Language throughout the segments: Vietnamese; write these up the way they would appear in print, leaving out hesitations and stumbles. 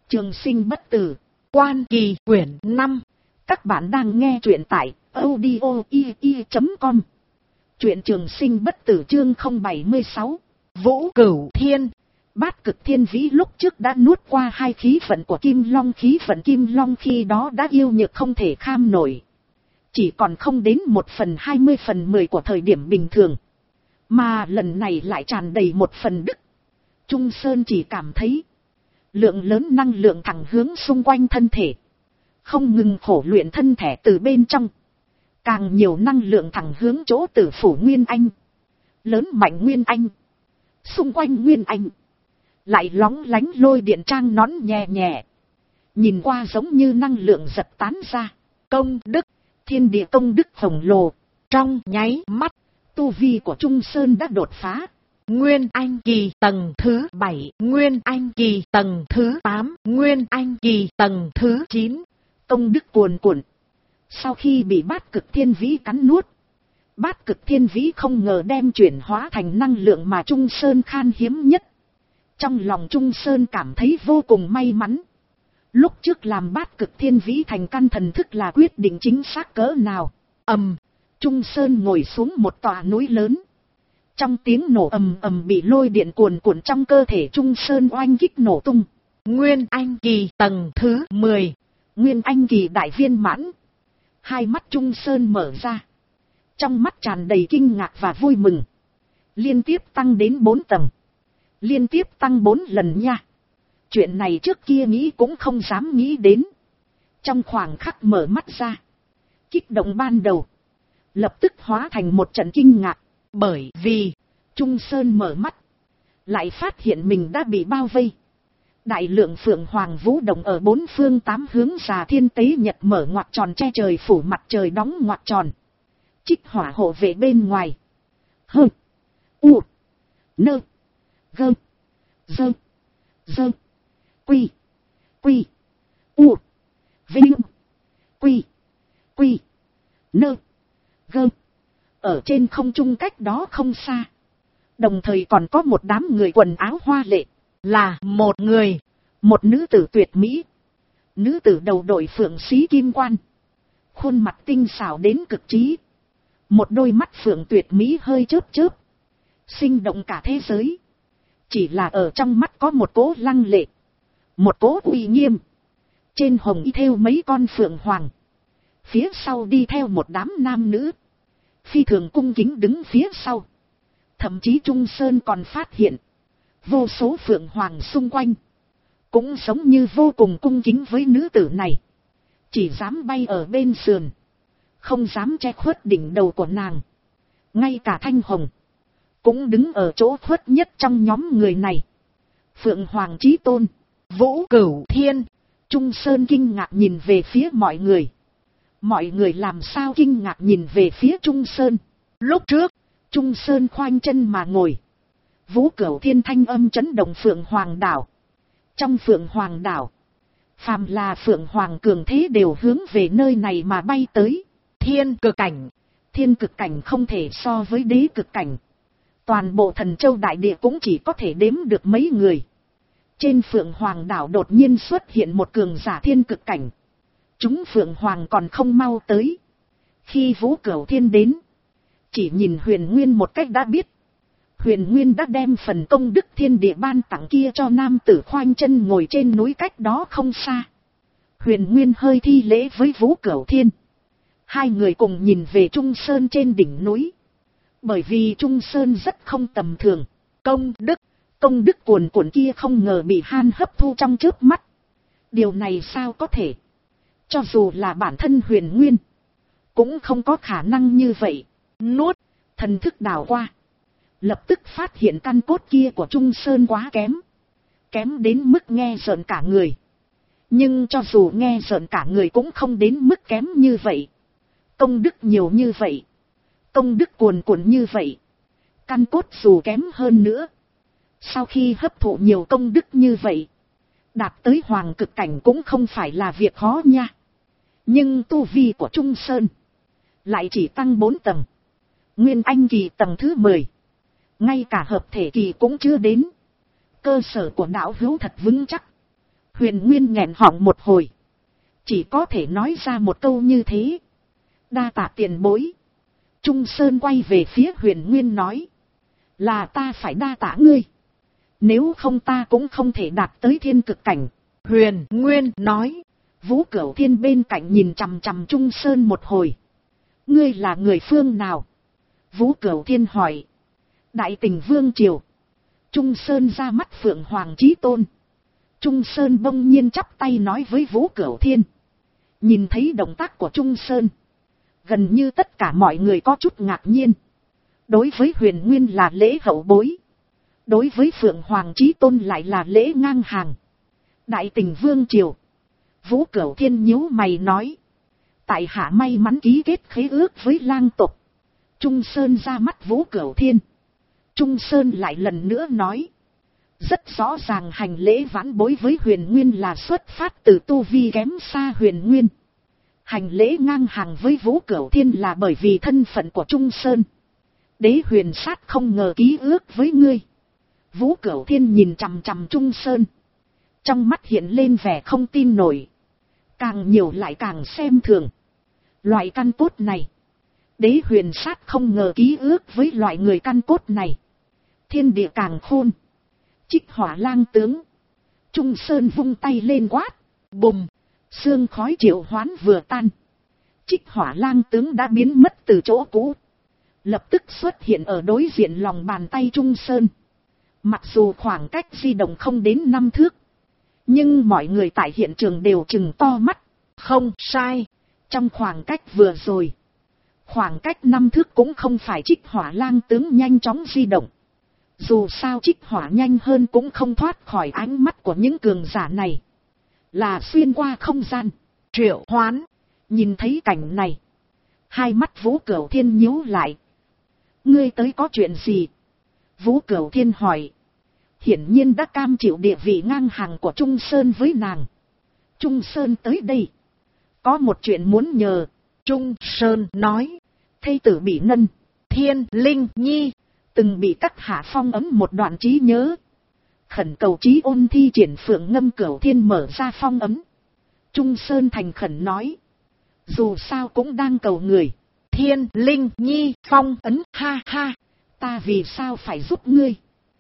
Trường sinh bất tử, Quan Kỳ quyển 5. Các bạn đang nghe truyện tại audio.com. Truyện Trường sinh bất tử chương 076. Vũ Cửu Thiên. Bát Cực Thiên Vĩ lúc trước đã nuốt qua 2 khí vận của Kim Long. Khí vận Kim Long khi đó đã yêu nhược không thể kham nổi. Chỉ còn không đến 1/20/10 của thời điểm bình thường. Mà lần này lại tràn đầy 1 phần đức. Trung Sơn chỉ cảm thấy lượng lớn năng lượng thẳng hướng xung quanh thân thể. Không ngừng khổ luyện thân thể từ bên trong. Càng nhiều năng lượng thẳng hướng chỗ tử phủ Nguyên Anh. Lớn mạnh Nguyên Anh. Xung quanh Nguyên Anh lại lóng lánh lôi điện trang nón nhẹ nhẹ. Nhìn qua giống như năng lượng giật tán ra. Công đức, thiên địa công đức khổng lồ. Trong nháy mắt, tu vi của Trung Sơn đã đột phá. Nguyên Anh Kỳ tầng thứ 7, Nguyên Anh Kỳ tầng thứ 8, Nguyên Anh Kỳ tầng thứ 9. Công đức cuồn cuộn. Sau khi bị Bát Cực Thiên Vĩ cắn nuốt, Bát Cực Thiên Vĩ không ngờ đem chuyển hóa thành năng lượng mà Trung Sơn khan hiếm nhất. Trong lòng Trung Sơn cảm thấy vô cùng may mắn. Lúc trước làm Bát Cực Thiên Vĩ thành căn thần thức là quyết định chính xác cỡ nào. Trung Sơn ngồi xuống một tòa núi lớn. Trong tiếng nổ ầm ầm bị lôi điện cuồn cuộn trong cơ thể Trung Sơn oanh kích nổ tung. Nguyên Anh Kỳ tầng thứ 10. Nguyên Anh Kỳ đại viên mãn. Hai mắt Trung Sơn mở ra. Trong mắt tràn đầy kinh ngạc và vui mừng. Liên tiếp tăng đến 4 tầng. Liên tiếp tăng 4 lần nha. Chuyện này trước kia nghĩ cũng không dám nghĩ đến. Trong khoảng khắc mở mắt ra, kích động ban đầu lập tức hóa thành một trận kinh ngạc. Bởi vì Trung Sơn mở mắt, lại phát hiện mình đã bị bao vây. Đại lượng phượng hoàng vũ động ở 4 phương 8 hướng già thiên tế nhật mở ngoặc tròn che trời phủ mặt trời đóng ngoặc tròn. Trích hỏa hộ vệ bên ngoài. Hơ. U. Nơ. Gơ. Dơ. Dơ. Quy. Quy. U. Vinh. Quy. Quy. Nơ. Gơ. Ở trên không trung cách đó không xa. Đồng thời còn có một đám người quần áo hoa lệ. Là một người, một nữ tử tuyệt mỹ. Nữ tử đầu đội phượng xí kim quan. Khuôn mặt tinh xảo đến cực trí. Một đôi mắt phượng tuyệt mỹ hơi chớp chớp. Sinh động cả thế giới. Chỉ là ở trong mắt có một cỗ lăng lệ. Một cỗ uy nghiêm. Trên hồng y thêu mấy con phượng hoàng. Phía sau đi theo một đám nam nữ. Phi thường cung kính đứng phía sau. Thậm chí Trung Sơn còn phát hiện vô số phượng hoàng xung quanh cũng giống như vô cùng cung kính với nữ tử này. Chỉ dám bay ở bên sườn, không dám che khuất đỉnh đầu của nàng. Ngay cả Thanh Hồng cũng đứng ở chỗ khuất nhất trong nhóm người này. Phượng Hoàng Chí Tôn, Vũ Cửu Thiên. Trung Sơn kinh ngạc nhìn về phía mọi người. Mọi người làm sao kinh ngạc nhìn về phía Trung Sơn. Lúc trước Trung Sơn khoanh chân mà ngồi. Vũ Cửu Thiên thanh âm chấn động Phượng Hoàng đảo. Trong Phượng Hoàng đảo, phàm là Phượng Hoàng cường thế đều hướng về nơi này mà bay tới. Thiên cực cảnh. Thiên cực cảnh không thể so với đế cực cảnh. Toàn bộ Thần Châu đại địa cũng chỉ có thể đếm được mấy người. Trên Phượng Hoàng đảo đột nhiên xuất hiện một cường giả thiên cực cảnh. Chúng Phượng Hoàng còn không mau tới. Khi Vũ Cửu Thiên đến, chỉ nhìn Huyền Nguyên một cách đã biết. Huyền Nguyên đã đem phần công đức thiên địa ban tặng kia cho nam tử khoanh chân ngồi trên núi cách đó không xa. Huyền Nguyên hơi thi lễ với Vũ Cửu Thiên. Hai người cùng nhìn về Trung Sơn trên đỉnh núi. Bởi vì Trung Sơn rất không tầm thường. Công đức cuồn cuộn kia không ngờ bị han hấp thu trong chớp mắt. Điều này sao có thể? Cho dù là bản thân Huyền Nguyên, cũng không có khả năng như vậy. Nuốt, thần thức đảo qua. Lập tức phát hiện căn cốt kia của Trung Sơn quá kém. Kém đến mức nghe rợn cả người. Nhưng cho dù nghe rợn cả người cũng không đến mức kém như vậy. Công đức nhiều như vậy. Công đức cuồn cuộn như vậy. Căn cốt dù kém hơn nữa. Sau khi hấp thụ nhiều công đức như vậy, đạt tới hoàng cực cảnh cũng không phải là việc khó nha. Nhưng tu vi của Trung Sơn lại chỉ tăng 4 tầng. Nguyên Anh Kỳ tầng thứ 10. Ngay cả hợp thể kỳ cũng chưa đến. Cơ sở của đạo hữu thật vững chắc. Huyền Nguyên nghẹn họng một hồi. Chỉ có thể nói ra một câu như thế. Đa tạ tiền bối. Trung Sơn quay về phía Huyền Nguyên nói. Là ta phải đa tạ ngươi. Nếu không ta cũng không thể đạt tới thiên cực cảnh. Huyền Nguyên nói. Vũ Cửu Thiên bên cạnh nhìn chằm chằm Trung Sơn một hồi. Ngươi là người phương nào? Vũ Cửu Thiên hỏi. Đại Tình Vương Triều. Trung Sơn ra mắt Phượng Hoàng Chí Tôn. Trung Sơn bỗng nhiên chắp tay nói với Vũ Cửu Thiên. Nhìn thấy động tác của Trung Sơn. Gần như tất cả mọi người có chút ngạc nhiên. Đối với Huyền Nguyên là lễ hậu bối. Đối với Phượng Hoàng Chí Tôn lại là lễ ngang hàng. Đại Tình Vương Triều. Vũ Cửu Thiên nhíu mày nói. Tại hạ may mắn ký kết khế ước với lang tộc. Trung Sơn ra mắt Vũ Cửu Thiên. Trung Sơn lại lần nữa nói. Rất rõ ràng hành lễ vãn bối với Huyền Nguyên là xuất phát từ tu vi kém xa Huyền Nguyên. Hành lễ ngang hàng với Vũ Cửu Thiên là bởi vì thân phận của Trung Sơn. Đế Huyền Sát không ngờ ký ước với ngươi. Vũ Cửu Thiên nhìn chằm chằm Trung Sơn. Trong mắt hiện lên vẻ không tin nổi. Càng nhiều lại càng xem thường. Loại căn cốt này. Đế Huyền Sát không ngờ ký ước với loại người căn cốt này. Thiên địa càng khôn. Trích Hỏa Lang tướng. Trung Sơn vung tay lên quát. Bùm. Sương khói triệu hoán vừa tan. Trích Hỏa Lang tướng đã biến mất từ chỗ cũ. Lập tức xuất hiện ở đối diện lòng bàn tay Trung Sơn. Mặc dù khoảng cách di động không đến 5 thước. Nhưng mọi người tại hiện trường đều trừng to mắt. Không sai. Trong khoảng cách vừa rồi. Khoảng cách 5 thước cũng không phải Trích Hỏa Lang tướng nhanh chóng di động. Dù sao Trích Hỏa nhanh hơn cũng không thoát khỏi ánh mắt của những cường giả này. Là xuyên qua không gian. Triệu hoán. Nhìn thấy cảnh này. Hai mắt Vũ Cửu Thiên nhíu lại. Ngươi tới có chuyện gì? Vũ Cửu Thiên hỏi. Hiển nhiên đã cam chịu địa vị ngang hàng của Trung Sơn với nàng. Trung Sơn tới đây. Có một chuyện muốn nhờ. Trung Sơn nói. Thây tử bị Nân, Thiên Linh Nhi. Từng bị các hạ phong ấm một đoạn trí nhớ. Khẩn cầu Chí Ôn thi triển Phượng Ngâm Cửu Thiên mở ra phong ấm. Trung Sơn thành khẩn nói. Dù sao cũng đang cầu người. Thiên Linh Nhi phong ấn ha ha. Ta vì sao phải giúp ngươi?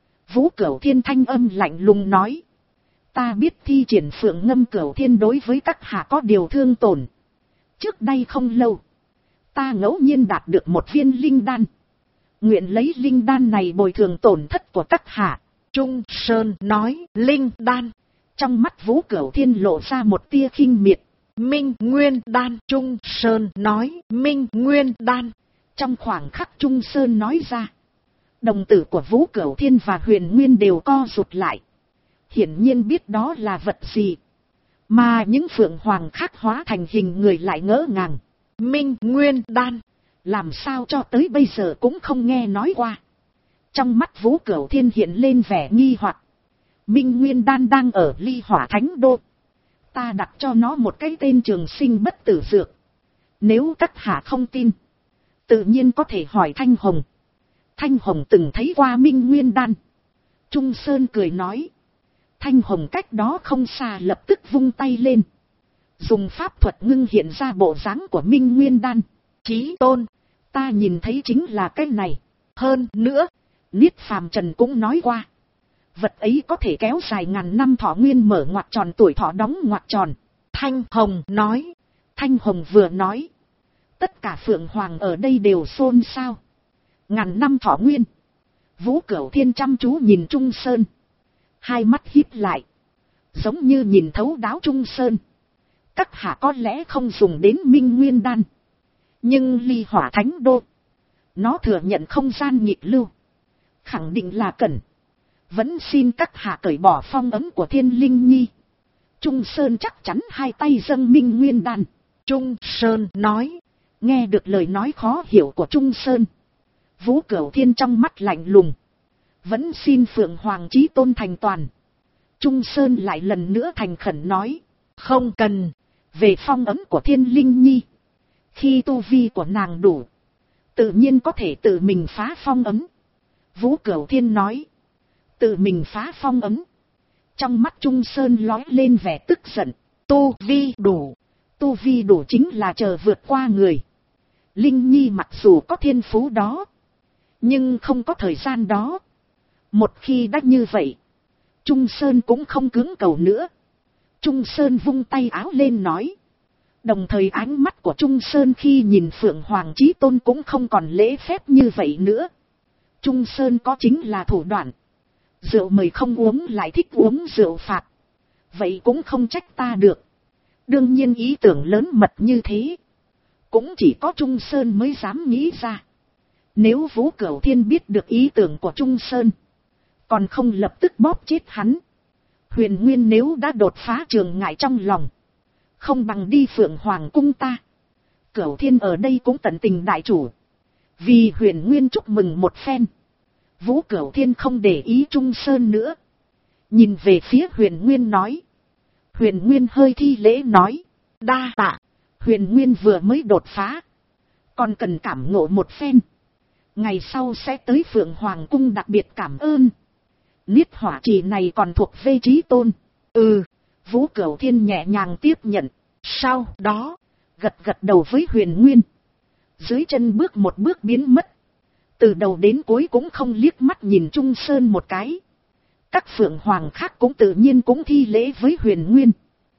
Vũ Cửu Thiên thanh âm lạnh lùng nói. Ta biết thi triển Phượng Ngâm Cửu Thiên đối với các hạ có điều thương tổn. Trước đây không lâu. Ta ngẫu nhiên đạt được một viên linh đan. Nguyện lấy linh đan này bồi thường tổn thất của các hạ. Trung Sơn nói linh đan. Trong mắt Vũ Cửu Thiên lộ ra một tia khinh miệt. Minh Nguyên đan. Trung Sơn nói Minh Nguyên đan. Trong khoảng khắc Trung Sơn nói ra. Đồng tử của Vũ Cửu Thiên và Huyền Nguyên đều co rụt lại. Hiển nhiên biết đó là vật gì. Mà những phượng hoàng khác hóa thành hình người lại ngỡ ngàng. Minh Nguyên đan. Làm sao cho tới bây giờ cũng không nghe nói qua. Trong mắt Vũ Cửu Thiên hiện lên vẻ nghi hoặc. Minh Nguyên đan đang ở Ly Hỏa Thánh Đô. Ta đặt cho nó một cái tên trường sinh bất tử dược. Nếu các hạ không tin. Tự nhiên có thể hỏi Thanh Hồng. Thanh Hồng từng thấy qua Minh Nguyên đan. Trung Sơn cười nói. Thanh Hồng cách đó không xa lập tức vung tay lên. Dùng pháp thuật ngưng hiện ra bộ dáng của Minh Nguyên đan. Chí Tôn. Ta nhìn thấy chính là cái này. Hơn nữa. Niết Phàm Trần cũng nói qua. Vật ấy có thể kéo dài ngàn năm thọ nguyên mở ngoặc tròn tuổi thọ đóng ngoặc tròn. Thanh Hồng nói. Thanh Hồng vừa nói. Tất cả Phượng Hoàng ở đây đều xôn xao. Ngàn năm thọ nguyên. Vũ Cửu Thiên chăm chú nhìn Trung Sơn. Hai mắt híp lại. Giống như nhìn thấu đáo Trung Sơn. Các hạ có lẽ không dùng đến Minh Nguyên đan. Nhưng Ly Hỏa Thánh Đô. Nó thừa nhận không gian nhịp lưu. Khẳng định là cần. Vẫn xin các hạ cởi bỏ phong ấn của Thiên Linh Nhi. Trung Sơn chắc chắn hai tay dâng Minh Nguyên đan. Trung Sơn nói. Nghe được lời nói khó hiểu của Trung Sơn. Vũ Cửu Thiên trong mắt lạnh lùng. Vẫn xin Phượng Hoàng Chí Tôn thành toàn. Trung Sơn lại lần nữa thành khẩn nói. Không cần. Về phong ấn của Thiên Linh Nhi. Khi tu vi của nàng đủ. Tự nhiên có thể tự mình phá phong ấn. Vũ Cửu Thiên nói. Tự mình phá phong ấn. Trong mắt Trung Sơn lóe lên vẻ tức giận. Tu vi đủ. Tu vi đủ chính là chờ vượt qua người. Linh Nhi mặc dù có thiên phú đó, nhưng không có thời gian đó. Một khi đã như vậy, Trung Sơn cũng không cưỡng cầu nữa. Trung Sơn vung tay áo lên nói. Đồng thời ánh mắt của Trung Sơn khi nhìn Phượng Hoàng Chí Tôn cũng không còn lễ phép như vậy nữa. Trung Sơn có chính là thủ đoạn. Rượu mời không uống lại thích uống rượu phạt. Vậy cũng không trách ta được. Đương nhiên ý tưởng lớn mật như thế, cũng chỉ có Trung Sơn mới dám nghĩ ra. Nếu Vũ Cửu Thiên biết được ý tưởng của Trung Sơn, còn không lập tức bóp chết hắn. Huyền Nguyên nếu đã đột phá chướng ngại trong lòng, không bằng đi Phượng Hoàng cung ta. Cửu Thiên ở đây cũng tận tình đại chủ, vì Huyền Nguyên chúc mừng một phen. Vũ Cửu Thiên không để ý Trung Sơn nữa, nhìn về phía Huyền Nguyên nói. Huyền Nguyên hơi thi lễ nói. Đa tạ. Huyền Nguyên vừa mới đột phá, còn cần cảm ngộ một phen. Ngày sau sẽ tới Phượng Hoàng cung đặc biệt cảm ơn. Niết hỏa trì này còn thuộc về Chí Tôn. Vũ Cửu Thiên nhẹ nhàng tiếp nhận. Sau đó, gật gật đầu với Huyền Nguyên. Dưới chân bước một bước biến mất. Từ đầu đến cuối cũng không liếc mắt nhìn Trung Sơn một cái. Các Phượng Hoàng khác cũng tự nhiên cũng thi lễ với Huyền Nguyên,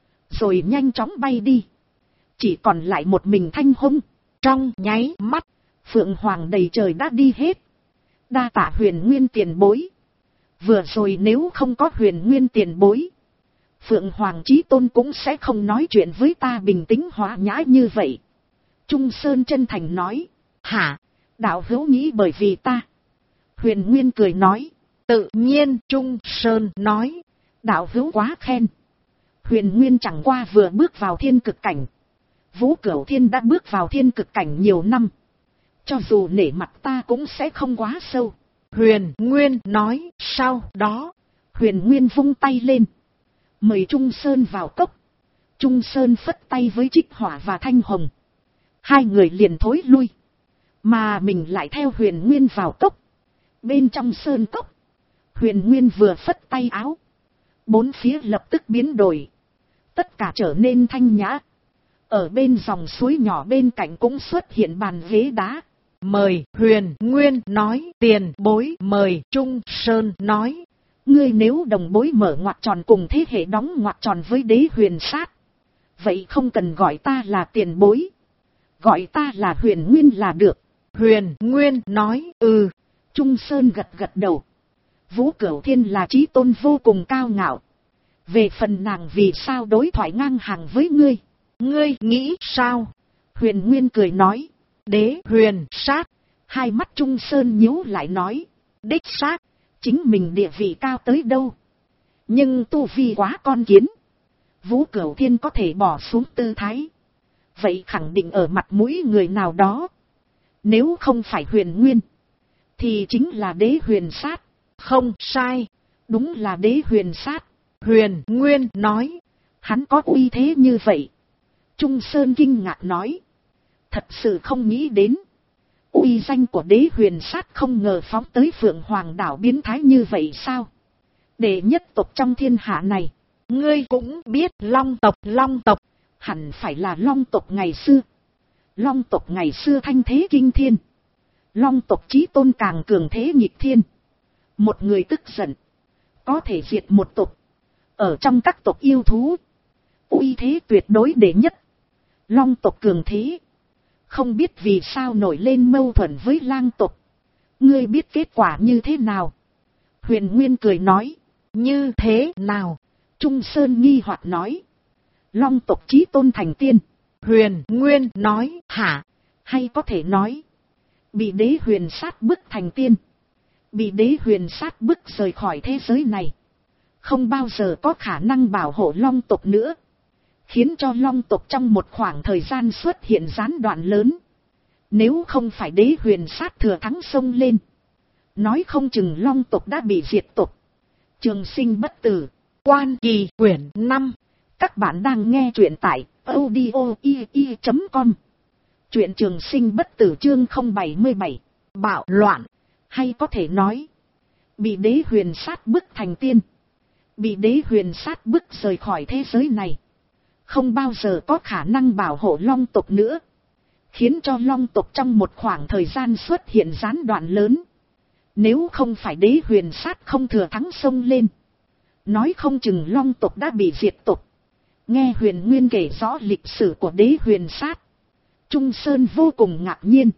rồi nhanh chóng bay đi. Chỉ còn lại một mình Thanh Hung. Trong nháy mắt, Phượng Hoàng đầy trời đã đi hết. Đa tạ Huyền Nguyên tiền bối. Vừa rồi nếu không có Huyền Nguyên tiền bối, Phượng Hoàng Chí Tôn cũng sẽ không nói chuyện với ta bình tĩnh hòa nhã như vậy. Trung Sơn chân thành nói. Hả? Đạo hữu nghĩ bởi vì ta? Huyền Nguyên cười nói. Tự nhiên. Trung Sơn nói. Đạo hữu quá khen. Huyền Nguyên chẳng qua vừa bước vào thiên cực cảnh. Vũ Cửu Thiên đã bước vào thiên cực cảnh nhiều năm. Cho dù nể mặt ta cũng sẽ không quá sâu. Huyền Nguyên nói. Sau đó, Huyền Nguyên vung tay lên, mời Trung Sơn vào cốc. Trung Sơn phất tay với Trích Hỏa và Thanh Hồng. Hai người liền thối lui, mà mình lại theo Huyền Nguyên vào cốc. Bên trong sơn cốc, Huyền Nguyên vừa phất tay áo, bốn phía lập tức biến đổi. Tất cả trở nên thanh nhã. Ở bên dòng suối nhỏ bên cạnh cũng xuất hiện bàn ghế đá. Mời. Huyền Nguyên nói. Tiền bối mời. Trung Sơn nói. Ngươi nếu đồng bối mở ngoặc tròn cùng thế hệ đóng ngoặc tròn với Đế Huyền Sát, vậy không cần gọi ta là tiền bối, gọi ta là Huyền Nguyên là được. Huyền Nguyên nói. Trung Sơn gật gật đầu. Vũ Cửu Thiên là Chí Tôn vô cùng cao ngạo. Về phần nàng vì sao đối thoại ngang hàng với ngươi, ngươi nghĩ sao? Huyền Nguyên cười nói. Đế Huyền Sát. Hai mắt Trung Sơn nhíu lại nói. Đích xác, chính mình địa vị cao tới đâu, nhưng tu vi quá con kiến. Vũ Cửu Thiên có thể bỏ xuống tư thái, vậy khẳng định ở mặt mũi người nào đó. Nếu không phải Huyền Nguyên, thì chính là Đế Huyền Sát. Không sai, đúng là Đế Huyền Sát. Huyền Nguyên nói. Hắn có uy thế như vậy? Trung Sơn kinh ngạc nói. Thật sự không nghĩ đến. Uy danh của Đế Huyền Sát không ngờ phóng tới Phượng Hoàng đảo biến thái như vậy sao? Đệ nhất tộc trong thiên hạ này, ngươi cũng biết Long tộc hẳn phải là Long tộc ngày xưa. Long tộc ngày xưa thanh thế kinh thiên. Long tộc Chí Tôn càng cường thế nghịch thiên. Một người tức giận, có thể diệt một tộc. Ở trong các tộc yêu thú, uy thế tuyệt đối đệ nhất. Long tộc cường thế, không biết vì sao nổi lên mâu thuẫn với Lang tộc. Ngươi biết kết quả như thế nào? Huyền Nguyên cười nói. Như thế nào? Trung Sơn nghi hoặc nói. Long tộc Chí Tôn thành tiên. Huyền Nguyên nói. Hả? Hay có thể nói, bị Đế Huyền Sát bức thành tiên, bị Đế Huyền Sát bức rời khỏi thế giới này, không bao giờ có khả năng bảo hộ Long tộc nữa, khiến cho Long tộc trong một khoảng thời gian xuất hiện gián đoạn lớn. Nếu không phải Đế Huyền Sát thừa thắng xông lên, nói không chừng Long tộc đã bị diệt tộc. Trường Sinh Bất Tử, Quan Kỳ quyển 5. Các bạn đang nghe truyện tại audio.com. Truyện Trường Sinh Bất Tử chương 077. Bạo loạn, hay có thể nói, bị Đế Huyền Sát bức thành tiên, bị đế huyền sát bức rời khỏi thế giới này, không bao giờ có khả năng bảo hộ long tộc nữa, khiến cho long tộc trong một khoảng thời gian xuất hiện gián đoạn lớn. Nếu không phải đế huyền sát không thừa thắng xông lên, nói không chừng long tộc đã bị diệt tộc. Nghe Huyền Nguyên kể rõ lịch sử của đế huyền sát, Trung Sơn vô cùng ngạc nhiên.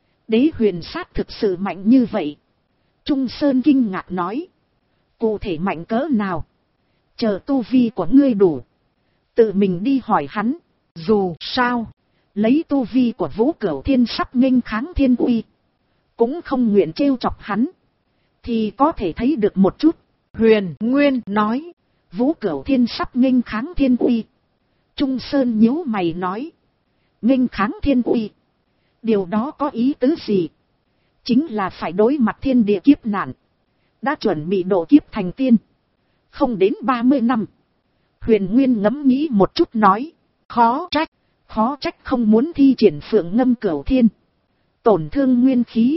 Đế huyền sát thực sự mạnh như vậy? Trung Sơn kinh ngạc nói. Cụ thể mạnh cỡ nào? Chờ tu vi của ngươi đủ, tự mình đi hỏi hắn. Dù sao, lấy tu vi của Vũ Cửu Thiên sắp nghênh kháng thiên uy, cũng không nguyện trêu chọc hắn, thì có thể thấy được một chút. Huyền Nguyên nói. Vũ Cửu Thiên sắp nghênh kháng thiên uy. Trung Sơn nhíu mày nói. Nghênh kháng thiên uy, điều đó có ý tứ gì? Chính là phải đối mặt thiên địa kiếp nạn, đã chuẩn bị độ kiếp thành tiên, không đến 30 năm. Huyền Nguyên ngẫm nghĩ một chút nói. Khó trách không muốn thi triển Phượng Ngâm Cửu Thiên, tổn thương nguyên khí,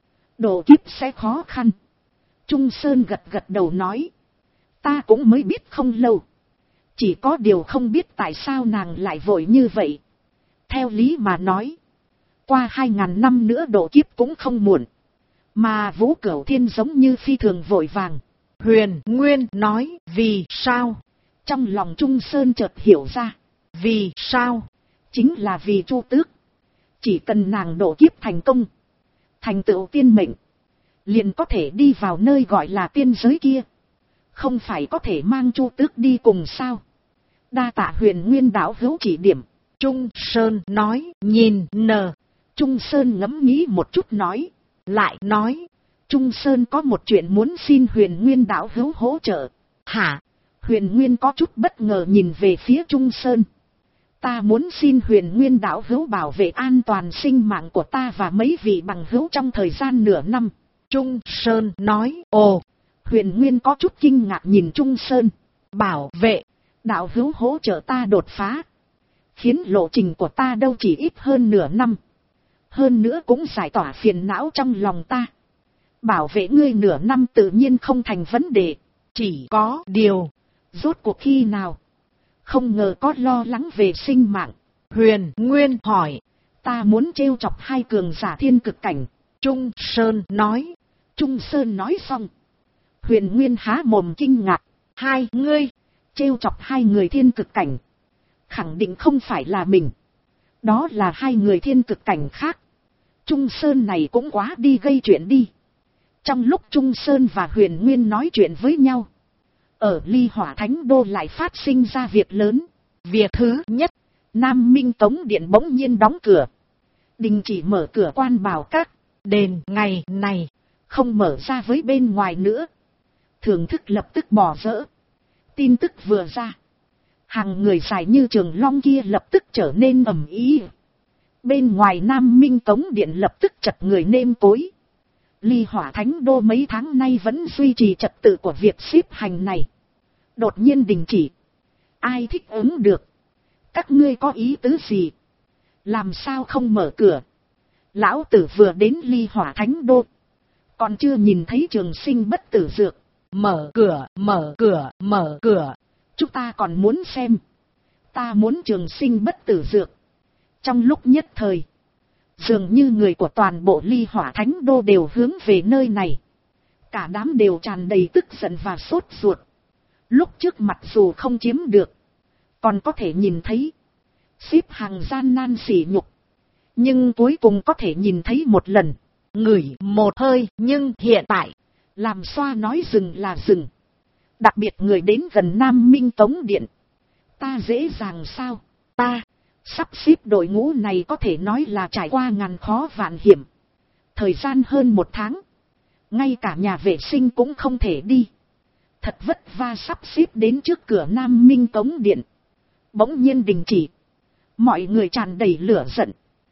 độ kiếp sẽ khó khăn. Trung Sơn gật gật đầu nói. Ta cũng mới biết không lâu, chỉ có điều không biết tại sao nàng lại vội như vậy. Theo lý mà nói, qua 2000 năm nữa độ kiếp cũng không muộn, mà Vũ Cửu Thiên giống như phi thường vội vàng. Huyền Nguyên nói. Vì sao? Trong lòng Trung Sơn chợt hiểu ra. Vì sao? Chính là vì Chu Tước. Chỉ cần nàng độ kiếp thành công, thành tựu tiên mệnh, liền có thể đi vào nơi gọi là tiên giới kia. Không phải có thể mang Chu Tước đi cùng sao? Đa tạ Huyền Nguyên đạo hữu chỉ điểm. Trung Sơn nói. Nhìn nờ. Trung Sơn ngẫm nghĩ một chút nói. Lại nói. Trung Sơn có một chuyện muốn xin Huyền Nguyên đạo hữu hỗ trợ. Hả? Huyền Nguyên có chút bất ngờ nhìn về phía Trung Sơn. Ta muốn xin Huyền Nguyên đạo hữu bảo vệ an toàn sinh mạng của ta và mấy vị bằng hữu trong thời gian nửa năm. Trung Sơn nói. Ồ. Huyền Nguyên có chút kinh ngạc nhìn Trung Sơn. Bảo vệ? Đạo hữu hỗ trợ ta đột phá, khiến lộ trình của ta đâu chỉ ít hơn nửa năm. Hơn nữa cũng giải tỏa phiền não trong lòng ta. Bảo vệ ngươi nửa năm tự nhiên không thành vấn đề. Chỉ có điều, rốt cuộc khi nào? Không ngờ có lo lắng về sinh mạng. Huyền Nguyên hỏi. Ta muốn trêu chọc hai cường giả thiên cực cảnh. Trung Sơn nói. Trung Sơn nói xong, Huyền Nguyên há mồm kinh ngạc. Hai ngươi trêu chọc hai người thiên cực cảnh? Khẳng định không phải là mình, đó là hai người thiên cực cảnh khác. Trung Sơn này cũng quá đi gây chuyện đi. Trong lúc Trung Sơn và Huyền Nguyên nói chuyện với nhau, ở Ly Hỏa Thánh Đô lại phát sinh ra việc lớn. Việc thứ nhất, Nam Minh Tống Điện bỗng nhiên đóng cửa, đình chỉ mở cửa quan bảo các. Đền ngày này không mở ra với bên ngoài nữa. Thưởng thức lập tức bỏ dỡ. Tin tức vừa ra, hàng người dài như Trường Long kia lập tức trở nên ầm ĩ. Bên ngoài Nam Minh Tống Điện lập tức chật người nêm cối. Ly Hỏa Thánh Đô mấy tháng nay vẫn duy trì trật tự của việc xếp hành này, đột nhiên đình chỉ. Ai thích ứng được? Các ngươi có ý tứ gì? Làm sao không mở cửa? Lão tử vừa đến Ly Hỏa Thánh Đô, còn chưa nhìn thấy Trường Sinh Bất Tử Dược. Mở cửa, mở cửa, mở cửa. Chúng ta còn muốn xem. Ta muốn Trường Sinh Bất Tử Dược. Trong lúc nhất thời, dường như người của toàn bộ Ly Hỏa Thánh Đô đều hướng về nơi này. Cả đám đều tràn đầy tức giận và sốt ruột. Lúc trước mặc dù không chiếm được, còn có thể nhìn thấy xếp hàng gian nan sỉ nhục, nhưng cuối cùng có thể nhìn thấy một lần, ngửi một hơi. Nhưng hiện tại, làm xoa nói dừng là dừng. Đặc biệt người đến gần Nam Minh Tống Điện, ta dễ dàng sao? Ta sắp xếp đội ngũ này có thể nói là trải qua ngàn khó vạn hiểm. Thời gian hơn 1 tháng, ngay cả nhà vệ sinh cũng không thể đi. Thật vất vả sắp xếp đến trước cửa Nam Minh Tống Điện, bỗng nhiên đình chỉ. Mọi người tràn đầy lửa giận.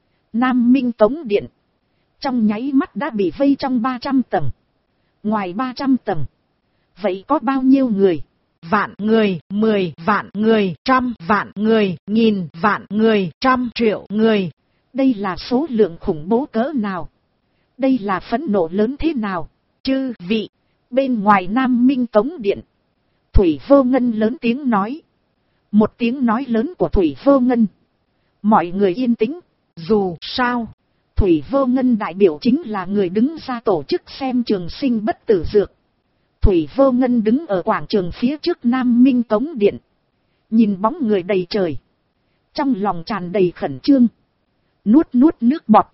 Nam Minh Tống Điện trong nháy mắt đã bị vây trong 300 tầng. Ngoài 300 tầng, vậy có bao nhiêu người? Vạn người, 10 vạn người, 100 vạn người, 1000 vạn người, 100 triệu người. Đây là số lượng khủng bố cỡ nào? Đây là phẫn nộ lớn thế nào? Chư vị, bên ngoài Nam Minh Tống Điện, Thủy Vô Ngân lớn tiếng nói. Một tiếng nói lớn của Thủy Vô Ngân. Mọi người yên tĩnh, dù sao, Thủy Vô Ngân đại biểu chính là người đứng ra tổ chức xem trường sinh bất tử dược. Thủy Vô Ngân đứng ở quảng trường phía trước Nam Minh Tống Điện. Nhìn bóng người đầy trời. Trong lòng tràn đầy khẩn trương. Nuốt nước bọt.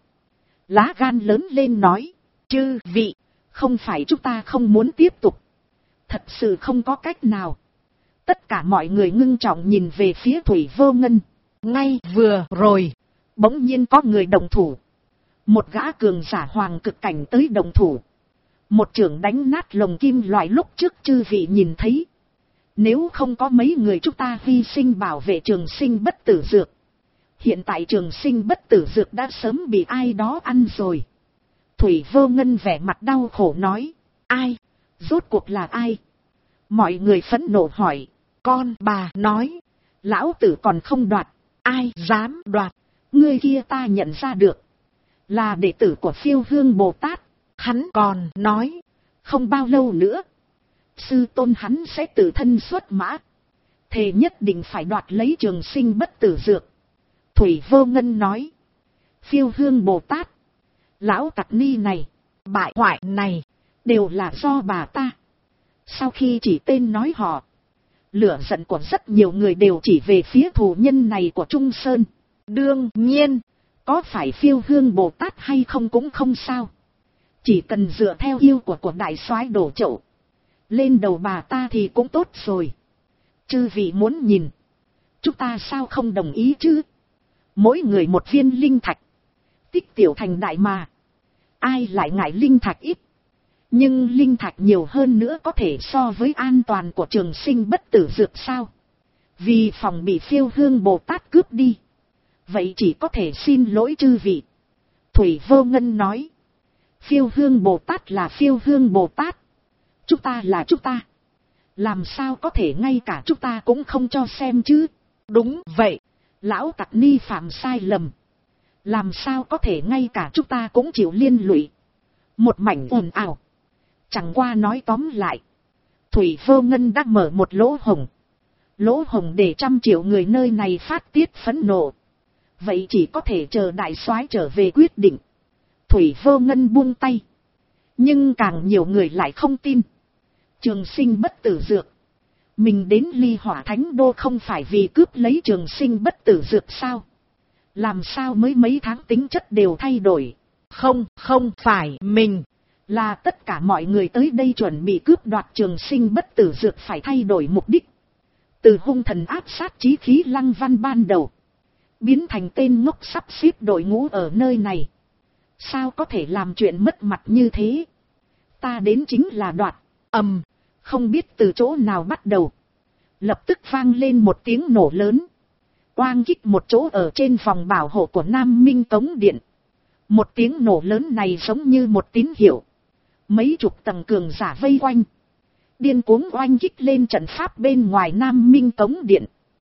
Lá gan lớn lên nói. Chư vị, không phải chúng ta không muốn tiếp tục. Thật sự không có cách nào. Tất cả mọi người ngưng trọng nhìn về phía Thủy Vô Ngân. Ngay vừa rồi, bỗng nhiên có người đồng thủ. Một gã cường giả hoàng cực cảnh tới đồng thủ. Một chưởng đánh nát lồng kim loại lúc trước chư vị nhìn thấy. Nếu không có mấy người chúng ta hy sinh bảo vệ trường sinh bất tử dược. Hiện tại trường sinh bất tử dược đã sớm bị ai đó ăn rồi. Thủy Vô Ngân vẻ mặt đau khổ nói. Ai? Rốt cuộc là ai? Mọi người phẫn nộ hỏi. Con bà nói. Lão tử còn không đoạt. Ai dám đoạt? Người kia ta nhận ra được. Là đệ tử của Phiêu Hương Bồ Tát. Hắn còn nói. Không bao lâu nữa. Sư tôn hắn sẽ tự thân xuất mã. Thề nhất định phải đoạt lấy trường sinh bất tử dược. Thủy Vô Ngân nói. Phiêu Hương Bồ Tát. Lão tặc ni này. Bại hoại này. Đều là do bà ta. Sau khi chỉ tên nói họ. Lửa giận của rất nhiều người đều chỉ về phía thù nhân này của Trung Sơn. Đương nhiên. Có phải Phiêu Hương Bồ Tát hay không cũng không sao. Chỉ cần dựa theo yêu của đại soái đổ chậu. Lên đầu bà ta thì cũng tốt rồi. Chư vị muốn nhìn. Chúng ta sao không đồng ý chứ? Mỗi người một viên linh thạch. Tích tiểu thành đại mà. Ai lại ngại linh thạch ít. Nhưng linh thạch nhiều hơn nữa có thể so với an toàn của trường sinh bất tử dược sao? Vì phòng bị Phiêu Hương Bồ Tát cướp đi. Vậy chỉ có thể xin lỗi chư vị. Thủy Vô Ngân nói. Phiêu Hương Bồ Tát là Phiêu Hương Bồ Tát. Chúng ta là chúng ta. Làm sao có thể ngay cả chúng ta cũng không cho xem chứ? Đúng vậy. Lão tặc ni phạm sai lầm. Làm sao có thể ngay cả chúng ta cũng chịu liên lụy. Một mảnh ồn ào. Chẳng qua nói tóm lại. Thủy Vô Ngân đã mở một lỗ hổng. Lỗ hổng để 100 triệu người nơi này phát tiết phẫn nộ. Vậy chỉ có thể chờ đại soái trở về quyết định. Thủy Vô Ngân buông tay. Nhưng càng nhiều người lại không tin. Trường sinh bất tử dược. Mình đến Ly Hỏa Thánh Đô không phải vì cướp lấy trường sinh bất tử dược sao? Làm sao mới mấy tháng tính chất đều thay đổi? Không phải mình. Là tất cả mọi người tới đây chuẩn bị cướp đoạt trường sinh bất tử dược phải thay đổi mục đích. Từ hung thần áp sát chí khí Lăng Văn ban đầu. Biến thành tên ngốc sắp xếp đội ngũ ở nơi này. Sao có thể làm chuyện mất mặt như thế? Ta đến chính là đoạt. Không biết từ chỗ nào bắt đầu. Lập tức vang lên một tiếng nổ lớn. Oang kích một chỗ ở trên vòng bảo hộ của Nam Minh Tống Điện. Một tiếng nổ lớn này giống như một tín hiệu. Mấy chục tầng cường giả vây quanh. Điên cuống oanh kích lên trận pháp bên ngoài Nam Minh Tống Điện.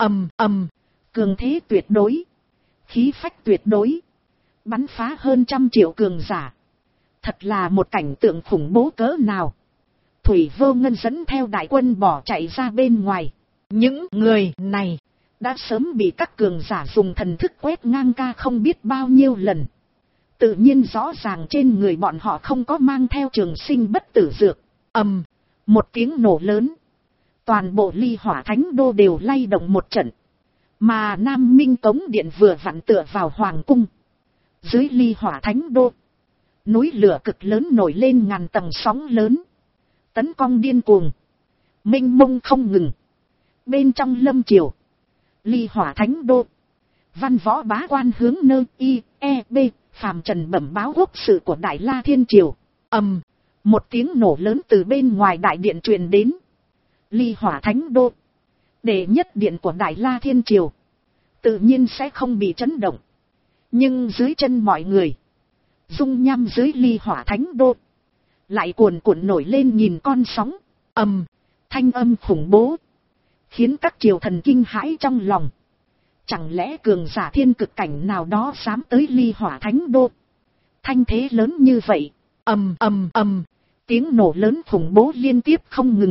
Cường thế tuyệt đối. Khí phách tuyệt đối. Bắn phá hơn 100 triệu cường giả. Thật là một cảnh tượng khủng bố cỡ nào. Thủy Vô Ngân dẫn theo đại quân bỏ chạy ra bên ngoài. Những người này đã sớm bị các cường giả dùng thần thức quét ngang ca không biết bao nhiêu lần. Tự nhiên rõ ràng trên người bọn họ không có mang theo trường sinh bất tử dược. Một tiếng nổ lớn. Toàn bộ Ly Hỏa Thánh Đô đều lay động một trận. Mà Nam Minh Tống Điện vừa vặn tựa vào Hoàng Cung. Dưới Ly Hỏa Thánh Đô. Núi lửa cực lớn nổi lên ngàn tầng sóng lớn. Tấn công điên cuồng. Mênh mông không ngừng. Bên trong lâm triều. Ly Hỏa Thánh Đô. Văn võ bá quan hướng nơi I.E.B. Phàm trần bẩm báo quốc sự của Đại La Thiên Triều. Một tiếng nổ lớn từ bên ngoài đại điện truyền đến. Ly Hỏa Thánh Đô. Đệ nhất điện của Đại La Thiên Triều. Tự nhiên sẽ không bị chấn động. Nhưng dưới chân mọi người. Dung nham dưới Ly Hỏa Thánh Đô. Lại cuồn cuộn nổi lên nghìn con sóng. Thanh âm khủng bố. Khiến các triều thần kinh hãi trong lòng. Chẳng lẽ cường giả thiên cực cảnh nào đó dám tới Ly Hỏa Thánh Đô. Thanh thế lớn như vậy. Tiếng nổ lớn khủng bố liên tiếp không ngừng.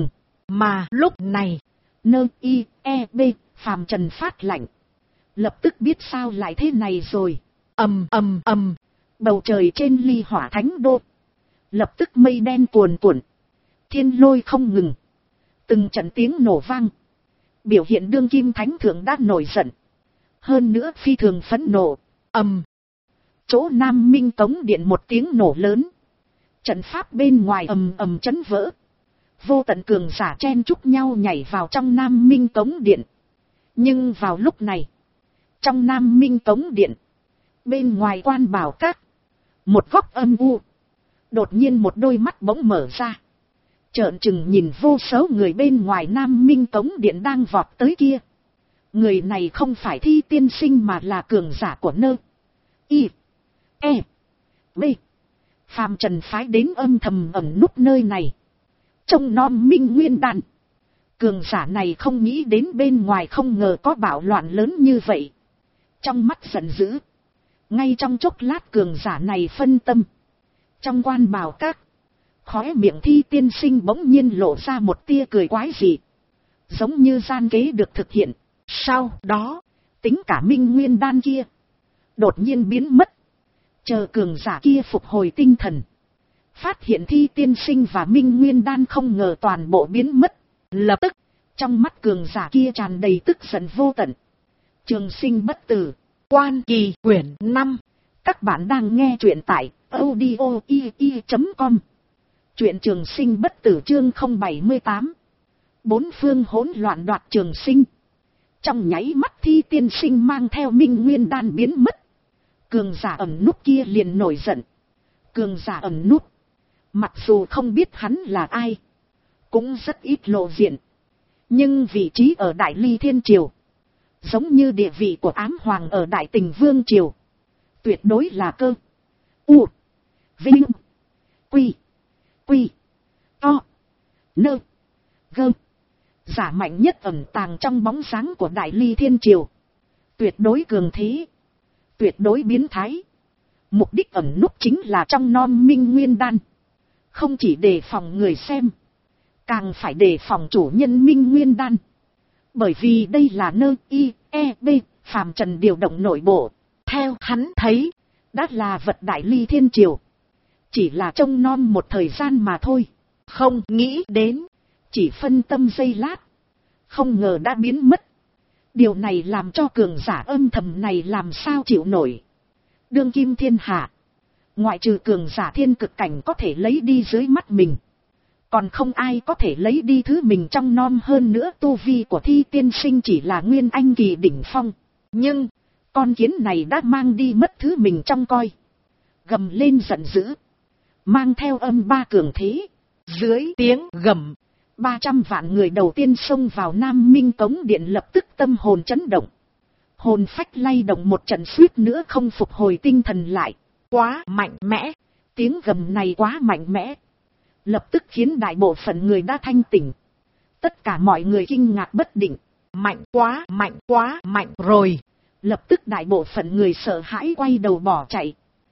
Mà lúc này, Nơ Y E B Phàm Trần phát lạnh. Lập tức biết sao lại thế này rồi. Ầm ầm ầm, bầu trời trên Ly Hỏa Thánh Đô lập tức mây đen cuồn cuộn, thiên lôi không ngừng, từng trận tiếng nổ vang, biểu hiện đương kim thánh thượng đã nổi giận, hơn nữa phi thường phẫn nộ. Ầm, chỗ Nam Minh Tống Điện một tiếng nổ lớn, trận pháp bên ngoài ầm ầm chấn vỡ, vô tận cường giả chen chúc nhau nhảy vào trong Nam Minh Tống Điện. Nhưng vào lúc này, trong Nam Minh Tống Điện, bên ngoài Quan Bảo Các, một góc âm u, đột nhiên một đôi mắt bỗng mở ra, trợn trừng nhìn vô số người bên ngoài Nam Minh Tống Điện đang vọt tới kia. Người này không phải Thi Tiên Sinh mà là cường giả của Nơ Y E B Phàm Trần phái đến âm thầm ẩn núp nơi này, trông nom Minh Nguyên Đan. Cường giả này không nghĩ đến bên ngoài không ngờ có bạo loạn lớn như vậy. Trong mắt giận dữ, ngay trong chốc lát cường giả này phân tâm. Trong Quan Bảo Các, khóe miệng Thi Tiên Sinh bỗng nhiên lộ ra một tia cười quái dị, giống như gian kế được thực hiện. Sau đó, tính cả Minh Nguyên Đan kia đột nhiên biến mất. Chờ cường giả kia phục hồi tinh thần, phát hiện Thi Tiên Sinh và Minh Nguyên Đan không ngờ toàn bộ biến mất. Lập tức, trong mắt cường giả kia tràn đầy tức giận vô tận. Trường Sinh Bất Tử, Quan Kỳ quyển 5. Các bạn đang nghe truyện tại audio.com. Truyện Trường Sinh Bất Tử chương 078. Bốn phương hỗn loạn đoạt trường sinh. Trong nháy mắt Thi Tiên Sinh mang theo Minh Nguyên Đan biến mất. Cường giả ẩn núp kia liền nổi giận. Cường giả ẩn núp, mặc dù không biết hắn là ai, cũng rất ít lộ diện, nhưng vị trí ở Đại Ly Thiên Triều, giống như địa vị của Ám Hoàng ở Đại Tình Vương Triều, tuyệt đối là cơ u vinh quy quy to nơ gơ, giả mạnh nhất ẩn tàng trong bóng dáng của Đại Ly Thiên Triều, tuyệt đối cường thế, tuyệt đối biến thái. Mục đích ẩn núp chính là trong non Minh Nguyên Đan, không chỉ đề phòng người xem, càng phải đề phòng chủ nhân Minh Nguyên Đan. Bởi vì đây là Nơ Y E B Phàm Trần điều động nội bộ, theo hắn thấy, đã là vật Đại Ly Thiên Triều, chỉ là trông non một thời gian mà thôi. Không nghĩ đến, chỉ phân tâm giây lát, không ngờ đã biến mất. Điều này làm cho cường giả âm thầm này làm sao chịu nổi. Đương kim thiên hạ, ngoại trừ cường giả thiên cực cảnh có thể lấy đi dưới mắt mình, còn không ai có thể lấy đi thứ mình trong non. Hơn nữa tu vi của Thi Tiên Sinh chỉ là Nguyên Anh kỳ đỉnh phong, nhưng con kiến này đã mang đi mất thứ mình trong coi. Gầm lên giận dữ, mang theo âm ba cường thế. Dưới tiếng gầm, 300 vạn người đầu tiên xông vào Nam Minh Tống Điện lập tức tâm hồn chấn động, hồn phách lay động một trận, suýt nữa không phục hồi tinh thần lại. Quá mạnh mẽ, tiếng gầm này quá mạnh mẽ, lập tức khiến đại bộ phận người đã thanh tỉnh. Tất cả mọi người kinh ngạc bất định, mạnh quá mạnh rồi. Lập tức đại bộ phận người sợ hãi quay đầu bỏ chạy,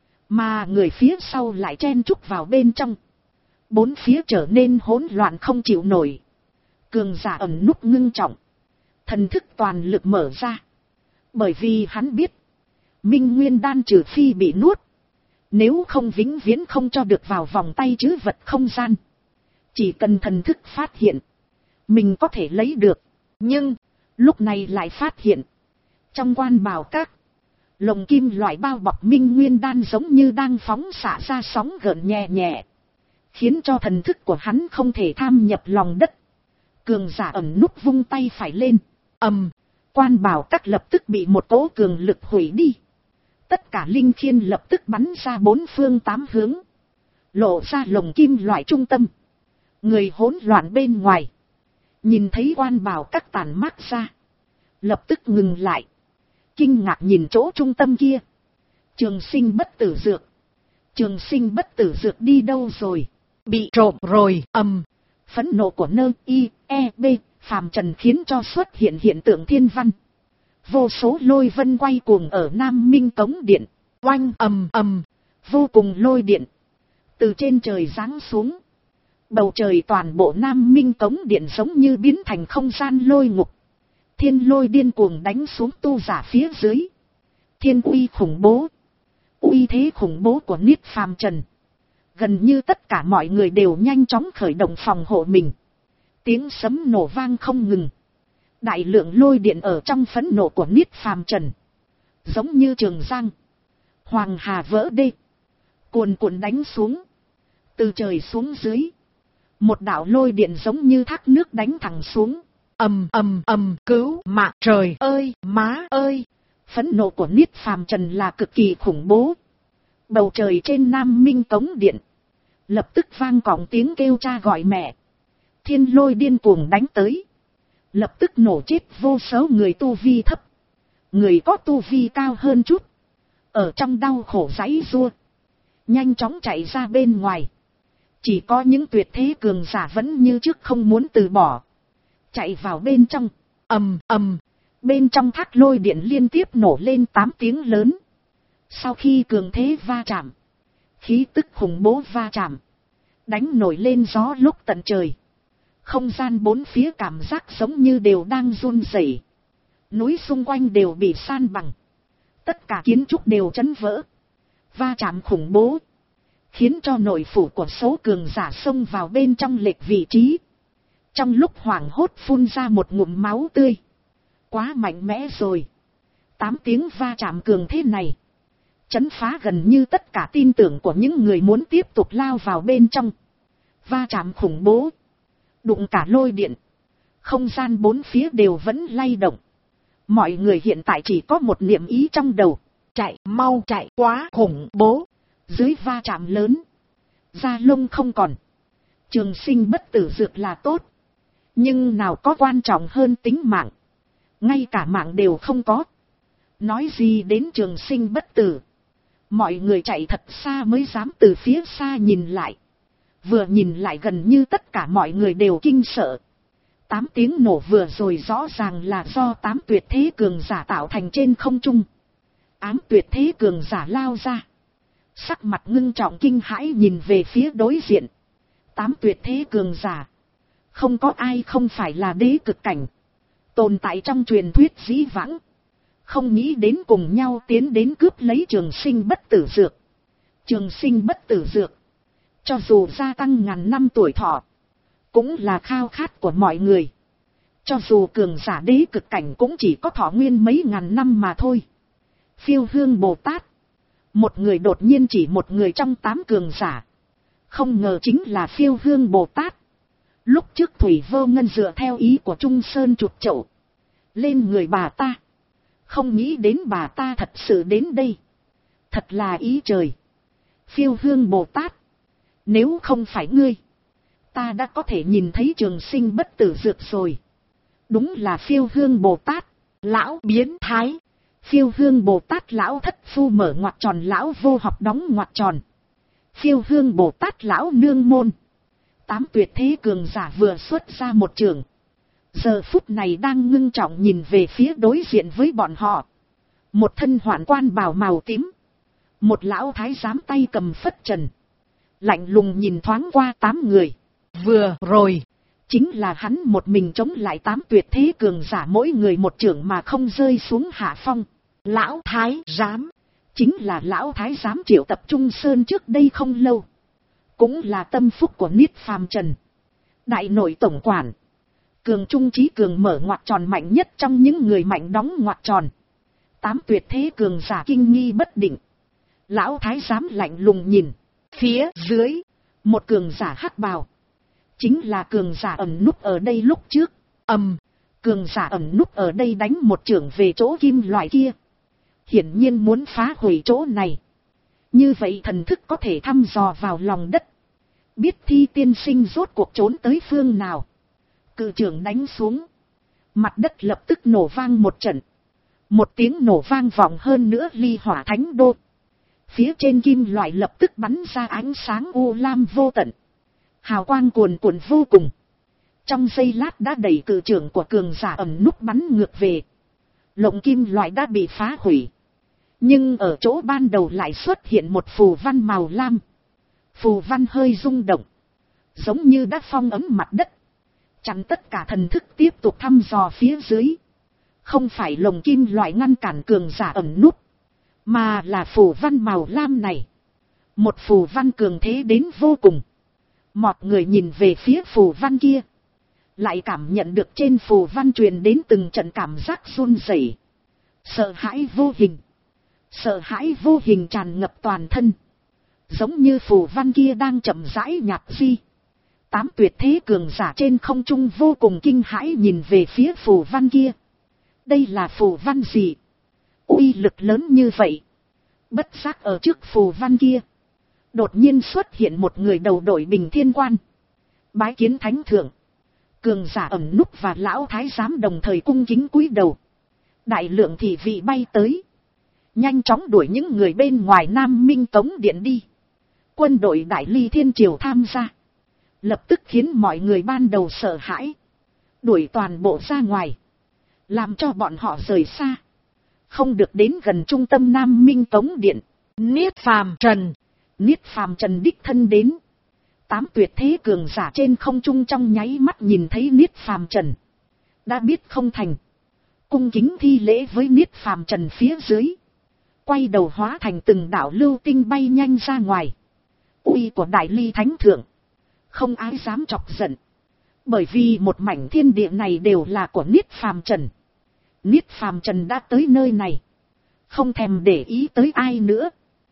mà người phía sau lại chen chúc vào bên trong. Bốn phía trở nên hỗn loạn không chịu nổi. Cường giả ẩn núp ngưng trọng, thần thức toàn lực mở ra, bởi vì hắn biết, Minh Nguyên Đan trừ phi bị nuốt, nếu không vĩnh viễn không cho được vào vòng tay trữ vật không gian. Chỉ cần thần thức phát hiện, mình có thể lấy được. Nhưng, lúc này lại phát hiện, trong Quan Bảo Các, lồng kim loại bao bọc Minh Nguyên Đan giống như đang phóng xạ ra sóng gợn nhẹ nhẹ, khiến cho thần thức của hắn không thể tham nhập lòng đất. Cường giả ẩn núp vung tay phải lên, Quan Bảo Các lập tức bị một cỗ cường lực hủy đi. Tất cả linh khiên lập tức bắn ra bốn phương tám hướng, lộ ra lồng kim loại trung tâm. Người hỗn loạn bên ngoài, nhìn thấy Quan Bảo Các tàn mát ra, lập tức ngừng lại, kinh ngạc nhìn chỗ trung tâm kia. Trường Sinh Bất Tử Dược, Trường Sinh Bất Tử Dược đi đâu rồi? Bị trộm rồi. Phẫn nộ của Nơ Y E B Phàm Trần khiến cho xuất hiện hiện tượng thiên văn. Vô số lôi vân quay cuồng ở Nam Minh Tống Điện, oanh vô cùng lôi điện từ trên trời giáng xuống, Bầu trời toàn bộ Nam Minh Cống Điện giống như biến thành không gian lôi ngục. Thiên lôi điên cuồng đánh xuống tu giả phía dưới. Thiên uy khủng bố. Uy thế khủng bố của Niết Phàm Trần. Gần như tất cả mọi người đều nhanh chóng khởi động phòng hộ mình. Tiếng sấm nổ vang không ngừng. Đại lượng lôi điện ở trong phẫn nộ của Niết Phàm Trần. Giống như Trường Giang. Hoàng Hà vỡ đê. Cuồn cuộn đánh xuống. Từ trời xuống dưới. Một đạo lôi điện giống như thác nước đánh thẳng xuống. Ầm ầm ầm, cứu mạng, trời ơi, má ơi. Phẫn nộ của Niết Phàm Trần là cực kỳ khủng bố. Bầu trời trên Nam Minh Cống Điện. Lập tức vang cỏng tiếng kêu cha gọi mẹ. Thiên lôi điên cuồng đánh tới. Lập tức nổ chết vô số người tu vi thấp. Người có tu vi cao hơn chút. Ở trong đau khổ giãy giụa. Nhanh chóng chạy ra bên ngoài. Chỉ có những tuyệt thế cường giả vẫn như trước không muốn từ bỏ. Chạy vào bên trong. Ầm ầm. Bên trong thác lôi điện liên tiếp nổ lên 8 tiếng lớn. Sau khi cường thế va chạm. Khí tức khủng bố va chạm. Đánh nổi lên gió lúc tận trời. Không gian bốn phía cảm giác giống như đều đang run rẩy. Núi xung quanh đều bị san bằng. Tất cả kiến trúc đều chấn vỡ. Va chạm khủng bố. Khiến cho nội phủ của số cường giả xông vào bên trong lệch vị trí. Trong lúc hoảng hốt phun ra một ngụm máu tươi. Quá mạnh mẽ rồi. 8 tiếng va chạm cường thế này. Chấn phá gần như tất cả tin tưởng của những người muốn tiếp tục lao vào bên trong. Va chạm khủng bố. Đụng cả lôi điện. Không gian bốn phía đều vẫn lay động. Mọi người hiện tại chỉ có một niệm ý trong đầu. Chạy, mau chạy, quá khủng bố. Dưới va chạm lớn. Da lông không còn. Trường sinh bất tử dược là tốt. Nhưng nào có quan trọng hơn tính mạng. Ngay cả mạng đều không có. Nói gì đến trường sinh bất tử. Mọi người chạy thật xa mới dám từ phía xa nhìn lại. Vừa nhìn lại gần như tất cả mọi người đều kinh sợ. 8 tiếng nổ vừa rồi rõ ràng là do 8 tuyệt thế cường giả tạo thành trên không trung. Ám tuyệt thế cường giả lao ra. Sắc mặt ngưng trọng kinh hãi nhìn về phía đối diện. 8 tuyệt thế cường giả. Không có ai không phải là đế cực cảnh. Tồn tại trong truyền thuyết dĩ vãng. Không nghĩ đến cùng nhau tiến đến cướp lấy trường sinh bất tử dược. Trường sinh bất tử dược. Cho dù gia tăng ngàn năm tuổi thọ. Cũng là khao khát của mọi người. Cho dù cường giả đế cực cảnh cũng chỉ có thọ nguyên mấy ngàn năm mà thôi. Phiêu Hương Bồ Tát. Một người đột nhiên chỉ một người trong 8 cường giả. Không ngờ chính là Phiêu Hương Bồ Tát. Lúc trước Thủy Vô Ngân dựa theo ý của Trung Sơn chụp chậu. Lên người bà ta. Không nghĩ đến bà ta thật sự đến đây. Thật là ý trời. Phiêu Hương Bồ Tát. Nếu không phải ngươi. Ta đã có thể nhìn thấy trường sinh bất tử dược rồi. Đúng là Phiêu Hương Bồ Tát. Lão biến thái. Phiêu Hương Bồ Tát lão thất phu mở ngoặc tròn lão vô học đóng ngoặc tròn. Phiêu Hương Bồ Tát lão nương môn. 8 tuyệt thế cường giả vừa xuất ra một trường. Giờ phút này đang ngưng trọng nhìn về phía đối diện với bọn họ. Một thân hoạn quan bào màu tím. Một lão thái giám tay cầm phất trần. Lạnh lùng nhìn thoáng qua 8 người. Vừa rồi. Chính là hắn một mình chống lại 8 tuyệt thế cường giả mỗi người một trưởng mà không rơi xuống hạ phong. Lão thái giám. Chính là lão thái giám triệu tập Trung Sơn trước đây không lâu. Cũng là tâm phúc của Niết Phàm Trần. Đại nội tổng quản. Cường Trung Chí Cường mở ngoặc tròn mạnh nhất trong những người mạnh đóng ngoặc tròn. 8 tuyệt thế cường giả kinh nghi bất định. Lão thái giám lạnh lùng nhìn. Phía dưới. Một cường giả hắc bào. Chính là cường giả ẩn núp ở đây lúc trước. Cường giả ẩn núp ở đây đánh một chưởng về chỗ kim loại kia. Hiển nhiên muốn phá hủy chỗ này. Như vậy thần thức có thể thăm dò vào lòng đất. Biết Thi tiên sinh rốt cuộc trốn tới phương nào. Cự trưởng đánh xuống. Mặt đất lập tức nổ vang một trận. Một tiếng nổ vang vọng hơn nữa ly hỏa thánh đô. Phía trên kim loại lập tức bắn ra ánh sáng u lam vô tận. Hào quang cuồn cuộn vô cùng. Trong giây lát đã đẩy cự trưởng của cường giả ẩn núp bắn ngược về. Lồng kim loại đã bị phá hủy. Nhưng ở chỗ ban đầu lại xuất hiện một phù văn màu lam. Phù văn hơi rung động. giống như đã phong ấm mặt đất, chặn tất cả thần thức tiếp tục thăm dò phía dưới. Không phải lồng kim loại ngăn cản cường giả ẩn núp, mà là phù văn màu lam này. Một phù văn cường thế đến vô cùng. Mọi người nhìn về phía phù văn kia, lại cảm nhận được trên phù văn truyền đến từng trận cảm giác run rẩy, sợ hãi vô hình. Sợ hãi vô hình tràn ngập toàn thân, giống như phù văn kia đang chậm rãi nhạt đi. 8 tuyệt thế cường giả trên không trung vô cùng kinh hãi nhìn về phía phù văn kia. Đây là phù văn gì? Uy lực lớn như vậy. Bất giác ở trước phù văn kia, đột nhiên xuất hiện một người đầu đội bình thiên quan. Bái kiến thánh thượng. Cường giả ẩn núp và lão thái giám đồng thời cung kính cúi đầu. Đại lượng thị vị bay tới, nhanh chóng đuổi những người bên ngoài Nam Minh Tống Điện đi. Quân đội Đại Ly Thiên Triều tham gia, lập tức khiến mọi người ban đầu sợ hãi, đuổi toàn bộ ra ngoài, làm cho bọn họ rời xa, không được đến gần trung tâm Nam Minh Tống Điện. Niết Phàm Trần. Niết Phàm Trần đích thân đến. 8 tuyệt thế cường giả trên không trung trong nháy mắt nhìn thấy Niết Phàm Trần, đã biết không thành, cung kính thi lễ với Niết Phàm Trần phía dưới, quay đầu hóa thành từng đạo lưu tinh bay nhanh ra ngoài. Uy của Đại Ly Thánh Thượng, không ai dám chọc giận, bởi vì một mảnh thiên địa này đều là của Niết Phàm Trần. Niết Phàm Trần đã tới nơi này, không thèm để ý tới ai nữa,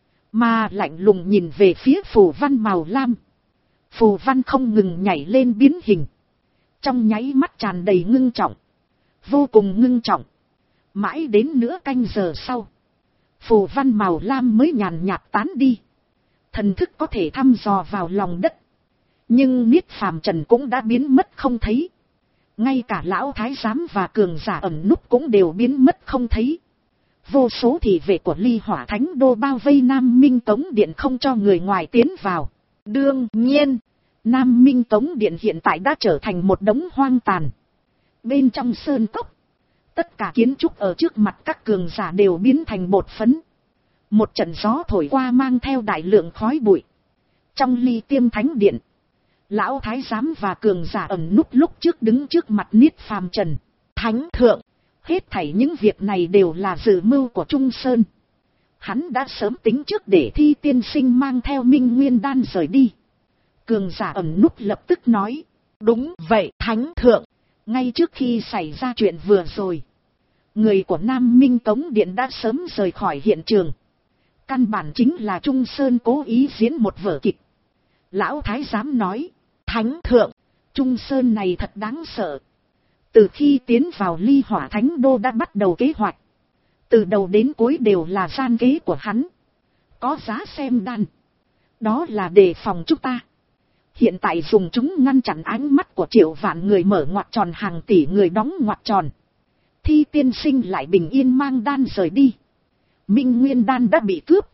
mà lạnh lùng nhìn về phía phù văn màu lam. Phù văn không ngừng nhảy lên biến hình, trong nháy mắt tràn đầy ngưng trọng, vô cùng ngưng trọng. Mãi đến nửa canh giờ sau, phù văn màu lam mới nhàn nhạt tán đi. Thần thức có thể thăm dò vào lòng đất, nhưng Niết Phàm Trần cũng đã biến mất không thấy. Ngay cả lão thái giám và cường giả ẩn núp cũng đều biến mất không thấy. Vô số thị vệ của Ly Hỏa Thánh Đô bao vây Nam Minh Tống Điện không cho người ngoài tiến vào. Đương nhiên, Nam Minh Tống Điện hiện tại đã trở thành một đống hoang tàn. Bên trong sơn cốc, tất cả kiến trúc ở trước mặt các cường giả đều biến thành bột phấn. Một trận gió thổi qua mang theo đại lượng khói bụi. Trong Ly Tiêm Thánh Điện, lão thái giám và cường giả ẩn núp lúc trước đứng trước mặt Niết Phàm Trần. Thánh thượng, hết thảy những việc này đều là dự mưu của Trung Sơn. Hắn đã sớm tính trước để Thi tiên sinh mang theo Minh Nguyên Đan rời đi. Cường giả ẩn núp lập tức nói. Đúng vậy Thánh thượng. Ngay trước khi xảy ra chuyện vừa rồi, người của Nam Minh Tống Điện đã sớm rời khỏi hiện trường. Căn bản chính là Trung Sơn cố ý diễn một vở kịch. Lão thái giám nói. Thánh thượng, Trung Sơn này thật đáng sợ. Từ khi tiến vào Ly Hỏa Thánh Đô đã bắt đầu kế hoạch. Từ đầu đến cuối đều là gian kế của hắn. Có giá xem đan, đó là đề phòng chúng ta. Hiện tại dùng chúng ngăn chặn ánh mắt của triệu vạn người mở ngoặc tròn, hàng tỷ người đóng ngoặc tròn. Thi tiên sinh lại bình yên mang đan rời đi. Minh Nguyên Đan đã bị cướp,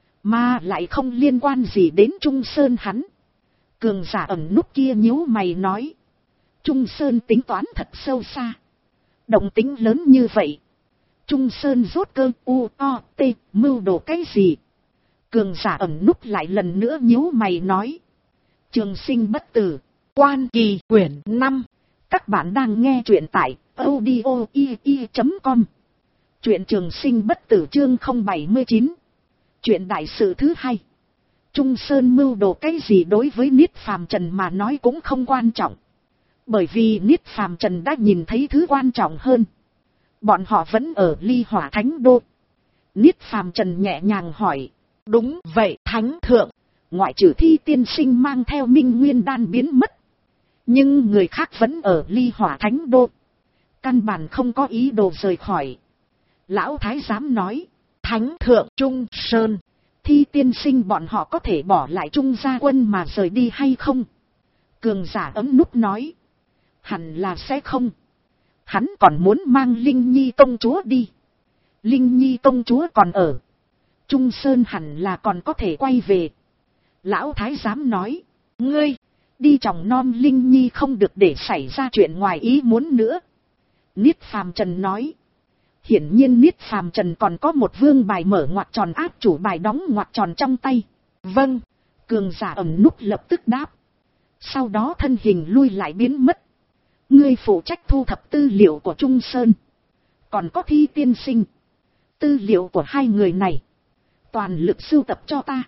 mà lại không liên quan gì đến Trung Sơn hắn. Cường giả ẩn núp kia nhíu mày nói. Trung Sơn tính toán thật sâu xa. Động tính lớn như vậy, Trung Sơn rốt cơ mưu đồ cái gì? Cường giả ẩn núp lại lần nữa nhíu mày nói. Trường sinh bất tử, Quan Kỳ quyển 5. Các bạn đang nghe truyện tại audio.com. Truyện Trường Sinh bất tử chương 079. Chuyện đại sự thứ hai. Trung Sơn mưu đồ cái gì đối với Niết Phàm Trần mà nói cũng không quan trọng. Bởi vì Niết Phàm Trần đã nhìn thấy thứ quan trọng hơn. Bọn họ vẫn ở Ly Hỏa Thánh Đô. Niết Phàm Trần nhẹ nhàng hỏi. Đúng vậy Thánh thượng. Ngoại trừ Thi tiên sinh mang theo Minh Nguyên Đan biến mất, nhưng người khác vẫn ở Ly Hỏa Thánh Đô, căn bản không có ý đồ rời khỏi. Lão thái giám nói. Thánh thượng, Trung Sơn, Thi tiên sinh bọn họ có thể bỏ lại Trung gia quân mà rời đi hay không? Cường giả ấm núp nói. Hẳn là sẽ không. Hắn còn muốn mang Linh Nhi công chúa đi. Linh Nhi công chúa còn ở Trung Sơn, hẳn là còn có thể quay về. Lão thái giám nói. Ngươi đi tròng nom Linh Nhi không được để xảy ra chuyện ngoài ý muốn nữa. Niết Phàm Trần nói. Hiển nhiên Niết Phàm Trần còn có một vương bài mở ngoặc tròn, áp chủ bài đóng ngoặc tròn trong tay. Vâng. Cường giả ẩn núp lập tức đáp. Sau đó thân hình lui lại biến mất. Ngươi phụ trách thu thập tư liệu của Trung Sơn. Còn có Thi tiên sinh. Tư liệu của hai người này. Toàn lực sưu tập cho ta.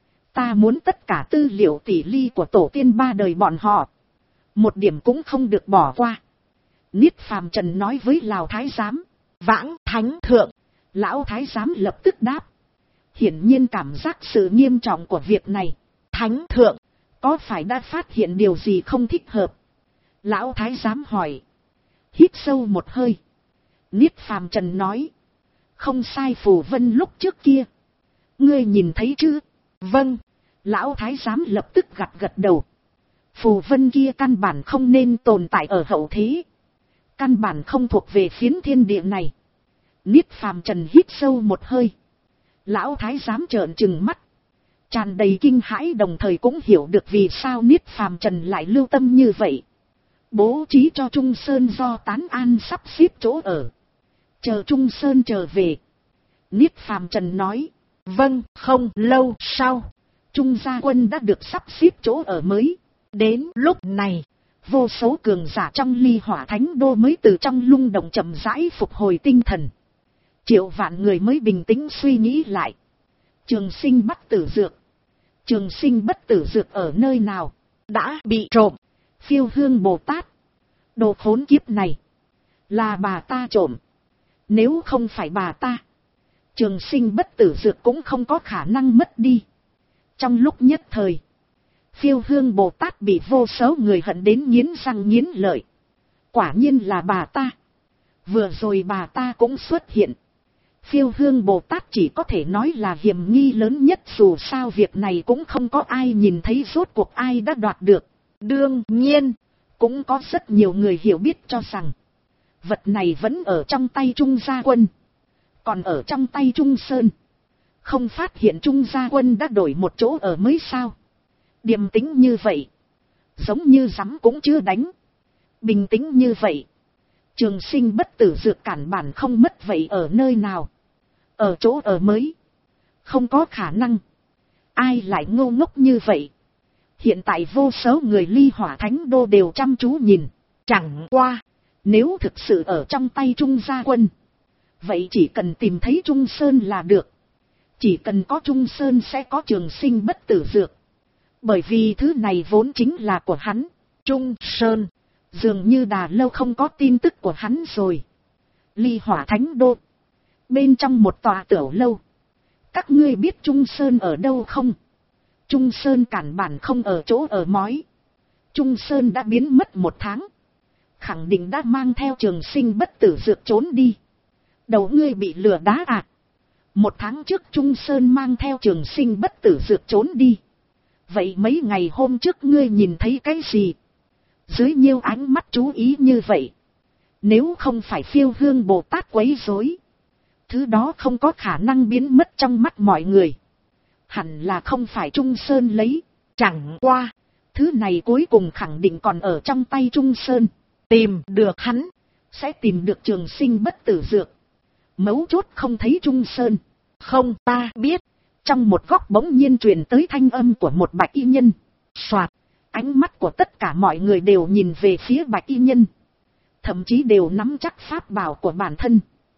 Ta muốn tất cả tư liệu tỷ ly của tổ tiên ba đời bọn họ. Một điểm cũng không được bỏ qua. Niết Phàm Trần nói với Lào Thái Giám. Vãng Thánh Thượng. Lão Thái Giám lập tức đáp. Hiển nhiên cảm giác sự nghiêm trọng của việc này. Thánh Thượng, có phải đã phát hiện điều gì không thích hợp? Lão Thái Giám hỏi. Hít sâu một hơi. Niết Phàm Trần nói. Không sai, phù vân lúc trước kia. Ngươi nhìn thấy chứ? Vâng. Lão Thái Giám lập tức gật đầu. Phù vân kia căn bản không nên tồn tại ở hậu thế. Căn bản không thuộc về phiến thiên địa này. Niết Phàm Trần hít sâu một hơi. Lão Thái Giám trợn trừng mắt. Tràn đầy kinh hãi, đồng thời cũng hiểu được vì sao Niết Phàm Trần lại lưu tâm như vậy. Bố trí cho Trung Sơn do tán an sắp xếp chỗ ở. Chờ Trung Sơn trở về. Niết Phàm Trần nói. Vâng. Không lâu sau, Trung gia quân đã được sắp xếp chỗ ở mới. Đến lúc này, vô số cường giả trong Ly Hỏa Thánh Đô mới từ trong lung động chậm rãi phục hồi tinh thần. Triệu vạn người mới bình tĩnh suy nghĩ lại. Trường Sinh Bất Tử Dược. Trường Sinh Bất Tử Dược ở nơi nào? Đã bị trộm. Phiêu Hương Bồ Tát. Đồ khốn kiếp này. Là bà ta trộm. Nếu không phải bà ta, Trường Sinh Bất Tử Dược cũng không có khả năng mất đi. Trong lúc nhất thời, Phiêu Hương Bồ Tát bị vô số người hận đến nghiến răng nghiến lợi. Quả nhiên là bà ta. Vừa rồi bà ta cũng xuất hiện. Phiêu Hương Bồ Tát chỉ có thể nói là hiểm nghi lớn nhất, dù sao việc này cũng không có ai nhìn thấy rốt cuộc ai đã đoạt được. Đương nhiên, cũng có rất nhiều người hiểu biết cho rằng vật này vẫn ở trong tay Trung gia quân. Còn ở trong tay Trung Sơn. Không phát hiện Trung gia quân đã đổi một chỗ ở mới sao? Điềm tĩnh như vậy, giống như rắm cũng chưa đánh. Bình tĩnh như vậy, Trường Sinh Bất Tử Dược cản bản không mất vậy ở nơi nào? Ở chỗ ở mới. Không có khả năng. Ai lại ngu ngốc như vậy? Hiện tại vô số người Ly Hỏa Thánh Đô đều chăm chú nhìn. Chẳng qua, nếu thực sự ở trong tay Trung gia quân, vậy chỉ cần tìm thấy Trung Sơn là được. Chỉ cần có Trung Sơn sẽ có Trường Sinh Bất Tử Dược. Bởi vì thứ này vốn chính là của hắn. Trung Sơn, dường như đã lâu không có tin tức của hắn rồi. Ly Hỏa Thánh Đô, bên trong một tòa tiểu lâu. Các ngươi biết Trung Sơn ở đâu không? Trung Sơn cản bản không ở chỗ ở mói. Trung Sơn đã biến mất 1 tháng. Khẳng định đã mang theo Trường Sinh Bất Tử Dược trốn đi. Đầu ngươi bị lừa đá à? 1 tháng trước Trung Sơn mang theo Trường Sinh Bất Tử Dược trốn đi. Vậy mấy ngày hôm trước ngươi nhìn thấy cái gì? Dưới nhiều ánh mắt chú ý như vậy. Nếu không phải Phiêu Hương Bồ Tát quấy rối, thứ đó không có khả năng biến mất trong mắt mọi người. Hẳn là không phải Trung Sơn lấy. Chẳng qua, thứ này cuối cùng khẳng định còn ở trong tay Trung Sơn. Tìm được hắn, sẽ tìm được Trường Sinh Bất Tử Dược. Mấu chốt không thấy Trung Sơn. Không, ta biết. Trong một góc bỗng nhiên truyền tới thanh âm của một bạch y nhân. Soạt, ánh mắt của tất cả mọi người đều nhìn về phía bạch y nhân. Thậm chí đều nắm chắc pháp bảo của bản thân.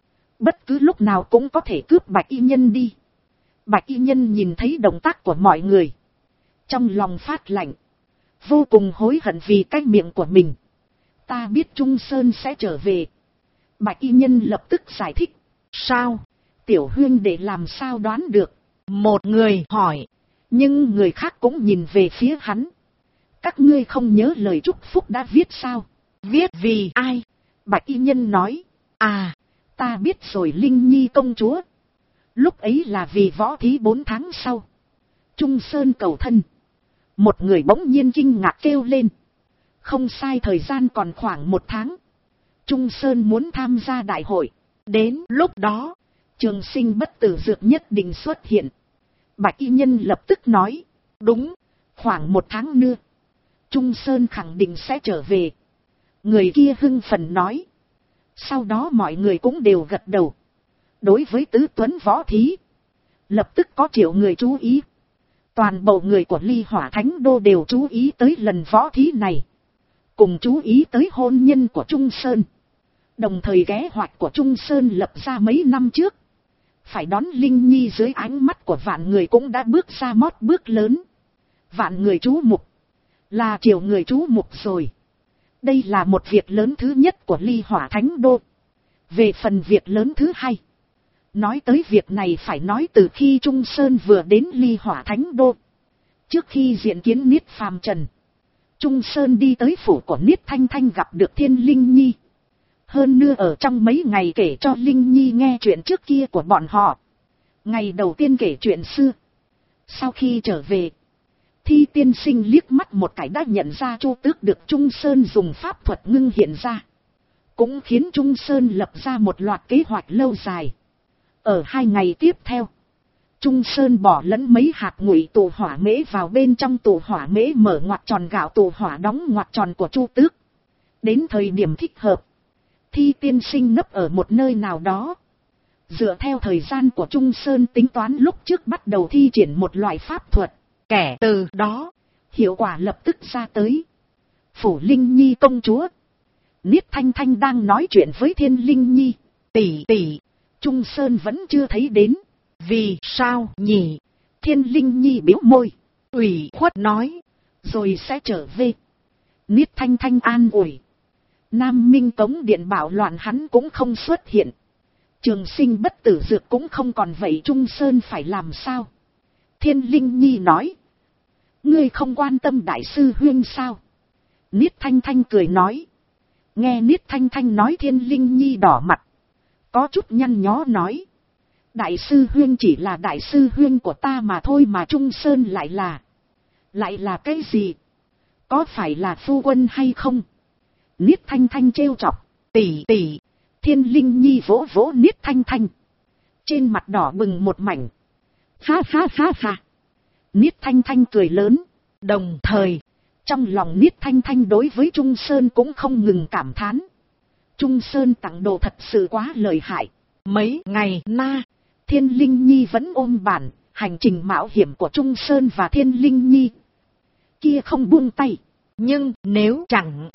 Bất cứ lúc nào cũng có thể cướp bạch y nhân đi. Bạch y nhân nhìn thấy động tác của mọi người, trong lòng phát lạnh. Vô cùng hối hận vì cái miệng của mình. Ta biết Trung Sơn sẽ trở về. Bạch y nhân lập tức giải thích. Sao? Tiểu huynh để làm sao đoán được? Một người hỏi. Nhưng người khác cũng nhìn về phía hắn. Các ngươi không nhớ lời chúc phúc đã viết sao? Viết vì ai? Bạch y nhân nói. À, ta biết rồi, Linh Nhi công chúa. Lúc ấy là vì võ thí 4 tháng sau. Trung Sơn cầu thân. Một người bỗng nhiên kinh ngạc kêu lên. Không sai, thời gian còn khoảng 1 tháng. Trung Sơn muốn tham gia đại hội. Đến lúc đó, Trường Sinh Bất Tử Dược nhất định xuất hiện. Bạch y nhân lập tức nói. Đúng, khoảng 1 tháng nữa, Trung Sơn khẳng định sẽ trở về. Người kia hưng phấn nói. Sau đó mọi người cũng đều gật đầu. Đối với tứ tuấn võ thí, lập tức có triệu người chú ý. Toàn bộ người của Ly Hỏa Thánh Đô đều chú ý tới lần võ thí này. Cùng chú ý tới hôn nhân của Trung Sơn. Đồng thời kế hoạch của Trung Sơn lập ra mấy năm trước. Phải đón Linh Nhi dưới ánh mắt của vạn người cũng đã bước ra mót bước lớn. Vạn người chú mục. Là triệu người chú mục rồi. Đây là một việc lớn thứ nhất của Ly Hỏa Thánh Đô. Về phần việc lớn thứ hai. Nói tới việc này phải nói từ khi Trung Sơn vừa đến Ly Hỏa Thánh Đô. Trước khi diện kiến Niết Phàm Trần. Trung Sơn đi tới phủ của Niết Thanh Thanh gặp được Thiên Linh Nhi. Hơn nữa ở trong mấy ngày kể cho Linh Nhi nghe chuyện trước kia của bọn họ. Ngày đầu tiên kể chuyện xưa. Sau khi trở về. Thi tiên sinh liếc mắt một cái đã nhận ra Chu Tước được Trung Sơn dùng pháp thuật ngưng hiện ra. Cũng khiến Trung Sơn lập ra một loạt kế hoạch lâu dài. Ở 2 ngày tiếp theo. Trung Sơn bỏ lẫn mấy hạt ngụy tụ hỏa mễ vào bên trong tụ hỏa mễ, mở ngoặc tròn gạo tụ hỏa đóng ngoặc tròn của Chu Tước. Đến thời điểm thích hợp. Thi tiên sinh nấp ở một nơi nào đó. Dựa theo thời gian của Trung Sơn tính toán lúc trước bắt đầu thi triển một loại pháp thuật. Kể từ đó, hiệu quả lập tức ra tới. Phủ Linh Nhi công chúa. Niết Thanh Thanh đang nói chuyện với Thiên Linh Nhi. Tỷ, Trung Sơn vẫn chưa thấy đến. Vì sao nhỉ? Thiên Linh Nhi bĩu môi. Ủy khuất nói. Rồi sẽ trở về. Niết Thanh Thanh an ủi. Nam Minh Tống Điện bạo loạn hắn cũng không xuất hiện. Trường Sinh bất tử dược cũng không còn, vậy Trung Sơn phải làm sao? Thiên Linh Nhi nói. Ngươi không quan tâm đại sư huynh sao? Niết Thanh Thanh cười nói. Nghe Niết Thanh Thanh nói Thiên Linh Nhi đỏ mặt. Có chút nhăn nhó nói. Đại sư huynh chỉ là đại sư huynh của ta mà thôi, mà Trung Sơn lại là cái gì? Có phải là phu quân hay không? Niết Thanh Thanh trêu chọc. Tỷ. Thiên Linh Nhi vỗ vỗ Niết Thanh Thanh. Trên mặt đỏ bừng một mảnh. Ha. Niết Thanh Thanh cười lớn. Đồng thời, trong lòng Niết Thanh Thanh đối với Trung Sơn cũng không ngừng cảm thán. Trung Sơn tặng đồ thật sự quá lợi hại. Mấy ngày na, Thiên Linh Nhi vẫn ôm bản hành trình mạo hiểm của Trung Sơn và Thiên Linh Nhi. Kia không buông tay. Nhưng nếu chẳng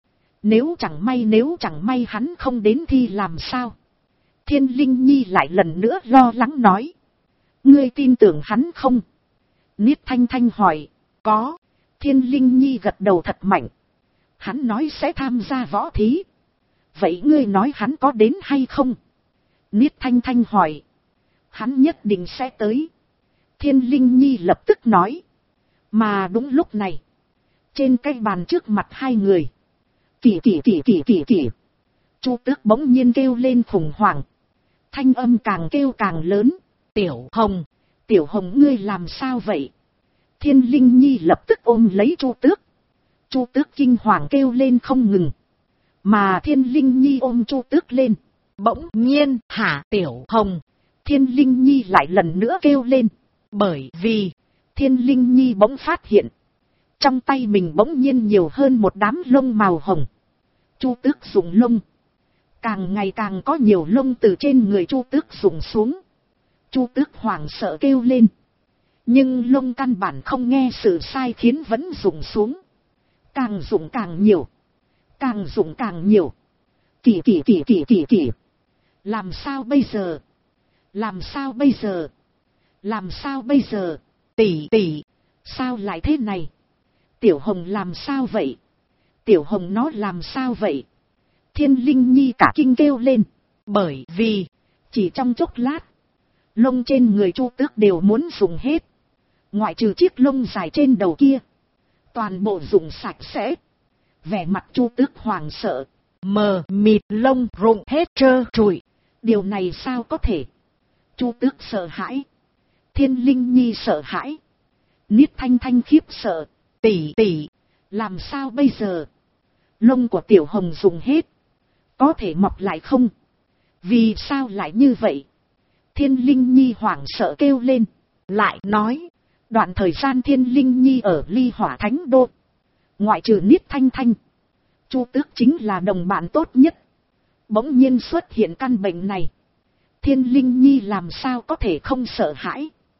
may hắn không đến thì làm sao? Thiên Linh Nhi lại lần nữa lo lắng nói. Ngươi tin tưởng hắn không? Niết Thanh Thanh hỏi. Có. Thiên Linh Nhi gật đầu thật mạnh. Hắn nói sẽ tham gia võ thí. Vậy ngươi nói hắn có đến hay không? Niết Thanh Thanh hỏi. Hắn nhất định sẽ tới. Thiên Linh Nhi lập tức nói. Mà đúng lúc này. Trên cái bàn trước mặt hai người. Kỳ. Chu Tước bỗng nhiên kêu lên khủng hoảng. Thanh âm càng kêu càng lớn. Tiểu Hồng ngươi làm sao vậy? Thiên Linh Nhi lập tức ôm lấy Chu Tước. Chu Tước kinh hoàng kêu lên không ngừng. Mà Thiên Linh Nhi ôm Chu Tước lên. Bỗng nhiên hả Tiểu Hồng? Thiên Linh Nhi lại lần nữa kêu lên. Bởi vì Thiên Linh Nhi bỗng phát hiện. Trong tay mình bỗng nhiên nhiều hơn một đám lông màu hồng. Chu Tước dùng lông. Càng ngày càng có nhiều lông từ trên người Chu Tước dùng xuống. Chu Tước hoảng sợ kêu lên. Nhưng lông căn bản không nghe sự sai khiến vẫn dùng xuống. Càng dùng càng nhiều. Càng dùng càng nhiều. Kỳ. Làm sao bây giờ? Tỷ. Sao lại thế này? Tiểu Hồng làm sao vậy? Tiểu Hồng nó làm sao vậy? Thiên Linh Nhi cả kinh kêu lên. Bởi vì chỉ trong chốc lát, lông trên người Chu Tước đều muốn dùng hết. Ngoại trừ chiếc lông dài trên đầu kia, toàn bộ dùng sạch sẽ. Vẻ mặt Chu Tước hoảng sợ, mờ mịt, lông rụng hết trơ trụi. Điều này sao có thể? Chu Tước sợ hãi. Thiên Linh Nhi sợ hãi. Niết Thanh Thanh khiếp sợ. Tỷ, làm sao bây giờ? Lông của Tiểu Hồng dùng hết. Có thể mọc lại không? Vì sao lại như vậy? Thiên Linh Nhi hoảng sợ kêu lên. Lại nói, đoạn thời gian Thiên Linh Nhi ở Ly Hỏa Thánh Đô, ngoại trừ Niết Thanh Thanh, Chu Tước chính là đồng bạn tốt nhất. Bỗng nhiên xuất hiện căn bệnh này. Thiên Linh Nhi làm sao có thể không sợ hãi?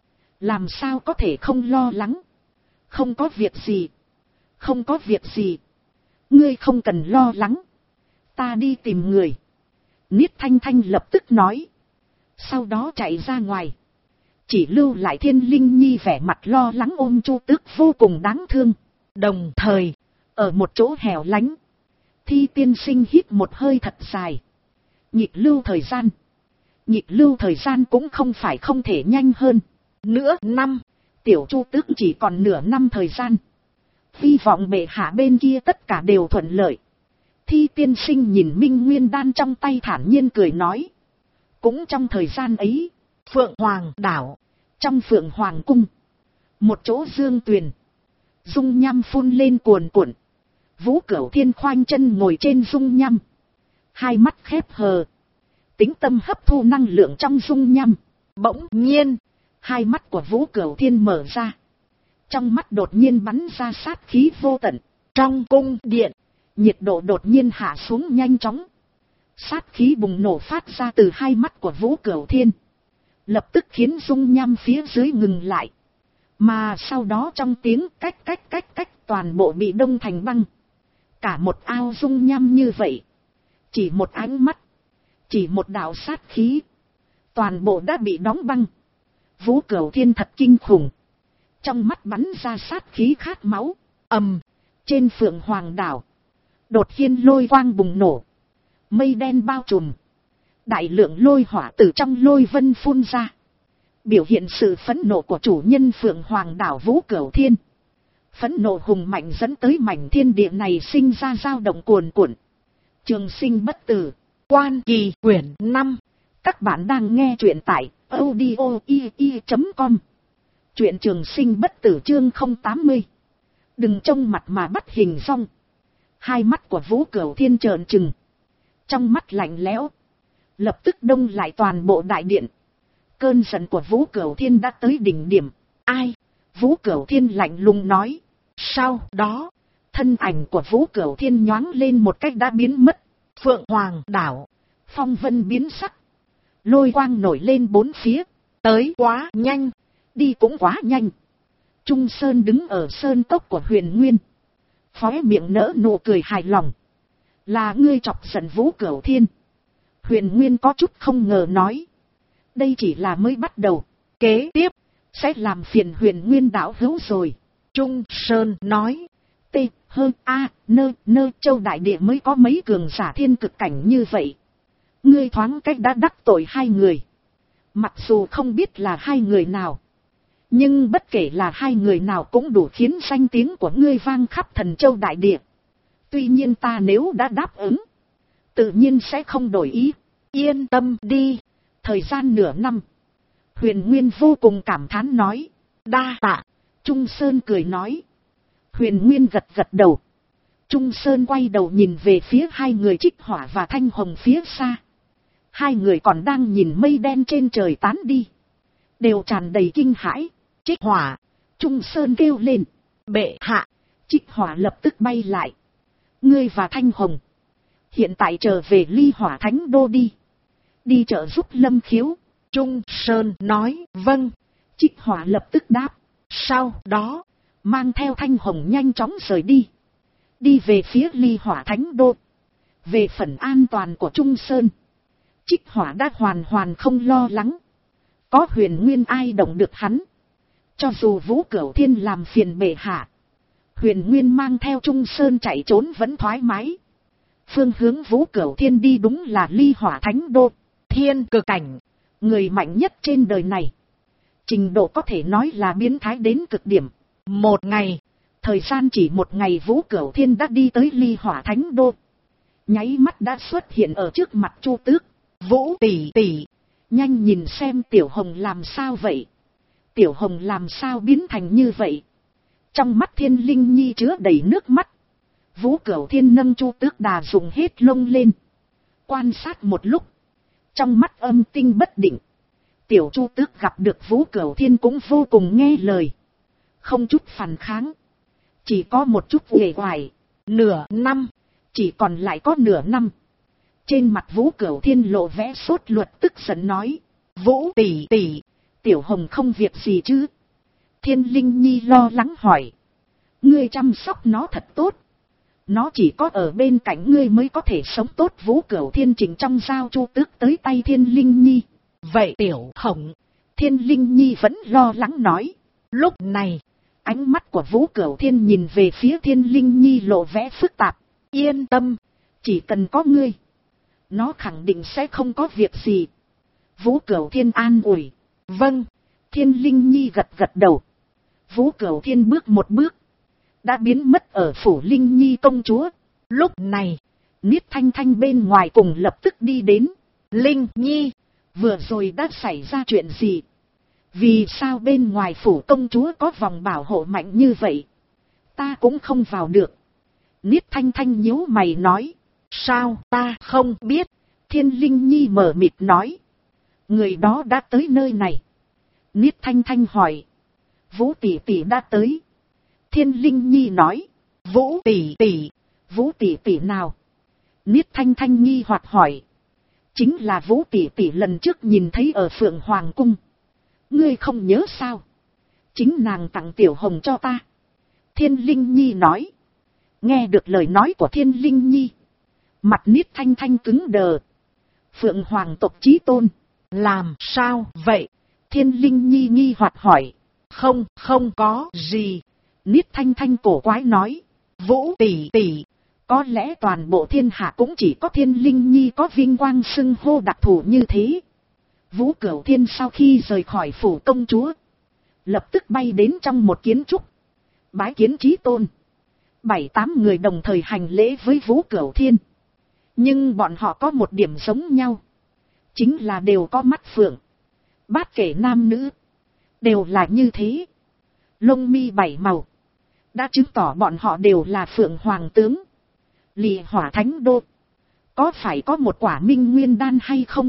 Làm sao có thể không lo lắng. Không có việc gì. Không có việc gì. Ngươi không cần lo lắng. Ta đi tìm người. Niết Thanh Thanh lập tức nói. Sau đó chạy ra ngoài. Chỉ lưu lại Thiên Linh Nhi vẻ mặt lo lắng ôm Chu Tước vô cùng đáng thương. Đồng thời, ở một chỗ hẻo lánh, Thi tiên sinh hít một hơi thật dài. Nhịp lưu thời gian. Nhịp lưu thời gian cũng không phải không thể nhanh hơn. Nửa năm, tiểu Chu Tước chỉ còn nửa năm thời gian. Hy vọng bệ hạ bên kia tất cả đều thuận lợi. Thi tiên sinh nhìn Minh Nguyên đan trong tay thản nhiên cười nói. Cũng trong thời gian ấy, Phượng Hoàng đảo, trong Phượng Hoàng cung, một chỗ dương tuyền, dung nham phun lên cuồn cuộn. Vũ Cửu Thiên khoanh chân ngồi trên dung nham, hai mắt khép hờ, tĩnh tâm hấp thu năng lượng trong dung nham. Bỗng nhiên, hai mắt của Vũ Cửu Thiên mở ra, trong mắt đột nhiên bắn ra sát khí vô tận. Trong cung điện, nhiệt độ đột nhiên hạ xuống nhanh chóng. Sát khí bùng nổ phát ra từ hai mắt của Vũ Cửu Thiên, lập tức khiến dung nham phía dưới ngừng lại. Mà sau đó trong tiếng cách toàn bộ bị đông thành băng. Cả một ao dung nham như vậy, chỉ một ánh mắt, chỉ một đạo sát khí, toàn bộ đã bị đóng băng. Vũ Cửu Thiên thật kinh khủng, trong mắt bắn ra sát khí khát máu. Trên Phượng Hoàng đảo, đột nhiên lôi quang bùng nổ, mây đen bao trùm, đại lượng lôi hỏa từ trong lôi vân phun ra, biểu hiện sự phẫn nộ của chủ nhân Phượng Hoàng đảo Vũ Cửu Thiên. Phẫn nộ hùng mạnh dẫn tới mảnh thiên địa này sinh ra dao động cuồn cuộn. Trường Sinh Bất Tử, Quan Kỳ quyển 5. Các bạn đang nghe truyện tại audio.com. Truyện Trường Sinh Bất Tử chương 080. Đừng trông mặt mà bắt hình dong. Hai mắt của Vũ Cửu Thiên trợn trừng, trong mắt lạnh lẽo, lập tức đông lại toàn bộ đại điện. Cơn giận của Vũ Cửu Thiên đã tới đỉnh điểm. Ai? Vũ Cửu Thiên lạnh lùng nói. Sau đó, thân ảnh của Vũ Cửu Thiên nhoáng lên một cách đã biến mất. Phượng Hoàng đảo, phong vân biến sắc, lôi quang nổi lên bốn phía. Tới quá nhanh, đi cũng quá nhanh. Trung Sơn đứng ở sơn cốc của Huyền Nguyên, khóe miệng nở nụ cười hài lòng. Là ngươi chọc giận Vũ Cửu Thiên. Huyền Nguyên có chút không ngờ nói. Đây chỉ là mới bắt đầu, kế tiếp sẽ làm phiền Huyền Nguyên đạo hữu rồi. Trung Sơn nói. Châu đại địa mới có mấy cường giả thiên cực cảnh như vậy. Ngươi thoáng cách đã đắc tội hai người. Mặc dù không biết là hai người nào, nhưng bất kể là hai người nào cũng đủ khiến danh tiếng của ngươi vang khắp Thần Châu đại địa. Tuy nhiên ta nếu đã đáp ứng, tự nhiên sẽ không đổi ý. Yên tâm đi. Thời gian nửa năm. Huyền Nguyên vô cùng cảm thán nói. Đa tạ. Trung Sơn cười nói. Huyền Nguyên gật gật đầu. Trung Sơn quay đầu nhìn về phía hai người Trích Hỏa và Thanh Hồng phía xa. Hai người còn đang nhìn mây đen trên trời tán đi, đều tràn đầy kinh hãi. Trích Hỏa, Trung Sơn kêu lên. Bệ hạ. Trích Hỏa lập tức bay lại. Ngươi và Thanh Hồng hiện tại trở về Ly Hỏa Thánh Đô đi. Đi trợ giúp Lâm Khiếu. Trung Sơn nói. Vâng. Trích Hỏa lập tức đáp. Sau đó, mang theo Thanh Hồng nhanh chóng rời đi. Đi về phía Ly Hỏa Thánh Đô. Về phần an toàn của Trung Sơn, Trích Hỏa đã hoàn không lo lắng. Có Huyền Nguyên ai động được hắn. Cho dù Vũ Cửu Thiên làm phiền bệ hạ, Huyền Nguyên mang theo Trung Sơn chạy trốn vẫn thoải mái. Phương hướng Vũ Cửu Thiên đi đúng là Ly Hỏa Thánh Đô. Thiên cực cảnh, người mạnh nhất trên đời này. Trình độ có thể nói là biến thái đến cực điểm. Một ngày, thời gian chỉ một ngày Vũ Cửu Thiên đã đi tới Ly Hỏa Thánh Đô. Nháy mắt đã xuất hiện ở trước mặt Chu Tước. Vũ tỷ tỷ, nhanh nhìn xem Tiểu Hồng làm sao vậy. Tiểu Hồng làm sao biến thành như vậy. Trong mắt Thiên Linh Nhi chứa đầy nước mắt. Vũ Cửu Thiên nâng Chu Tước đà dùng hết lông lên, quan sát một lúc, trong mắt âm tinh bất định. Tiểu Chu Tước gặp được Vũ Cửu Thiên cũng vô cùng nghe lời, không chút phản kháng, chỉ có một chút uể oải. Nửa năm, chỉ còn lại có nửa năm. Trên mặt Vũ Cửu Thiên lộ vẻ sốt ruột tức giận nói. Vũ tỷ tỷ, Tiểu Hồng không việc gì chứ? Thiên Linh Nhi lo lắng hỏi. Ngươi chăm sóc nó thật tốt. Nó chỉ có ở bên cạnh ngươi mới có thể sống tốt. Vũ Cửu Thiên chỉnh trong giao chu tước tới tay Thiên Linh Nhi. Vậy Tiểu Hồng, Thiên Linh Nhi vẫn lo lắng nói. Lúc này, ánh mắt của Vũ Cửu Thiên nhìn về phía Thiên Linh Nhi lộ vẻ phức tạp. Yên tâm, chỉ cần có ngươi, nó khẳng định sẽ không có việc gì. Vũ Cửu Thiên an ủi. Vâng. Thiên Linh Nhi gật gật đầu. Vũ Cửu Thiên bước một bước, đã biến mất ở phủ Linh Nhi công chúa. Lúc này, Niết Thanh Thanh bên ngoài cùng lập tức đi đến. Linh Nhi, vừa rồi đã xảy ra chuyện gì? Vì sao bên ngoài phủ công chúa có vòng bảo hộ mạnh như vậy? Ta cũng không vào được. Niết Thanh Thanh nhíu mày nói. Sao ta không biết? Thiên Linh Nhi mở mịt nói. Người đó đã tới nơi này. Niết Thanh Thanh hỏi. Vũ tỷ tỷ đã tới. Thiên Linh Nhi nói. Vũ tỷ tỷ. Vũ tỷ tỷ nào? Niết Thanh Thanh nghi hoặc hỏi. Chính là Vũ tỷ tỷ lần trước nhìn thấy ở Phượng Hoàng Cung. Ngươi không nhớ sao? Chính nàng tặng Tiểu Hồng cho ta. Thiên Linh Nhi nói. Nghe được lời nói của Thiên Linh Nhi, mặt Niết Thanh Thanh cứng đờ. Phượng Hoàng tộc chí tôn. Làm sao vậy? Thiên Linh Nhi nghi hoặc hỏi. Không có gì. Niết Thanh Thanh cổ quái nói. Vũ tỷ tỷ, có lẽ toàn bộ thiên hạ cũng chỉ có Thiên Linh Nhi có vinh quang xưng hô đặc thù như thế. Vũ Cửu Thiên sau khi rời khỏi phủ công chúa, lập tức bay đến trong một kiến trúc, bái kiến chí tôn. 7-8 người đồng thời hành lễ với Vũ Cửu Thiên. Nhưng bọn họ có một điểm giống nhau, chính là đều có mắt phượng. Bát kể nam nữ, đều là như thế. Lông mi 7 màu, đã chứng tỏ bọn họ đều là Phượng Hoàng tướng. Lì Hỏa Thánh Đô, có phải có một quả Minh Nguyên Đan hay không?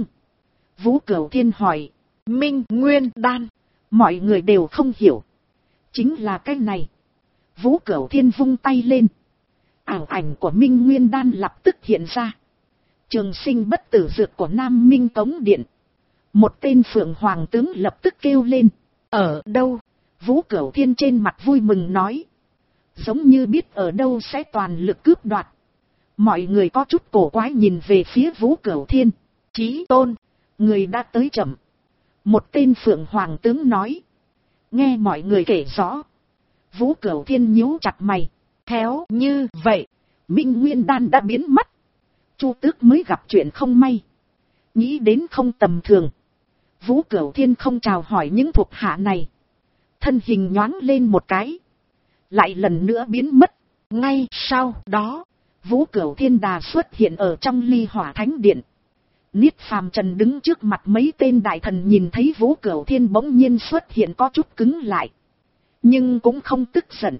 Vũ Cửu Thiên hỏi. Minh Nguyên Đan, mọi người đều không hiểu. Chính là cái này. Vũ Cửu Thiên vung tay lên, ảo ảnh của Minh Nguyên Đan lập tức hiện ra. Trường sinh bất tử dược của Nam Minh Cống Điện. Một tên Phượng Hoàng tướng lập tức kêu lên. Ở đâu? Vũ Cửu Thiên trên mặt vui mừng nói. Giống như biết ở đâu sẽ toàn lực cướp đoạt. Mọi người có chút cổ quái nhìn về phía Vũ Cửu Thiên. Chí tôn, người đã tới chậm. Một tên Phượng Hoàng tướng nói. Nghe mọi người kể rõ. Vũ Cửu Thiên nhíu chặt mày. Theo như vậy, Minh Nguyên Đan đã biến mất. Chu Tước mới gặp chuyện không may. Nghĩ đến không tầm thường. Vũ Cửu Thiên không chào hỏi những thuộc hạ này. Thân hình nhoáng lên một cái, lại lần nữa biến mất. Ngay sau đó, Vũ Cửu Thiên đà xuất hiện ở trong Ly Hỏa Thánh Điện. Niết Phàm Trần đứng trước mặt mấy tên đại thần nhìn thấy Vũ Cửu Thiên bỗng nhiên xuất hiện có chút cứng lại. Nhưng cũng không tức giận.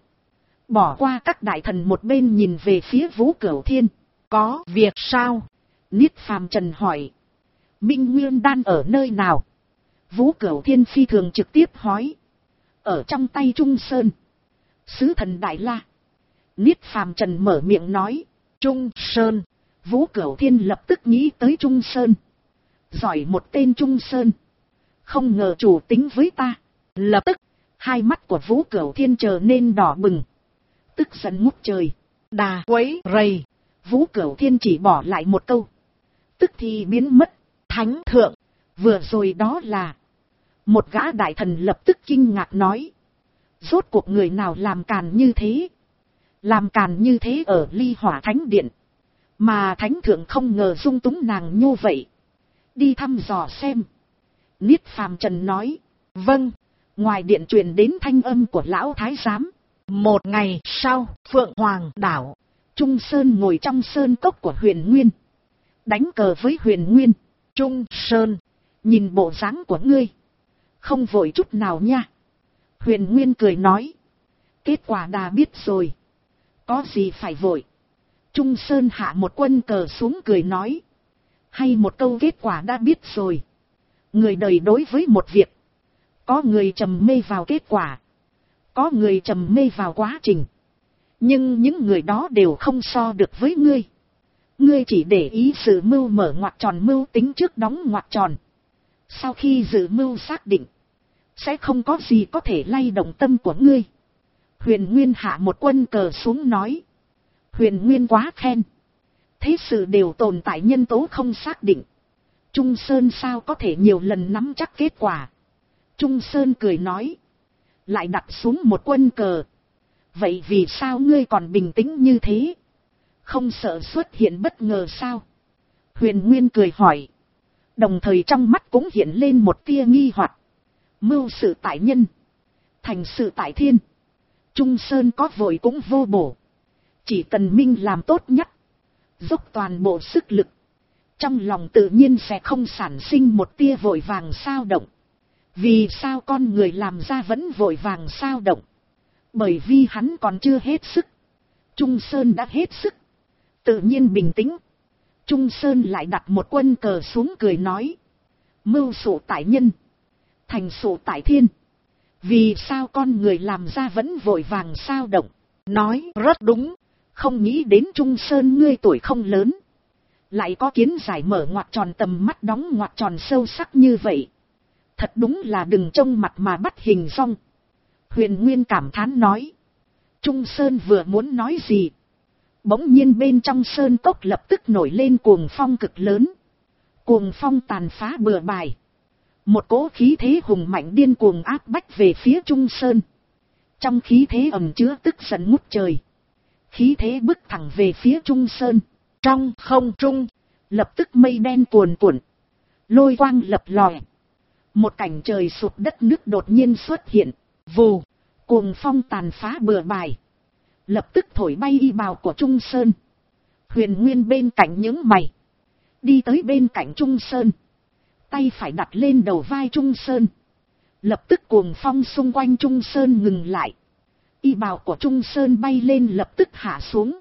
Bỏ qua các đại thần một bên nhìn về phía Vũ Cửu Thiên. Có việc sao? Niết Phàm Trần hỏi. Minh Nguyên Đan ở nơi nào? Vũ Cửu Thiên phi thường trực tiếp hỏi. Ở trong tay Trung Sơn, sứ thần Đại La. Niết Phàm Trần mở miệng nói. Trung Sơn. Vũ Cửu Thiên lập tức nghĩ tới Trung Sơn. Giỏi một tên Trung Sơn, không ngờ chủ tính với ta. Lập tức, hai mắt của Vũ Cửu Thiên trở nên đỏ bừng. Tức giận ngút trời. Đà quấy rầy. Vũ Cửu Thiên chỉ bỏ lại một câu. Tức thì biến mất. Thánh thượng, vừa rồi đó là... Một gã đại thần lập tức kinh ngạc nói. Rốt cuộc người nào làm càn như thế? Làm càn như thế ở Ly Hỏa Thánh Điện. Mà Thánh thượng không ngờ dung túng nàng như vậy. Đi thăm dò xem. Niết Phàm Trần nói. Vâng. Ngoài điện truyền đến thanh âm của lão thái giám. Một ngày sau, Phượng Hoàng đảo, Trung Sơn ngồi trong sơn cốc của Huyền Nguyên, đánh cờ với Huyền Nguyên. Trung Sơn, nhìn bộ dáng của ngươi, không vội chút nào nha. Huyền Nguyên cười nói. Kết quả đã biết rồi, có gì phải vội. Trung Sơn hạ một quân cờ xuống cười nói. Hay một câu kết quả đã biết rồi. Người đời đối với một việc, có người trầm mê vào kết quả, có người trầm mê vào quá trình. Nhưng những người đó đều không so được với ngươi. Ngươi chỉ để ý sự mưu mở ngoặc tròn, mưu tính trước đóng ngoặc tròn. Sau khi dự mưu xác định, sẽ không có gì có thể lay động tâm của ngươi. Huyền Nguyên hạ một quân cờ xuống nói. Huyền Nguyên quá khen. Thế sự đều tồn tại nhân tố không xác định. Trung Sơn sao có thể nhiều lần nắm chắc kết quả. Trung Sơn cười nói. Lại đặt xuống một quân cờ. Vậy vì sao ngươi còn bình tĩnh như thế? Không sợ xuất hiện bất ngờ sao? Huyền Nguyên cười hỏi. Đồng thời trong mắt cũng hiện lên một tia nghi hoặc. Mưu sự tại nhân, thành sự tại thiên. Trung Sơn có vội cũng vô bổ. Chỉ cần minh làm tốt nhất, dốc toàn bộ sức lực, trong lòng tự nhiên sẽ không sản sinh một tia vội vàng sao động. Vì sao con người làm ra vẫn vội vàng sao động? Bởi vì hắn còn chưa hết sức. Trung Sơn đã hết sức, tự nhiên bình tĩnh. Trung Sơn lại đặt một quân cờ xuống cười nói. Mưu sụ tại nhân, thành sụ tại thiên. Vì sao con người làm ra vẫn vội vàng sao động? Nói rất đúng. Không nghĩ đến Trung Sơn ngươi tuổi không lớn, lại có kiến giải mở ngoặt tròn tầm mắt đóng ngoặt tròn sâu sắc như vậy. Thật đúng là đừng trông mặt mà bắt hình dong. Huyền Nguyên cảm thán nói. Trung Sơn vừa muốn nói gì, bỗng nhiên bên trong sơn cốc lập tức nổi lên cuồng phong cực lớn. Cuồng phong tàn phá bừa bãi. Một cỗ khí thế hùng mạnh điên cuồng áp bách về phía Trung Sơn. Trong khí thế ẩn chứa tức giận ngút trời. Khí thế bước thẳng về phía Trung Sơn. Trong không trung, lập tức mây đen cuồn cuộn, lôi quang lập lòe. Một cảnh trời sụp đất nước đột nhiên xuất hiện. Vù, cuồng phong tàn phá bừa bãi, lập tức thổi bay y bào của Trung Sơn. Huyền Nguyên bên cạnh những mày, đi tới bên cạnh Trung Sơn, tay phải đặt lên đầu vai Trung Sơn. Lập tức cuồng phong xung quanh Trung Sơn ngừng lại. Y bào của Trung Sơn bay lên lập tức hạ xuống.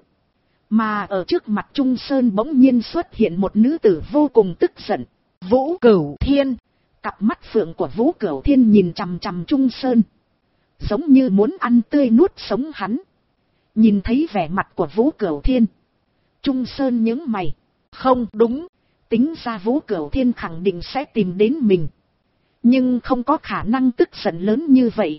Mà ở trước mặt Trung Sơn bỗng nhiên xuất hiện một nữ tử vô cùng tức giận. Vũ Cửu Thiên. Cặp mắt phượng của Vũ Cửu Thiên nhìn chằm chằm Trung Sơn, giống như muốn ăn tươi nuốt sống hắn. Nhìn thấy vẻ mặt của Vũ Cửu Thiên, Trung Sơn nhướng mày. Không đúng, tính ra Vũ Cửu Thiên khẳng định sẽ tìm đến mình, nhưng không có khả năng tức giận lớn như vậy.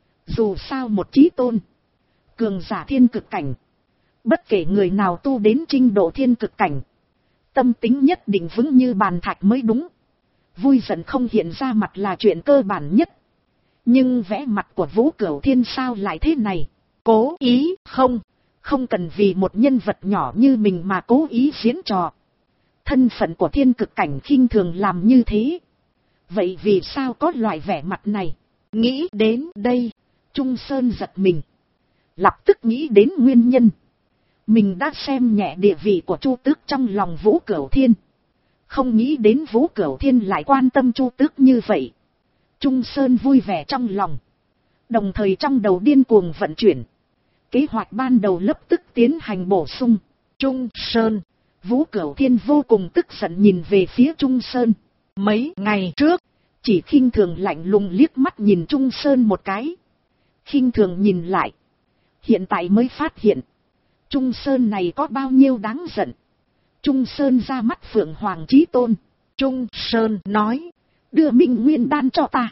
Dù sao một chí tôn, cường giả thiên cực cảnh, bất kể người nào tu đến trình độ thiên cực cảnh, tâm tính nhất định vững như bàn thạch mới đúng. Vui giận không hiện ra mặt là chuyện cơ bản nhất. Nhưng vẽ mặt của Vũ Cửu Thiên sao lại thế này? Cố ý không? Không cần vì một nhân vật nhỏ như mình mà cố ý diễn trò. Thân phận của thiên cực cảnh khinh thường làm như thế. Vậy vì sao có loại vẻ mặt này? Nghĩ đến đây, Trung Sơn giật mình. Lập tức nghĩ đến nguyên nhân. Mình đã xem nhẹ địa vị của Chu Tước trong lòng Vũ Cửu Thiên. Không nghĩ đến Vũ Cửu Thiên lại quan tâm Chu Tước như vậy. Trung Sơn vui vẻ trong lòng, đồng thời trong đầu điên cuồng vận chuyển. Kế hoạch ban đầu lập tức tiến hành bổ sung. Trung Sơn, Vũ Cửu Thiên vô cùng tức giận nhìn về phía Trung Sơn. Mấy ngày trước, chỉ khinh thường lạnh lùng liếc mắt nhìn Trung Sơn một cái. Khinh thường nhìn lại, hiện tại mới phát hiện Trung Sơn này có bao nhiêu đáng giận. Trung Sơn ra mắt Phượng Hoàng Chí Tôn. Trung Sơn nói, đưa Minh Nguyên đan cho ta.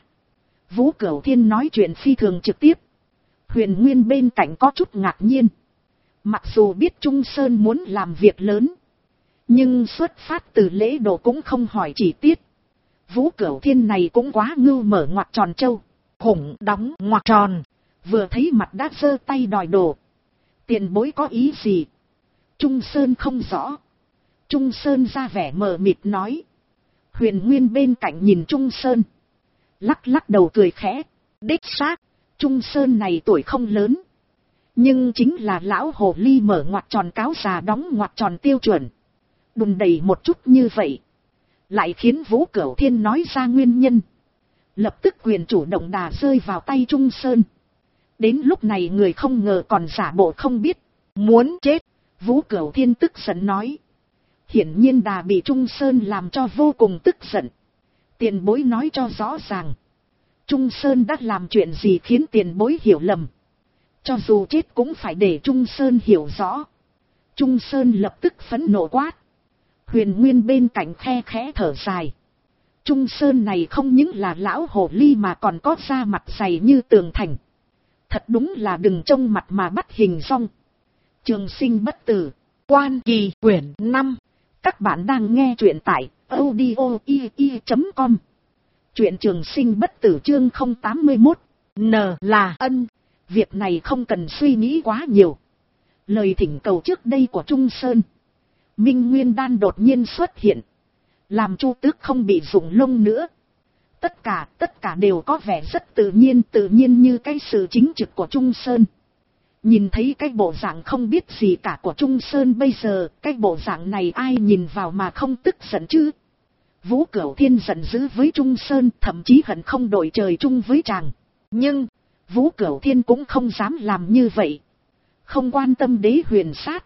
Vũ Cửu Thiên nói chuyện phi thường trực tiếp. Huyền Nguyên bên cạnh có chút ngạc nhiên. Mặc dù biết Trung Sơn muốn làm việc lớn, nhưng xuất phát từ lễ độ cũng không hỏi chi tiết. Vũ Cửu Thiên này cũng quá ngưu mở ngoặt tròn trâu, hủng đóng ngoặt tròn. Vừa thấy mặt đã giơ tay đòi đồ. Tiền bối có ý gì? Trung Sơn không rõ. Trung Sơn ra vẻ mờ mịt nói. Huyền Nguyên bên cạnh nhìn Trung Sơn, lắc lắc đầu cười khẽ. Đích xác, Trung Sơn này tuổi không lớn, nhưng chính là lão hồ ly mở ngoặt tròn cáo già đóng ngoặt tròn tiêu chuẩn. Đùn đầy một chút như vậy, lại khiến Vũ Cửu Thiên nói ra nguyên nhân. Lập tức quyền chủ động đà rơi vào tay Trung Sơn. Đến lúc này người không ngờ còn giả bộ không biết. Muốn chết, Vũ Cửu Thiên tức giận nói. Hiển nhiên đà bị Trung Sơn làm cho vô cùng tức giận. Tiền bối nói cho rõ ràng, Trung Sơn đã làm chuyện gì khiến tiền bối hiểu lầm? Cho dù chết cũng phải để Trung Sơn hiểu rõ. Trung Sơn lập tức phẫn nộ quát. Huyền Nguyên bên cạnh khe khẽ thở dài. Trung Sơn này không những là lão hồ ly mà còn có da mặt dày như tường thành. Thật đúng là đừng trông mặt mà bắt hình dong. Trường sinh bất tử, Quan Kỳ quyển 5. Các bạn đang nghe truyện tại audio.com. Truyện Trường sinh bất tử chương 081. N là ân. Việc này không cần suy nghĩ quá nhiều. Lời thỉnh cầu trước đây của Trung Sơn, Minh Nguyên Đan đột nhiên xuất hiện, làm Chu Tước không bị rụng lông nữa. Tất cả đều có vẻ rất tự nhiên như cái sự chính trực của Trung Sơn. Nhìn thấy cái bộ dạng không biết gì cả của Trung Sơn bây giờ, cái bộ dạng này ai nhìn vào mà không tức giận chứ? Vũ Cửu Thiên giận dữ với Trung Sơn, thậm chí hận không đội trời chung với chàng. Nhưng Vũ Cửu Thiên cũng không dám làm như vậy. Không quan tâm đế huyền sát,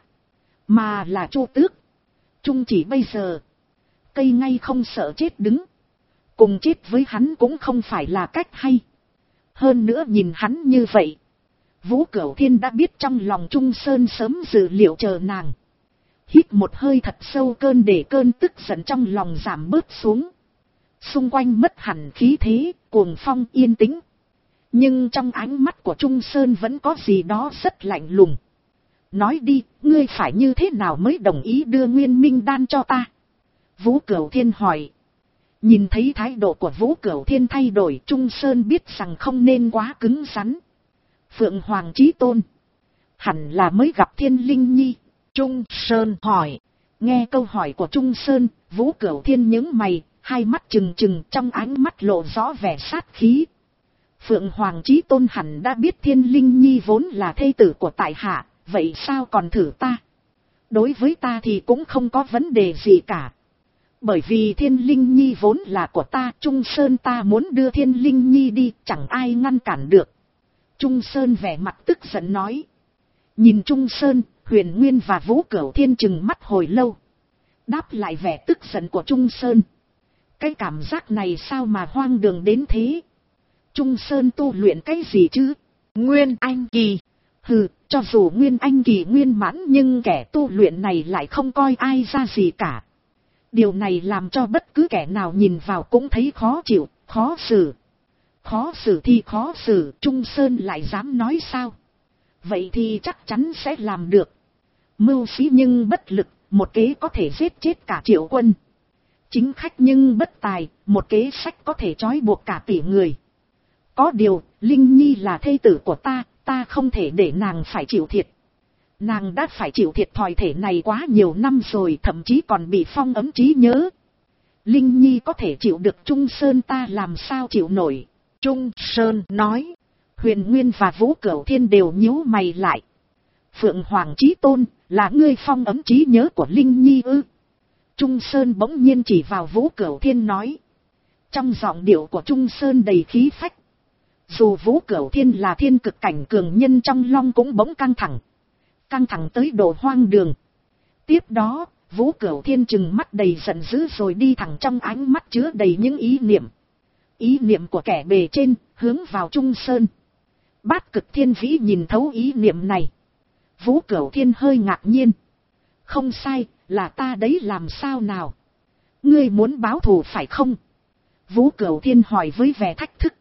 mà là Chu Tước. Trung chỉ bây giờ, cây ngay không sợ chết đứng. Cùng chết với hắn cũng không phải là cách hay. Hơn nữa nhìn hắn như vậy, Vũ Cửu Thiên đã biết trong lòng Trung Sơn sớm dự liệu chờ nàng. Hít một hơi thật sâu để cơn tức giận trong lòng giảm bớt xuống. Xung quanh mất hẳn khí thế, cuồng phong yên tĩnh. Nhưng trong ánh mắt của Trung Sơn vẫn có gì đó rất lạnh lùng. Nói đi, ngươi phải như thế nào mới đồng ý đưa Nguyên Minh Đan cho ta? Vũ Cửu Thiên hỏi. Nhìn thấy thái độ của Vũ Cửu Thiên thay đổi, Trung Sơn biết rằng không nên quá cứng rắn. Phượng Hoàng Chí Tôn, hẳn là mới gặp Thiên Linh Nhi. Trung Sơn hỏi. Nghe câu hỏi của Trung Sơn, Vũ Cửu Thiên nhướng mày, hai mắt trừng trừng, trong ánh mắt lộ rõ vẻ sát khí. Phượng Hoàng Chí Tôn hẳn đã biết Thiên Linh Nhi vốn là thê tử của tại hạ, vậy sao còn thử ta? Đối với ta thì cũng không có vấn đề gì cả. Bởi vì Thiên Linh Nhi vốn là của ta, Trung Sơn ta muốn đưa Thiên Linh Nhi đi, chẳng ai ngăn cản được. Trung Sơn vẻ mặt tức giận nói. Nhìn Trung Sơn, Huyền Nguyên và Vũ Cửu Thiên trừng mắt hồi lâu. Đáp lại vẻ tức giận của Trung Sơn. Cái cảm giác này sao mà hoang đường đến thế? Trung Sơn tu luyện cái gì chứ? Nguyên Anh Kỳ. Hừ, cho dù Nguyên Anh Kỳ nguyên mãn nhưng kẻ tu luyện này lại không coi ai ra gì cả. Điều này làm cho bất cứ kẻ nào nhìn vào cũng thấy khó chịu, khó xử. Khó xử thì khó xử, Trung Sơn lại dám nói sao? Vậy thì chắc chắn sẽ làm được. Mưu sĩ nhưng bất lực, một kế có thể giết chết cả triệu quân. Chính khách nhưng bất tài, một kế sách có thể trói buộc cả tỷ người. Có điều, Linh Nhi là thê tử của ta, ta không thể để nàng phải chịu thiệt. Nàng đã phải chịu thiệt thòi thể này quá nhiều năm rồi, thậm chí còn bị phong ấn trí nhớ. Linh Nhi có thể chịu được, Trung Sơn ta làm sao chịu nổi? Trung Sơn nói. Huyền Nguyên và Vũ Cửu Thiên đều nhíu mày lại. Phượng Hoàng Chí Tôn, là ngươi phong ấn trí nhớ của Linh Nhi ư? Trung Sơn bỗng nhiên chỉ vào Vũ Cửu Thiên nói. Trong giọng điệu của Trung Sơn đầy khí phách. Dù Vũ Cửu Thiên là thiên cực cảnh cường nhân trong long cũng bỗng căng thẳng. Căng thẳng tới độ hoang đường. Tiếp đó, Vũ Cửu Thiên trừng mắt đầy giận dữ rồi đi thẳng trong ánh mắt chứa đầy những ý niệm. Ý niệm của kẻ bề trên, hướng vào Trung Sơn. Bát Cực Thiên Vĩ nhìn thấu ý niệm này. Vũ Cửu Thiên hơi ngạc nhiên. Không sai, là ta đấy, làm sao nào? Ngươi muốn báo thù phải không? Vũ Cửu Thiên hỏi với vẻ thách thức.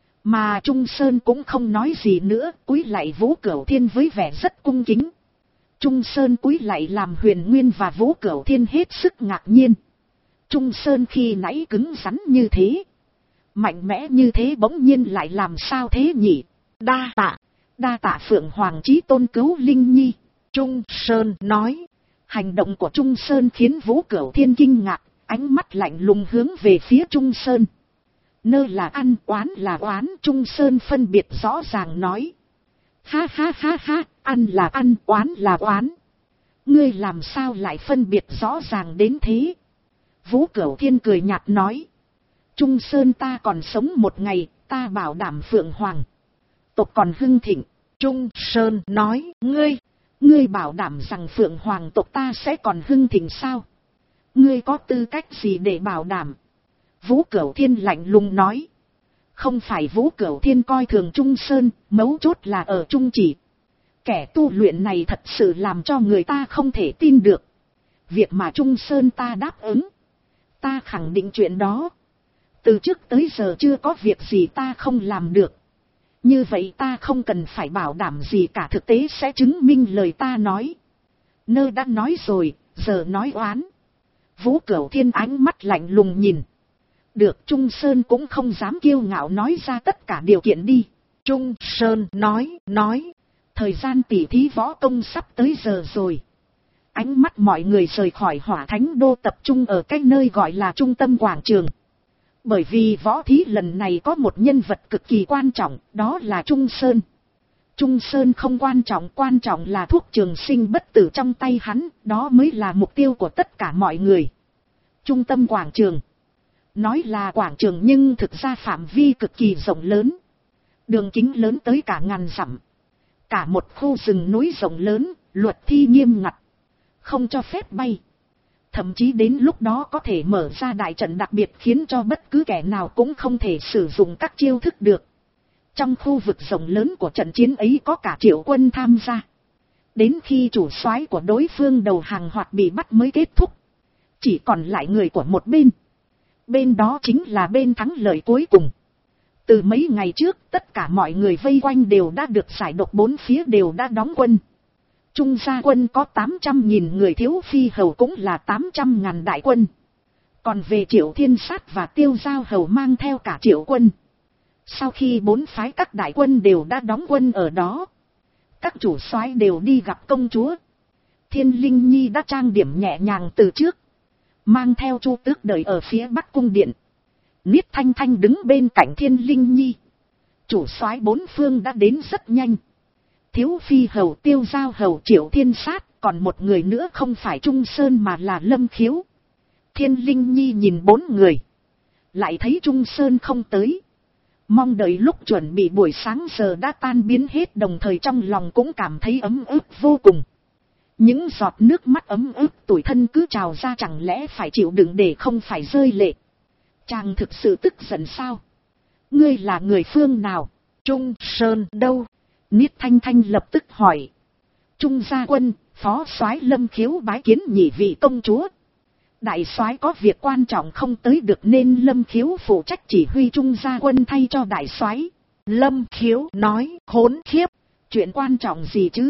Mà Trung Sơn cũng không nói gì nữa, cúi lạy Vũ Cửu Thiên với vẻ rất cung kính. Trung Sơn cúi lạy làm Huyền Nguyên và Vũ Cửu Thiên hết sức ngạc nhiên. Trung Sơn khi nãy cứng rắn như thế, mạnh mẽ như thế, bỗng nhiên lại làm sao thế nhỉ? Đa tạ Phượng Hoàng Chí Tôn cứu Linh Nhi. Trung Sơn nói. Hành động của Trung Sơn khiến Vũ Cửu Thiên kinh ngạc, ánh mắt lạnh lùng hướng về phía Trung Sơn. Nơ là ăn, oán là oán, Trung Sơn phân biệt rõ ràng nói. Ha ha ha ha, ăn là ăn, oán là oán. Ngươi làm sao lại phân biệt rõ ràng đến thế? Vũ Cửu Thiên cười nhạt nói. Trung Sơn ta còn sống một ngày, ta bảo đảm Phượng Hoàng tộc còn hưng thịnh. Trung Sơn nói. Ngươi bảo đảm rằng Phượng Hoàng tộc ta sẽ còn hưng thịnh sao? Ngươi có tư cách gì để bảo đảm? Vũ Cửu Thiên lạnh lùng nói. Không phải Vũ Cửu Thiên coi thường Trung Sơn, mấu chốt là ở Trung Chỉ. Kẻ tu luyện này thật sự làm cho người ta không thể tin được. Việc mà Trung Sơn ta đáp ứng, ta khẳng định chuyện đó. Từ trước tới giờ chưa có việc gì ta không làm được. Như vậy ta không cần phải bảo đảm gì cả, thực tế sẽ chứng minh lời ta nói. Nơ đã nói rồi, giờ nói oán. Vũ Cửu Thiên ánh mắt lạnh lùng nhìn. Được, Trung Sơn cũng không dám kiêu ngạo nói ra tất cả điều kiện đi. Trung Sơn nói. Thời gian tỉ thí võ công sắp tới giờ rồi. Ánh mắt mọi người rời khỏi Hỏa Thánh Đô tập trung ở cái nơi gọi là trung tâm quảng trường. Bởi vì võ thí lần này có một nhân vật cực kỳ quan trọng, đó là Trung Sơn. Trung Sơn không quan trọng là thuốc trường sinh bất tử trong tay hắn, đó mới là mục tiêu của tất cả mọi người. Trung tâm quảng trường. Nói là quảng trường nhưng thực ra phạm vi cực kỳ rộng lớn. Đường kính lớn tới cả ngàn dặm. Cả một khu rừng núi rộng lớn, luật thi nghiêm ngặt. Không cho phép bay. Thậm chí đến lúc đó có thể mở ra đại trận đặc biệt khiến cho bất cứ kẻ nào cũng không thể sử dụng các chiêu thức được. Trong khu vực rộng lớn của trận chiến ấy có cả triệu quân tham gia. Đến khi chủ soái của đối phương đầu hàng hoặc bị bắt mới kết thúc. Chỉ còn lại người của một bên. Bên đó chính là bên thắng lợi cuối cùng. Từ mấy ngày trước tất cả mọi người vây quanh đều đã được giải độc, bốn phía đều đã đóng quân. Trung gia quân có 800.000 người, Thiếu Phi Hầu cũng là 800.000 đại quân. Còn về Triệu Thiên Sát và Tiêu Giao Hầu mang theo cả triệu quân. Sau khi bốn phái các đại quân đều đã đóng quân ở đó, các chủ soái đều đi gặp công chúa. Thiên Linh Nhi đã trang điểm nhẹ nhàng từ trước, mang theo Chu Tước đợi ở phía Bắc cung điện. Niết Thanh Thanh đứng bên cạnh Thiên Linh Nhi. Chủ soái bốn phương đã đến rất nhanh. Thiếu Phi Hầu, Tiêu Giao Hầu, Triệu Thiên Sát, còn một người nữa không phải Trung Sơn mà là Lâm Khiếu. Thiên Linh Nhi nhìn bốn người, lại thấy Trung Sơn không tới. Mong đợi lúc chuẩn bị buổi sáng giờ đã tan biến hết, đồng thời trong lòng cũng cảm thấy ấm ức vô cùng. Những giọt nước mắt ấm ức tủi thân cứ trào ra, chẳng lẽ phải chịu đựng để không phải rơi lệ. Chàng thực sự tức giận sao? Ngươi là người phương nào? Trung Sơn đâu? Niết Thanh Thanh lập tức hỏi. Trung gia quân, phó soái Lâm Khiếu bái kiến nhị vị công chúa. Đại soái có việc quan trọng không tới được nên Lâm Khiếu phụ trách chỉ huy Trung gia quân thay cho đại soái. Lâm Khiếu nói, khốn khiếp, chuyện quan trọng gì chứ?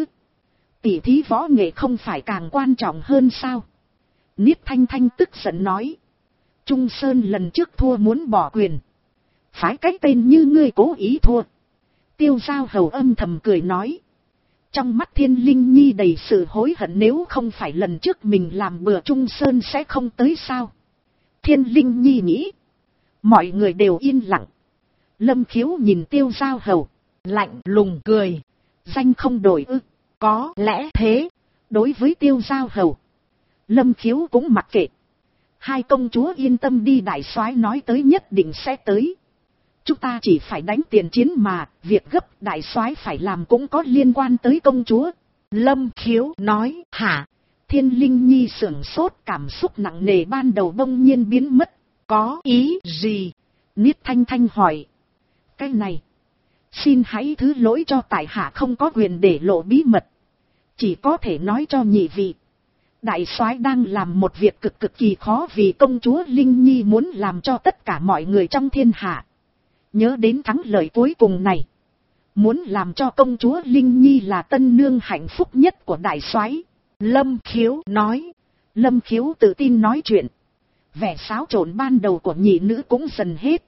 Tỷ thí võ nghệ không phải càng quan trọng hơn sao? Niết Thanh Thanh tức giận nói. Trung Sơn lần trước thua muốn bỏ quyền. Phái cái tên như ngươi cố ý thua. Tiêu Giao Hầu âm thầm cười nói. Trong mắt Thiên Linh Nhi đầy sự hối hận, nếu không phải lần trước mình làm bừa Trung Sơn sẽ không tới sao. Thiên Linh Nhi nghĩ. Mọi người đều yên lặng. Lâm Khiếu nhìn Tiêu Giao Hầu, lạnh lùng cười. Danh không đổi ư? Có lẽ thế. Đối với Tiêu Giao Hầu, Lâm Khiếu cũng mặc kệ. Hai công chúa yên tâm đi, đại soái nói tới nhất định sẽ tới. Chúng ta chỉ phải đánh tiền chiến mà, việc gấp đại soái phải làm cũng có liên quan tới công chúa. Lâm Khiếu nói, hả? Thiên Linh Nhi sửng sốt, cảm xúc nặng nề ban đầu bỗng nhiên biến mất. Có ý gì? Niết Thanh Thanh hỏi. Cái này, xin hãy thứ lỗi cho tại hạ không có quyền để lộ bí mật. Chỉ có thể nói cho nhị vị. Đại soái đang làm một việc cực kỳ khó, vì công chúa Linh Nhi muốn làm cho tất cả mọi người trong thiên hạ nhớ đến thắng lợi cuối cùng này. Muốn làm cho công chúa Linh Nhi là tân nương hạnh phúc nhất của đại soái. Lâm Khiếu nói. Lâm Khiếu tự tin nói chuyện. Vẻ xáo trộn ban đầu của nhị nữ cũng dần hết.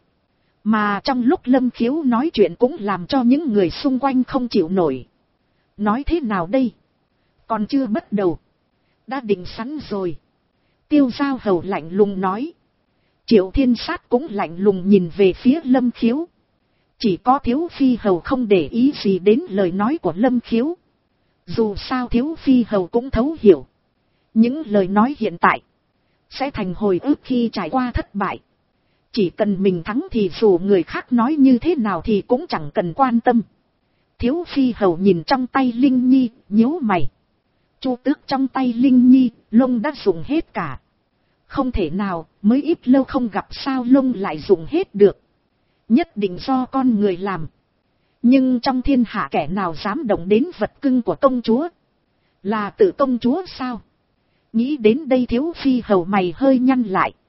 Mà trong lúc Lâm Khiếu nói chuyện cũng làm cho những người xung quanh không chịu nổi. Nói thế nào đây? Còn chưa bắt đầu. Đã định sẵn rồi. Tiêu Giao Hầu lạnh lùng nói. Triệu Thiên Sát cũng lạnh lùng nhìn về phía Lâm Khiếu. Chỉ có Thiếu Phi Hầu không để ý gì đến lời nói của Lâm Khiếu. Dù sao Thiếu Phi Hầu cũng thấu hiểu. Những lời nói hiện tại sẽ thành hồi ức khi trải qua thất bại. Chỉ cần mình thắng thì dù người khác nói như thế nào thì cũng chẳng cần quan tâm. Thiếu Phi Hầu nhìn trong tay Linh Nhi, nhíu mày. Chu Tước trong tay Linh Nhi, lông đã dùng hết cả. Không thể nào, mới ít lâu không gặp sao lông lại dùng hết được. Nhất định do con người làm. Nhưng trong thiên hạ kẻ nào dám động đến vật cưng của công chúa? Là tự công chúa sao? Nghĩ đến đây Thiếu Phi Hầu mày hơi nhăn lại.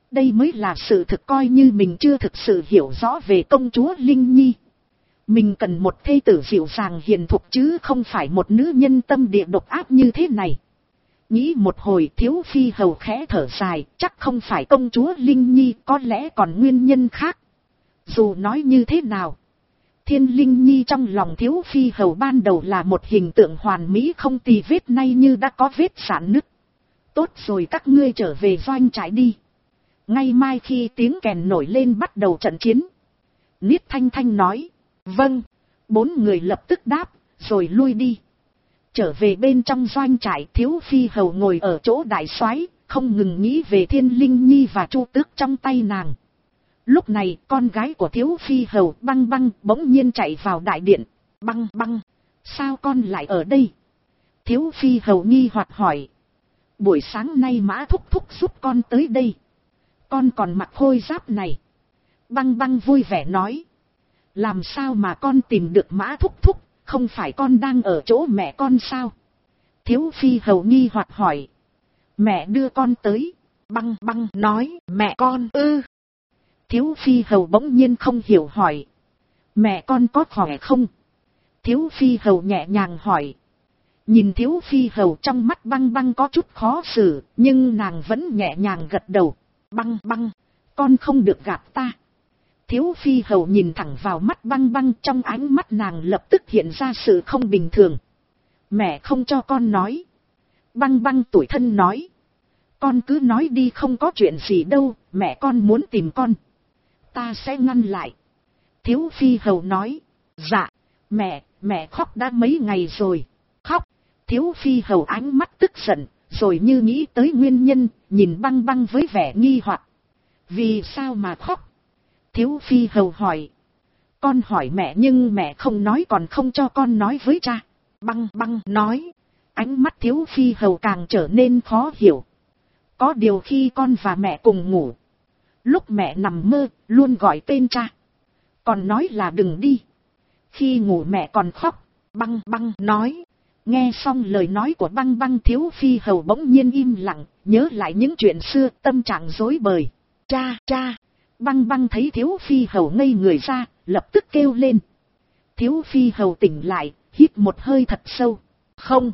Đây mới là sự thực, coi như mình chưa thực sự hiểu rõ về công chúa Linh Nhi. Mình cần một thê tử dịu dàng hiền thục chứ không phải một nữ nhân tâm địa độc ác như thế này. Nghĩ một hồi, Thiếu Phi Hầu khẽ thở dài, chắc không phải công chúa Linh Nhi, có lẽ còn nguyên nhân khác. Dù nói như thế nào, Thiên Linh Nhi trong lòng Thiếu Phi Hầu ban đầu là một hình tượng hoàn mỹ không tì vết, nay như đã có vết rạn nứt. Tốt rồi, các ngươi trở về doanh trại đi. Ngay mai khi tiếng kèn nổi lên bắt đầu trận chiến. Niết Thanh Thanh nói. Vâng. 4 người lập tức đáp, rồi lui đi. Trở về bên trong doanh trại, Thiếu Phi Hầu ngồi ở chỗ đại soái, không ngừng nghĩ về Thiên Linh Nhi và Chu Tước trong tay nàng. Lúc này, con gái của Thiếu Phi Hầu Băng Băng bỗng nhiên chạy vào đại điện. Băng Băng, sao con lại ở đây? Thiếu Phi Hầu nghi hoặc hỏi. Buổi sáng nay Mã Thúc Thúc giúp con tới đây. Con còn mặc khôi giáp này. Băng Băng vui vẻ nói. Làm sao mà con tìm được Mã Thúc Thúc, không phải con đang ở chỗ mẹ con sao? Thiếu Phi Hầu nghi hoặc hỏi. Mẹ đưa con tới. Băng Băng nói, mẹ con ư? Thiếu Phi Hầu bỗng nhiên không hiểu hỏi. Mẹ con có khỏe không? Thiếu Phi Hầu nhẹ nhàng hỏi. Nhìn Thiếu Phi Hầu trong mắt Băng Băng có chút khó xử, nhưng nàng vẫn nhẹ nhàng gật đầu. Băng Băng, con không được gạt ta. Thiếu Phi Hầu nhìn thẳng vào mắt Băng Băng, trong ánh mắt nàng lập tức hiện ra sự không bình thường. Mẹ không cho con nói. Băng Băng tủi thân nói. Con cứ nói đi, không có chuyện gì đâu, mẹ con muốn tìm con. Ta sẽ ngăn lại. Thiếu Phi Hầu nói. Dạ, mẹ khóc đã mấy ngày rồi. Khóc. Thiếu Phi Hầu ánh mắt tức giận, rồi như nghĩ tới nguyên nhân, nhìn Băng Băng với vẻ nghi hoặc. Vì sao mà khóc? Thiếu Phi Hầu hỏi. Con hỏi mẹ nhưng mẹ không nói, còn không cho con nói với cha. Băng Băng nói. Ánh mắt Thiếu Phi Hầu càng trở nên khó hiểu. Có điều khi con và mẹ cùng ngủ, lúc mẹ nằm mơ, luôn gọi tên cha. Còn nói là đừng đi. Khi ngủ mẹ còn khóc. Băng Băng nói. Nghe xong lời nói của Băng Băng, Thiếu Phi Hầu bỗng nhiên im lặng, nhớ lại những chuyện xưa, tâm trạng rối bời. Cha. Băng Băng thấy Thiếu Phi Hầu ngây người ra, lập tức kêu lên. Thiếu Phi Hầu tỉnh lại, hít một hơi thật sâu. Không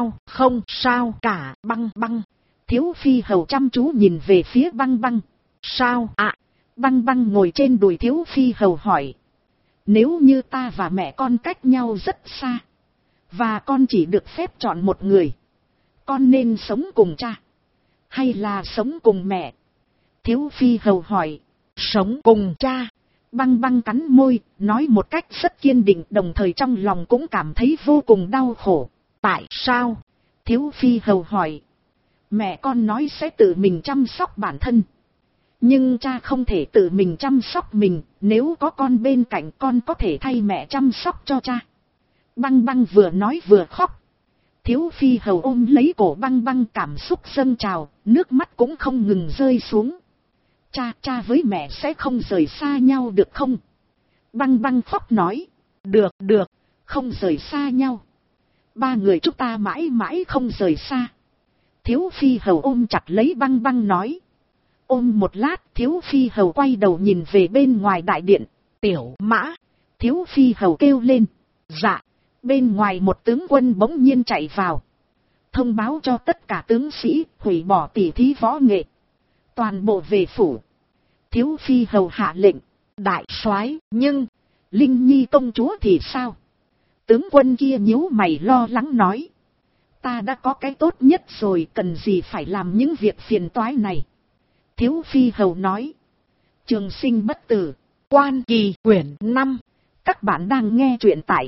sao cả. Băng Băng. Thiếu Phi Hầu chăm chú nhìn về phía Băng Băng. Sao ạ? Băng Băng ngồi trên đùi Thiếu Phi Hầu hỏi. Nếu như ta và mẹ con cách nhau rất xa, và con chỉ được phép chọn một người, con nên sống cùng cha, hay là sống cùng mẹ? Thiếu Phi Hầu hỏi. Sống cùng cha. Băng Băng cắn môi, nói một cách rất kiên định, đồng thời trong lòng cũng cảm thấy vô cùng đau khổ. Tại sao? Thiếu Phi Hầu hỏi. Mẹ con nói sẽ tự mình chăm sóc bản thân, nhưng cha không thể tự mình chăm sóc mình, nếu có con bên cạnh con có thể thay mẹ chăm sóc cho cha. Băng Băng vừa nói vừa khóc. Thiếu Phi Hầu ôm lấy cổ Băng Băng, cảm xúc dâng trào, nước mắt cũng không ngừng rơi xuống. Cha với mẹ sẽ không rời xa nhau được không? Băng Băng khóc nói. Được, không rời xa nhau. 3 người chúng ta mãi mãi không rời xa. Thiếu Phi Hầu ôm chặt lấy Băng Băng nói. Ôm một lát, Thiếu Phi Hầu quay đầu nhìn về bên ngoài đại điện. Tiểu Mã. Thiếu Phi Hầu kêu lên. Dạ. Bên ngoài một tướng quân bỗng nhiên chạy vào, thông báo cho tất cả tướng sĩ hủy bỏ tỉ thí võ nghệ, toàn bộ về phủ. Thiếu Phi Hầu hạ lệnh. Đại soái, nhưng Linh Nhi công chúa thì sao? Tướng quân kia nhíu mày lo lắng nói. Ta đã có cái tốt nhất rồi, cần gì phải làm những việc phiền toái này? Thiếu Phi Hầu nói. Trường Sinh Bất Tử, Quan Kỳ quyển 5. Các bạn đang nghe truyện tại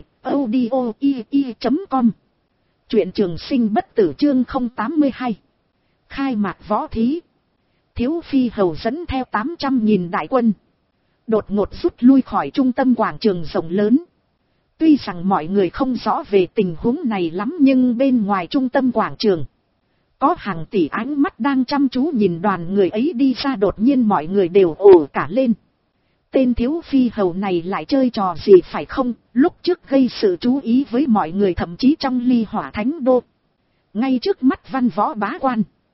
audio.com. Truyện Trường Sinh Bất Tử chương 082. Khai mạc võ thí. Thiếu Phi Hầu dẫn theo 800.000 đại quân, đột ngột rút lui khỏi trung tâm quảng trường rộng lớn. Tuy rằng mọi người không rõ về tình huống này lắm, nhưng bên ngoài trung tâm quảng trường có hàng tỷ ánh mắt đang chăm chú nhìn đoàn người ấy đi ra. Đột nhiên mọi người đều ồ cả lên. Tên Thiếu Phi Hầu này lại chơi trò gì phải không? Lúc trước gây sự chú ý với mọi người, thậm chí trong Ly Hỏa Thánh Đô, ngay trước mắt văn võ bá quan,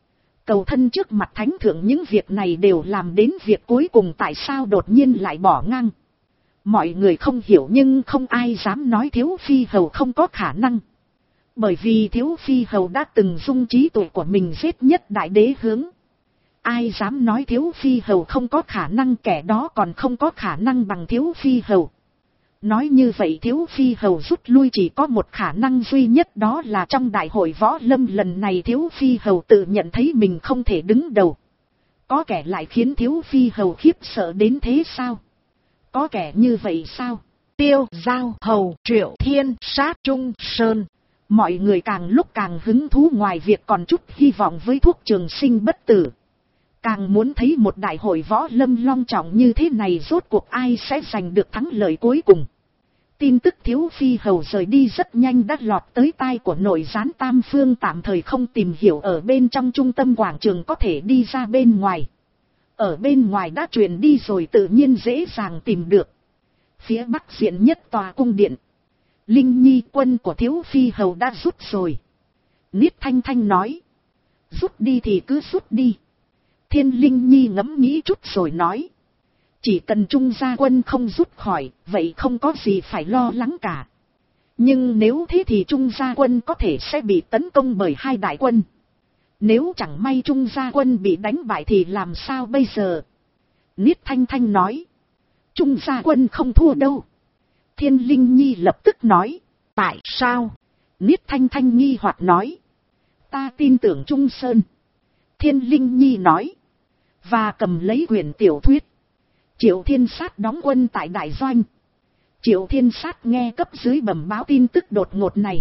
Cầu thân trước mặt thánh thượng những việc này đều làm đến việc cuối cùng, tại sao đột nhiên lại bỏ ngang. Mọi người không hiểu nhưng không ai dám nói Thiếu Phi Hầu không có khả năng. Bởi vì Thiếu Phi Hầu đã từng dung trí tuệ của mình giết nhất đại đế hướng. Ai dám nói Thiếu Phi Hầu không có khả năng, kẻ đó còn không có khả năng bằng Thiếu Phi Hầu. Nói như vậy Thiếu Phi Hầu rút lui chỉ có một khả năng duy nhất, đó là trong đại hội võ lâm lần này Thiếu Phi Hầu tự nhận thấy mình không thể đứng đầu. Có kẻ lại khiến Thiếu Phi Hầu khiếp sợ đến thế sao? Có kẻ như vậy sao? Tiêu Giao Hầu, Triệu Thiên Sát, Trung Sơn. Mọi người càng lúc càng hứng thú, ngoài việc còn chút hy vọng với thuốc trường sinh bất tử. Càng muốn thấy một đại hội võ lâm long trọng như thế này rốt cuộc ai sẽ giành được thắng lợi cuối cùng. Tin tức Thiếu Phi Hầu rời đi rất nhanh đã lọt tới tai của nội gián Tam Phương, tạm thời không tìm hiểu ở bên trong trung tâm quảng trường có thể đi ra bên ngoài. Ở bên ngoài đã truyền đi rồi tự nhiên dễ dàng tìm được. Phía bắc diện nhất tòa cung điện. Linh Nhi quân của Thiếu Phi Hầu đã rút rồi. Niết Thanh Thanh nói. Rút đi thì cứ rút đi. Thiên Linh Nhi ngẫm nghĩ chút rồi nói. Chỉ cần Trung gia quân không rút khỏi, vậy không có gì phải lo lắng cả. Nhưng nếu thế thì Trung gia quân có thể sẽ bị tấn công bởi hai đại quân. Nếu chẳng may Trung gia quân bị đánh bại thì làm sao bây giờ? Niết Thanh Thanh nói. Trung gia quân không thua đâu. Thiên Linh Nhi lập tức nói. Tại sao? Niết Thanh Thanh nghi hoặc nói. Ta tin tưởng Trung Sơn. Thiên Linh Nhi nói. Và cầm lấy quyển tiểu thuyết. Triệu Thiên Sát đóng quân tại đại doanh. Triệu Thiên Sát nghe cấp dưới bẩm báo tin tức đột ngột này.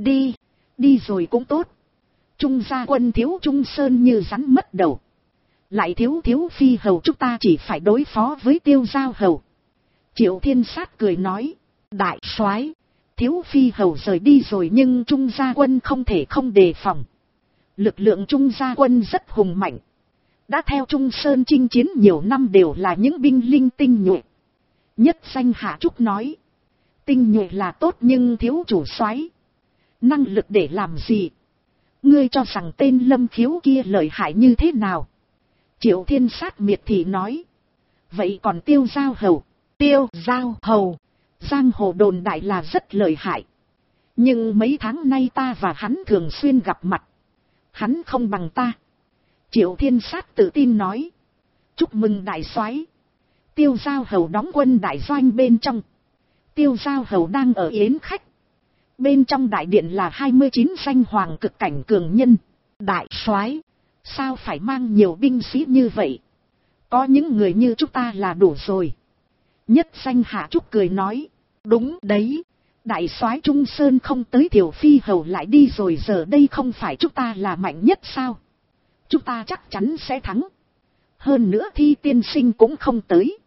Đi rồi cũng tốt. Trung gia quân thiếu Trung Sơn như rắn mất đầu. Lại thiếu Phi Hầu, chúng ta chỉ phải đối phó với Tiêu Giao Hầu. Triệu Thiên Sát cười nói. Đại soái, Thiếu Phi Hầu rời đi rồi nhưng Trung gia quân không thể không đề phòng. Lực lượng Trung gia quân rất hùng mạnh. Đã theo Trung Sơn chinh chiến nhiều năm đều là những binh linh tinh nhuệ. Nhất danh Hạ Trúc nói. Tinh nhuệ là tốt nhưng thiếu chủ soái, năng lực để làm gì? Ngươi cho rằng tên Lâm Khiếu kia lợi hại như thế nào? Triệu Thiên Sát miệt thị nói. Vậy còn Tiêu Giao Hầu? Tiêu Giao Hầu, giang hồ đồn đại là rất lợi hại. Nhưng mấy tháng nay ta và hắn thường xuyên gặp mặt. Hắn không bằng ta. Triệu Thiên Sát tự tin nói. Chúc mừng đại soái. Tiêu Giao Hầu đóng quân đại doanh bên trong. Tiêu Giao Hầu đang ở yến khách. Bên trong đại điện là 29 danh hoàng cực cảnh cường nhân. Đại soái, sao phải mang nhiều binh sĩ như vậy? Có những người như chúng ta là đủ rồi. Nhất danh Hạ Trúc cười nói. Đúng đấy. Đại soái Trung Sơn không tới, Thiểu Phi Hầu lại đi rồi, giờ đây không phải chúng ta là mạnh nhất sao? Chúng ta chắc chắn sẽ thắng. Hơn nữa Thi tiên sinh cũng không tới.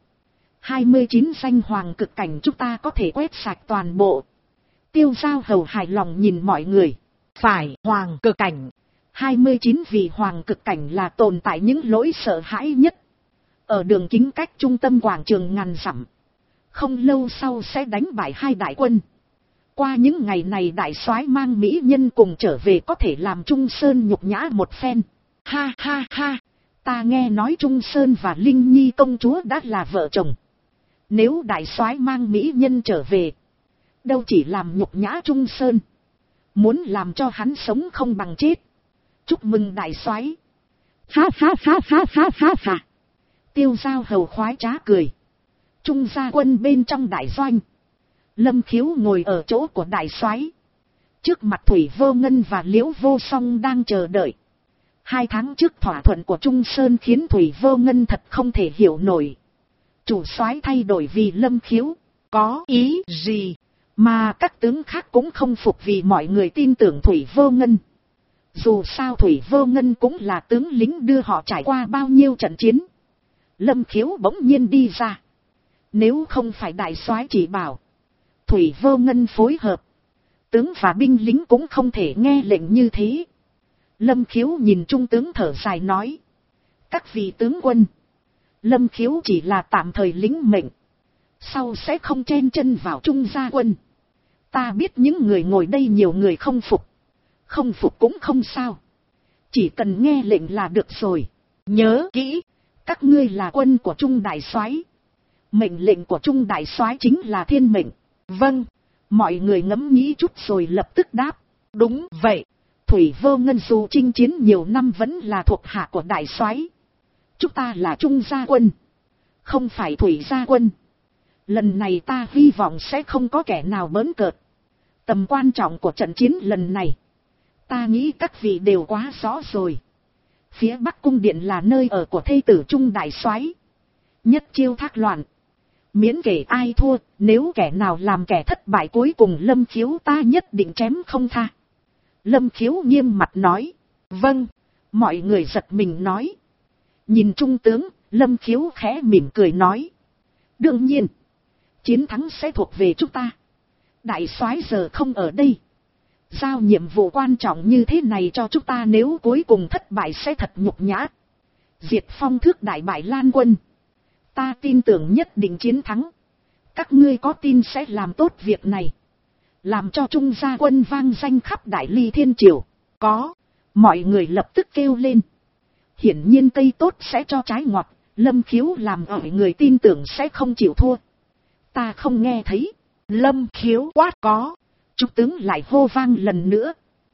29 danh hoàng cực cảnh chúng ta có thể quét sạch toàn bộ. Tiêu Giao Hầu hài lòng nhìn mọi người. Phải, hoàng cực cảnh. 29 vị hoàng cực cảnh là tồn tại những lỗi sợ hãi nhất. Ở đường chính cách trung tâm quảng trường ngàn dặm. Không lâu sau sẽ đánh bại hai đại quân. Qua những ngày này đại soái mang mỹ nhân cùng trở về có thể làm Trung Sơn nhục nhã một phen. Ha ha ha, ta nghe nói Trung Sơn và Linh Nhi công chúa đã là vợ chồng. Nếu đại soái mang mỹ nhân trở về, đâu chỉ làm nhục nhã Trung Sơn, muốn làm cho hắn sống không bằng chết. Chúc mừng đại soái. Ha ha ha ha ha ha ha. Tiêu Giao Hầu khoái trá cười. Trung gia quân bên trong đại doanh. Lâm Khiếu ngồi ở chỗ của đại soái. Trước mặt Thủy Vô Ngân và Liễu Vô Song đang chờ đợi. 2 tháng trước thỏa thuận của Trung Sơn khiến Thủy Vô Ngân thật không thể hiểu nổi. Chủ soái thay đổi vì Lâm Khiếu, có ý gì? Mà các tướng khác cũng không phục vì mọi người tin tưởng Thủy Vô Ngân. Dù sao Thủy Vô Ngân cũng là tướng lính đưa họ trải qua bao nhiêu trận chiến. Lâm Khiếu bỗng nhiên đi ra. Nếu không phải đại soái chỉ bảo, Thủy Vô Ngân phối hợp, tướng và binh lính cũng không thể nghe lệnh như thế. Lâm Khiếu nhìn trung tướng thở dài nói. Các vị tướng quân, Lâm Khiếu chỉ là tạm thời lính mệnh, sau sẽ không chen chân vào Trung gia quân. Ta biết những người ngồi đây nhiều người không phục. Không phục cũng không sao. Chỉ cần nghe lệnh là được rồi. Nhớ kỹ, các ngươi là quân của Trung đại soái. Mệnh lệnh của Trung đại soái chính là thiên mệnh. Vâng. Mọi người ngẫm nghĩ chút rồi lập tức đáp. Đúng vậy. Thủy Vô Ngân dù chinh chiến nhiều năm vẫn là thuộc hạ của đại soái. Chúng ta là Trung gia quân, không phải Thủy gia quân. Lần này ta hy vọng sẽ không có kẻ nào bỡn cợt. Tầm quan trọng của trận chiến lần này, ta nghĩ các vị đều quá rõ rồi. Phía Bắc cung điện là nơi ở của thê tử Trung đại soái. Nhất chiêu thác loạn, miễn kể ai thua, nếu kẻ nào làm kẻ thất bại cuối cùng Lâm Khiếu ta nhất định chém không tha. Lâm Khiếu nghiêm mặt nói. Vâng. Mọi người giật mình nói. Nhìn trung tướng, Lâm Khiếu khẽ mỉm cười nói. Đương nhiên, chiến thắng sẽ thuộc về chúng ta. Đại soái giờ không ở đây. Giao nhiệm vụ quan trọng như thế này cho chúng ta, nếu cuối cùng thất bại sẽ thật nhục nhã. Diệt Phong Thước đại bại Lan quân. Ta tin tưởng nhất định chiến thắng. Các ngươi có tin sẽ làm tốt việc này, làm cho Trung gia quân vang danh khắp Đại Ly Thiên Triều? Có. Mọi người lập tức kêu lên. Hiển nhiên cây tốt sẽ cho trái ngọt. Lâm Khiếu làm ở người tin tưởng sẽ không chịu thua. Ta không nghe thấy. Lâm Khiếu quát. Có. Trung tướng lại hô vang lần nữa.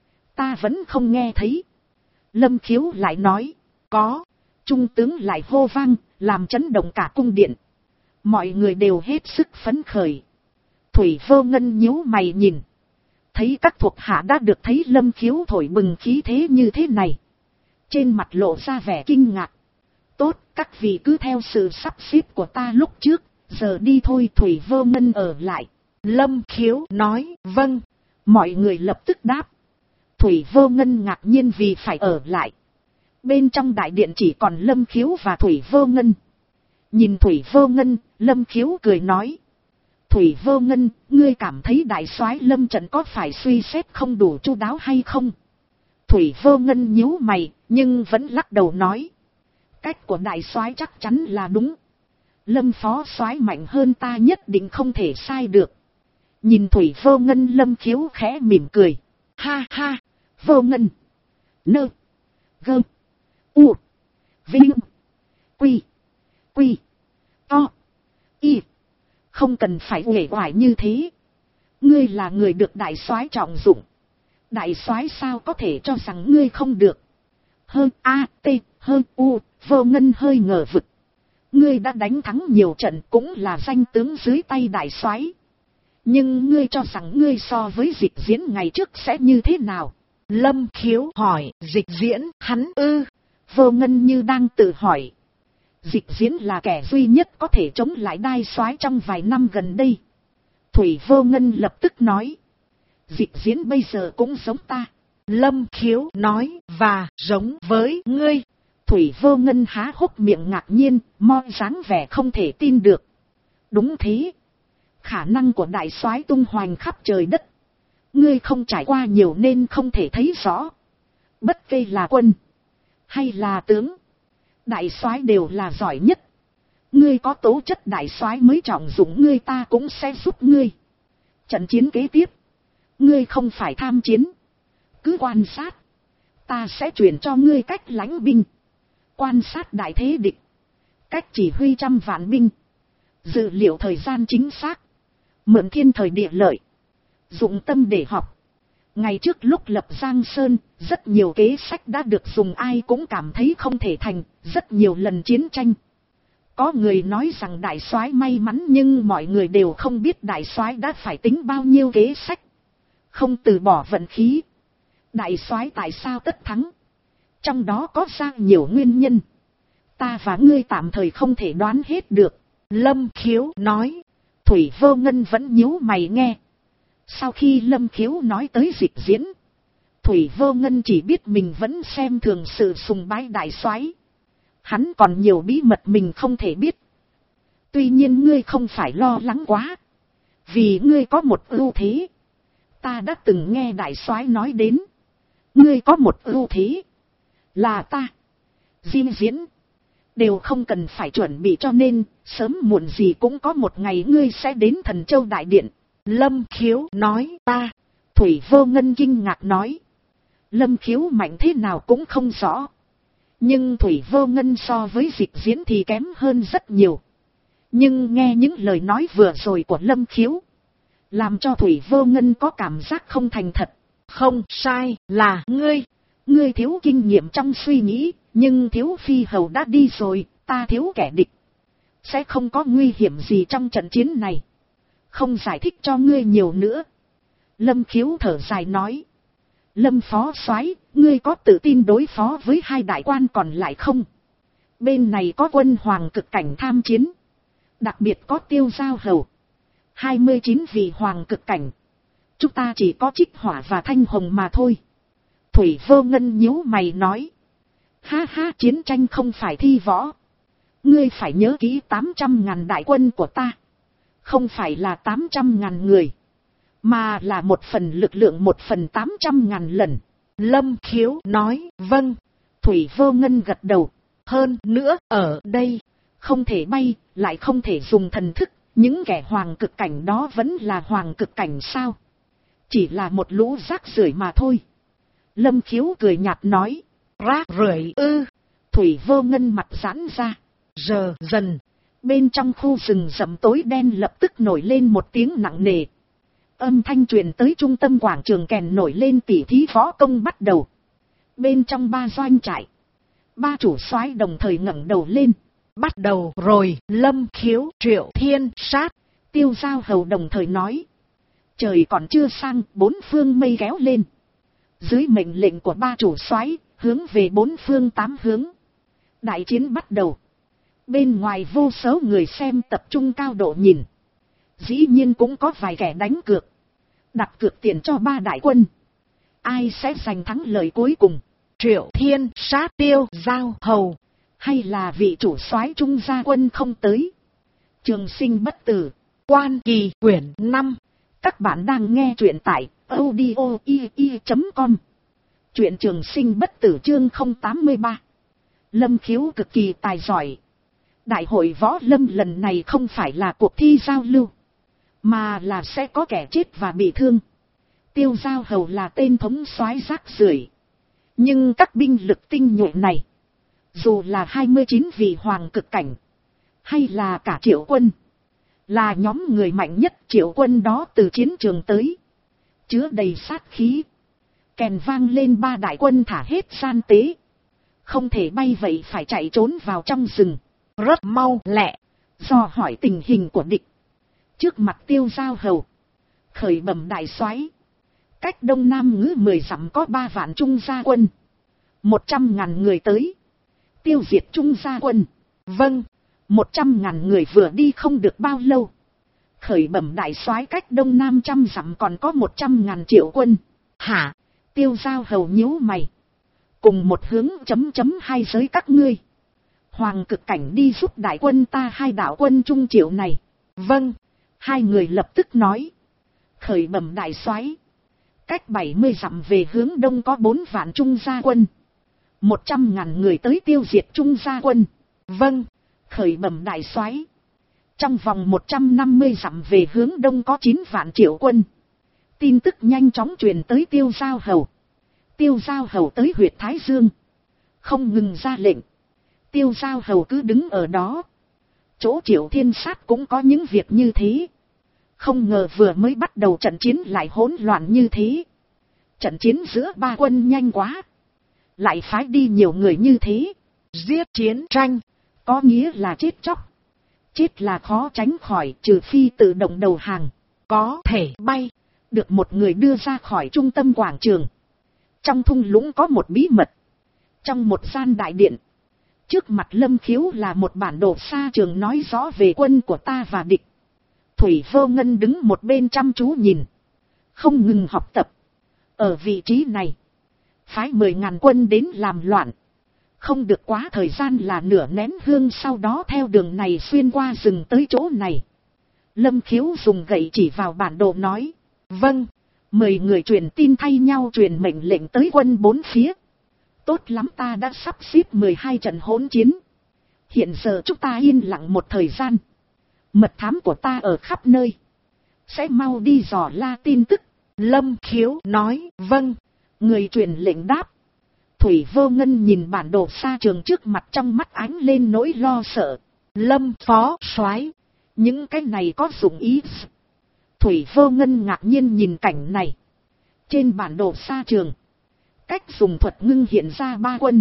Ta vẫn không nghe thấy. Lâm Khiếu lại nói. Có. Trung tướng lại hô vang, làm chấn động cả cung điện. Mọi người đều hết sức phấn khởi. Thủy Vô Ngân nhíu mày nhìn, thấy các thuộc hạ đã được thấy Lâm Khiếu thổi bừng khí thế như thế này, trên mặt lộ ra vẻ kinh ngạc. Tốt, các vị cứ theo sự sắp xếp của ta lúc trước, giờ đi thôi. Thủy Vô Ngân ở lại. Lâm Khiếu nói. Vâng. Mọi người lập tức đáp. Thủy Vô Ngân ngạc nhiên vì phải ở lại. Bên trong đại điện chỉ còn Lâm Khiếu và Thủy Vô Ngân. Nhìn Thủy Vô Ngân, Lâm Khiếu cười nói. Thủy Vô Ngân, ngươi cảm thấy đại soái Lâm trận có phải suy xét không đủ chu đáo hay không? Thủy Vô Ngân nhíu mày, nhưng vẫn lắc đầu nói. Cách của đại soái chắc chắn là đúng. Lâm phó soái mạnh hơn ta nhất định không thể sai được. Nhìn Thủy Vô Ngân, Lâm Khiếu khẽ mỉm cười. Ha ha, Vô Ngân. Nơ. Gơ. U. Vinh. Quy. Quy. To. Y. Không cần phải uể oải như thế. Ngươi là người được đại soái trọng dụng. Đại soái sao có thể cho rằng ngươi không được? Hơn A, T, hơn U. Vô Ngân hơi ngờ vực. Ngươi đã đánh thắng nhiều trận, cũng là danh tướng dưới tay đại soái. Nhưng ngươi cho rằng ngươi so với Dịch Diễn ngày trước sẽ như thế nào? Lâm Khiếu hỏi. Dịch Diễn, hắn ư? Vô Ngân như đang tự hỏi. Dịch Diễn là kẻ duy nhất có thể chống lại đại soái trong vài năm gần đây. Thủy Vô Ngân lập tức nói. Dịch Diễn bây giờ cũng giống ta. Lâm Khiếu nói. Và giống với ngươi. Thủy Vô Ngân há hốc miệng ngạc nhiên, mo dáng vẻ không thể tin được. Đúng thế. Khả năng của đại soái tung hoành khắp trời đất. Ngươi không trải qua nhiều nên không thể thấy rõ. Bất kể là quân hay là tướng, đại soái đều là giỏi nhất. Ngươi có tố chất đại soái mới trọng dụng ngươi, ta cũng sẽ giúp ngươi. Trận chiến kế tiếp, ngươi không phải tham chiến, cứ quan sát. Ta sẽ truyền cho ngươi cách lãnh binh, quan sát đại thế địch, cách chỉ huy trăm vạn binh, dự liệu thời gian chính xác, mượn thiên thời địa lợi, dụng tâm để học. Ngày trước lúc lập Giang Sơn, rất nhiều kế sách đã được dùng, ai cũng cảm thấy không thể thành, rất nhiều lần chiến tranh. Có người nói rằng đại soái may mắn, nhưng mọi người đều không biết đại soái đã phải tính bao nhiêu kế sách. Không từ bỏ vận khí. Đại soái tại sao tất thắng? Trong đó có ra nhiều nguyên nhân. Ta và ngươi tạm thời không thể đoán hết được. Lâm Khiếu nói. Thủy Vô Ngân vẫn nhíu mày nghe. Sau khi Lâm Khiếu nói tới Dịch Diễn, Thủy Vô Ngân chỉ biết mình vẫn xem thường sự sùng bái đại soái. Hắn còn nhiều bí mật mình không thể biết. Tuy nhiên ngươi không phải lo lắng quá, vì ngươi có một ưu thế. Ta đã từng nghe đại soái nói đến. Ngươi có một ưu thế, là ta, Diêm Diễn đều không cần phải chuẩn bị, cho nên sớm muộn gì cũng có một ngày ngươi sẽ đến Thần Châu Đại Điện. Lâm Khiếu nói. Ta. Thủy Vô Ngân kinh ngạc nói. Lâm Khiếu mạnh thế nào cũng không rõ. Nhưng Thủy Vô Ngân so với Dịch Diễn thì kém hơn rất nhiều. Nhưng nghe những lời nói vừa rồi của Lâm Khiếu, làm cho Thủy Vô Ngân có cảm giác không thành thật. Không sai, là ngươi thiếu kinh nghiệm trong suy nghĩ, nhưng Thiếu Phi Hầu đã đi rồi, ta thiếu kẻ địch. Sẽ không có nguy hiểm gì trong trận chiến này. Không giải thích cho ngươi nhiều nữa. Lâm Khiếu thở dài nói. Lâm phó soái, ngươi có tự tin đối phó với hai đại quan còn lại không? Bên này có quân hoàng cực cảnh tham chiến. Đặc biệt có Tiêu Giao Hầu. 29 vị hoàng cực cảnh. Chúng ta chỉ có Trích Hỏa và Thanh Hồng mà thôi. Thủy Vô Ngân nhíu mày nói. Ha ha, chiến tranh không phải thi võ. Ngươi phải nhớ kỹ 800.000 đại quân của ta. Không phải là 800.000 người. Mà là 1/1 lực lượng 1/800.000 lần. Lâm Khiếu nói. Vâng. Thủy Vô Ngân gật đầu. Hơn nữa, ở đây, không thể bay, lại không thể dùng thần thức. Những kẻ hoàng cực cảnh đó vẫn là hoàng cực cảnh sao? Chỉ là một lũ rác rưởi mà thôi. Lâm Khiếu cười nhạt nói. Rác rưởi ư? Thủy Vô Ngân mặt giãn ra. Giờ dần, bên trong khu rừng rậm tối đen lập tức nổi lên một tiếng nặng nề. Âm thanh truyền tới trung tâm quảng trường, kèn nổi lên, tỉ thí võ công bắt đầu. Bên trong 3 doanh trại, 3 chủ soái đồng thời ngẩng đầu lên. Bắt đầu rồi. Lâm Khiếu, Triệu Thiên Sát, Tiêu Giao Hầu đồng thời nói. Trời còn chưa sang, 4 phương mây kéo lên. Dưới mệnh lệnh của 3 chủ soái, hướng về 4 phương 8 hướng. Đại chiến bắt đầu. Bên ngoài vô số người xem tập trung cao độ nhìn. Dĩ nhiên cũng có vài kẻ đánh cược. Đặt cược tiền cho 3 đại quân. Ai sẽ giành thắng lợi cuối cùng? Triệu Thiên Sát, Tiêu Giao Hầu, hay là vị chủ soái Trung gia quân không tới? Trường Sinh bất tử. Quan Kỳ quyển 5. Các bạn đang nghe truyện tại audio.com. Truyện Trường Sinh bất tử chương 083. Lâm Khiếu cực kỳ tài giỏi. Đại hội võ lâm lần này không phải là cuộc thi giao lưu, mà là sẽ có kẻ chết và bị thương. Tiêu Giao Hầu là tên thống soái rác rưởi, nhưng các binh lực tinh nhuệ này, dù là 29 vị hoàng cực cảnh, hay là cả Triệu quân, là nhóm người mạnh nhất. Triệu quân đó từ chiến trường tới, chứa đầy sát khí. Kèn vang lên, 3 đại quân thả hết gian tế. Không thể bay vậy phải chạy trốn vào trong rừng. Rất mau lẹ, dò hỏi tình hình của địch. Trước mặt Tiêu Giao Hầu, khởi bẩm đại soái, cách đông nam ngữ 10 dặm có 3 vạn Trung gia quân, 100.000 người tới tiêu diệt Trung gia quân. Vâng. 100.000 người vừa đi không được bao lâu. Khởi bẩm đại soái, cách đông nam 100 dặm còn có 100.000 Triệu quân. Hả? Tiêu Giao Hầu nhíu mày. Cùng một hướng ... hai giới các ngươi. Hoàng cực cảnh đi giúp đại quân ta 2 đạo quân Trung Triệu này. Vâng. 2 người lập tức nói. Khởi bẩm đại soái, cách 70 dặm về hướng đông có 4 vạn Trung gia quân. 100.000 người tới tiêu diệt Trung gia quân. Vâng. Khởi bẩm đại soái, trong vòng 150 dặm về hướng đông có 9 vạn Triệu quân. Tin tức nhanh chóng truyền tới Tiêu Giao Hầu. Tiêu Giao Hầu tới huyệt Thái Dương, không ngừng ra lệnh. Tiêu Giao Hầu cứ đứng ở đó. Chỗ Triệu Thiên Sát cũng có những việc như thế. Không ngờ vừa mới bắt đầu trận chiến lại hỗn loạn như thế. Trận chiến giữa 3 quân nhanh quá, lại phái đi nhiều người như thế. Giết chiến tranh có nghĩa là chết chóc. Chết là khó tránh khỏi, trừ phi tự động đầu hàng. Có thể bay được một người đưa ra khỏi trung tâm quảng trường. Trong thung lũng có một bí mật. Trong một gian đại điện, trước mặt Lâm Khiếu là một bản đồ xa trường nói rõ về quân của ta và địch. Thủy Vô Ngân đứng một bên chăm chú nhìn, không ngừng học tập. Ở vị trí này, phái 10.000 quân đến làm loạn. Không được quá thời gian là nửa nén hương, sau đó theo đường này xuyên qua rừng tới chỗ này. Lâm Khiếu dùng gậy chỉ vào bản đồ nói. Vâng. 10 người truyền tin thay nhau truyền mệnh lệnh tới quân 4 phía. Tốt lắm, ta đã sắp xếp 12 trận hỗn chiến. Hiện giờ chúng ta yên lặng một thời gian. Mật thám của ta ở khắp nơi, sẽ mau đi dò la tin tức. Lâm Khiếu nói. Vâng. Người truyền lệnh đáp. Thủy Vô Ngân nhìn bản đồ xa trường trước mặt, trong mắt ánh lên nỗi lo sợ. Lâm phó soái, những cái này có dụng ý. Thủy Vô Ngân ngạc nhiên nhìn cảnh này. Trên bản đồ xa trường, cách dùng thuật ngưng hiện ra 3 quân,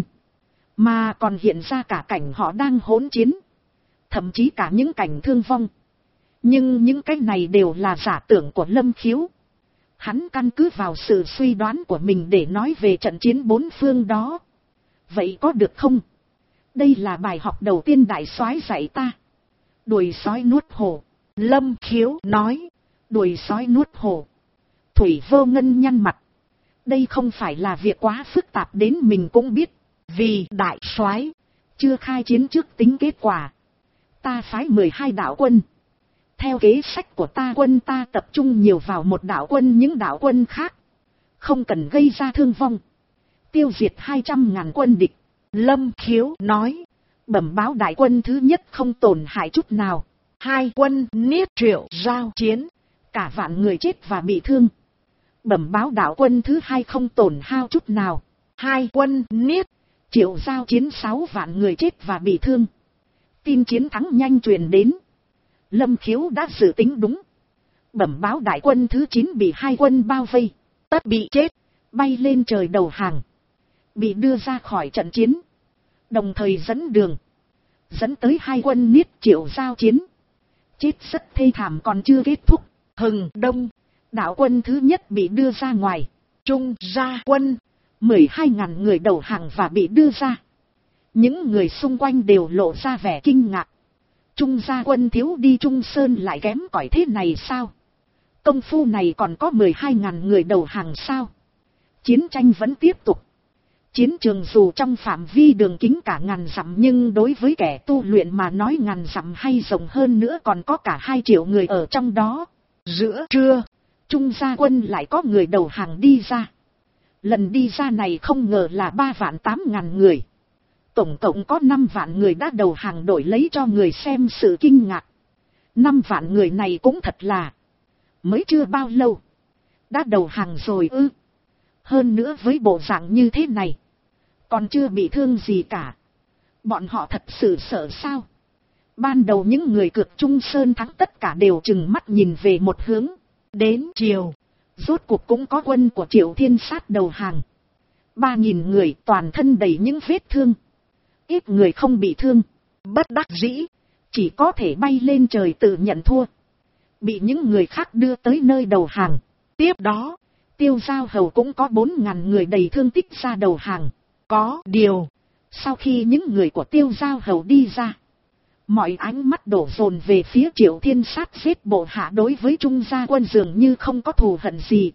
mà còn hiện ra cả cảnh họ đang hỗn chiến, thậm chí cả những cảnh thương vong. Nhưng những cái này đều là giả tưởng của Lâm Khiếu. Hắn căn cứ vào sự suy đoán của mình để nói về trận chiến 4 phương đó. Vậy có được không? Đây là bài học đầu tiên đại soái dạy ta. Đuổi sói nuốt hổ. Lâm Khiếu nói. Đuổi sói nuốt hổ. Thủy Vô Ngân nhăn mặt. Đây không phải là việc quá phức tạp đến mình cũng biết. Vì đại soái chưa khai chiến trước tính kết quả. Ta phái 12 đạo quân. Theo kế sách của ta, quân ta tập trung nhiều vào một đạo quân những đạo quân khác. Không cần gây ra thương vong. Tiêu diệt 200.000 quân địch. Lâm Khiếu nói. Bẩm báo đại quân thứ nhất không tổn hại chút nào. 2 quân Niết Triệu giao chiến. Cả vạn người chết và bị thương. Bẩm báo đạo quân thứ hai không tổn hao chút nào. 2 quân Niết Triệu giao chiến 6 vạn người chết và bị thương. Tin chiến thắng nhanh truyền đến. Lâm Khiếu đã dự tính đúng. Bẩm báo đại quân thứ 9 bị 2 quân bao vây. Tất bị chết. Bay lên trời đầu hàng. Bị đưa ra khỏi trận chiến. Đồng thời dẫn đường. Dẫn tới 2 quân Niết Triệu giao chiến. Chết rất thê thảm còn chưa kết thúc. Hừng Đông. Đạo quân thứ nhất bị đưa ra ngoài. Trung gia quân. 12.000 người đầu hàng và bị đưa ra. Những người xung quanh đều lộ ra vẻ kinh ngạc. Trung gia quân thiếu đi Trung Sơn lại kém cỏi thế này sao? Công phu này còn có 12.000 người đầu hàng sao? Chiến tranh vẫn tiếp tục. Chiến trường dù trong phạm vi đường kính cả ngàn dặm, nhưng đối với kẻ tu luyện mà nói ngàn dặm hay rộng hơn nữa còn có cả 2 triệu người ở trong đó. Giữa trưa, Trung gia quân lại có người đầu hàng đi ra. Lần đi ra này không ngờ là 3.800.000 người. Tổng cộng có 5 vạn người đã đầu hàng, đổi lấy cho người xem sự kinh ngạc. 5 vạn người này cũng thật là mới chưa bao lâu đã đầu hàng rồi ư? Hơn nữa với bộ dạng như thế này, còn chưa bị thương gì cả. Bọn họ thật sự sợ sao? Ban đầu những người cược Trung Sơn thắng tất cả đều trừng mắt nhìn về một hướng. Đến chiều, rốt cuộc cũng có quân của Triệu Thiên Sát đầu hàng. 3.000 người toàn thân đầy những vết thương. Ít người không bị thương. Bất đắc dĩ, chỉ có thể bay lên trời tự nhận thua. Bị những người khác đưa tới nơi đầu hàng. Tiếp đó, Tiêu Giao Hầu cũng có 4.000 người đầy thương tích ra đầu hàng. Có điều, sau khi những người của Tiêu Giao Hầu đi ra, mọi ánh mắt đổ dồn về phía Triệu Thiên Sát giết bộ hạ, đối với Trung gia quân dường như không có thù hận gì.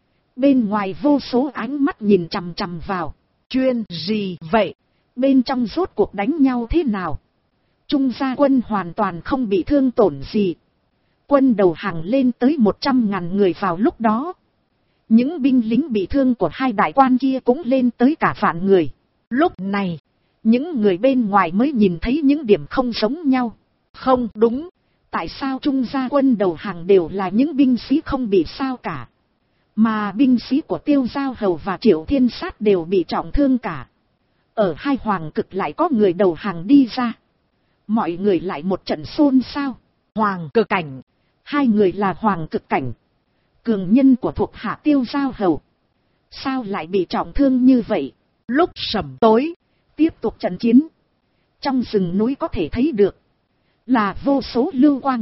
Bên ngoài vô số ánh mắt nhìn chằm chằm vào. Chuyện gì vậy? Bên trong rốt cuộc đánh nhau thế nào? Trung gia quân hoàn toàn không bị thương tổn gì. Quân đầu hàng lên tới 100.000 người vào lúc đó. Những binh lính bị thương của 2 đại quan kia cũng lên tới cả vạn người. Lúc này, những người bên ngoài mới nhìn thấy những điểm không giống nhau. Không đúng, tại sao Trung gia quân đầu hàng đều là những binh sĩ không bị sao cả, mà binh sĩ của Tiêu Giao Hầu và Triệu Thiên Sát đều bị trọng thương cả? Ở 2 hoàng cực lại có người đầu hàng đi ra. Mọi người lại một trận xôn xao. Hoàng cực cảnh. 2 người là hoàng cực cảnh, cường nhân của thuộc hạ Tiêu Giao Hầu, sao lại bị trọng thương như vậy? Lúc sẩm tối, tiếp tục trận chiến. Trong rừng núi có thể thấy được là vô số lưu quang,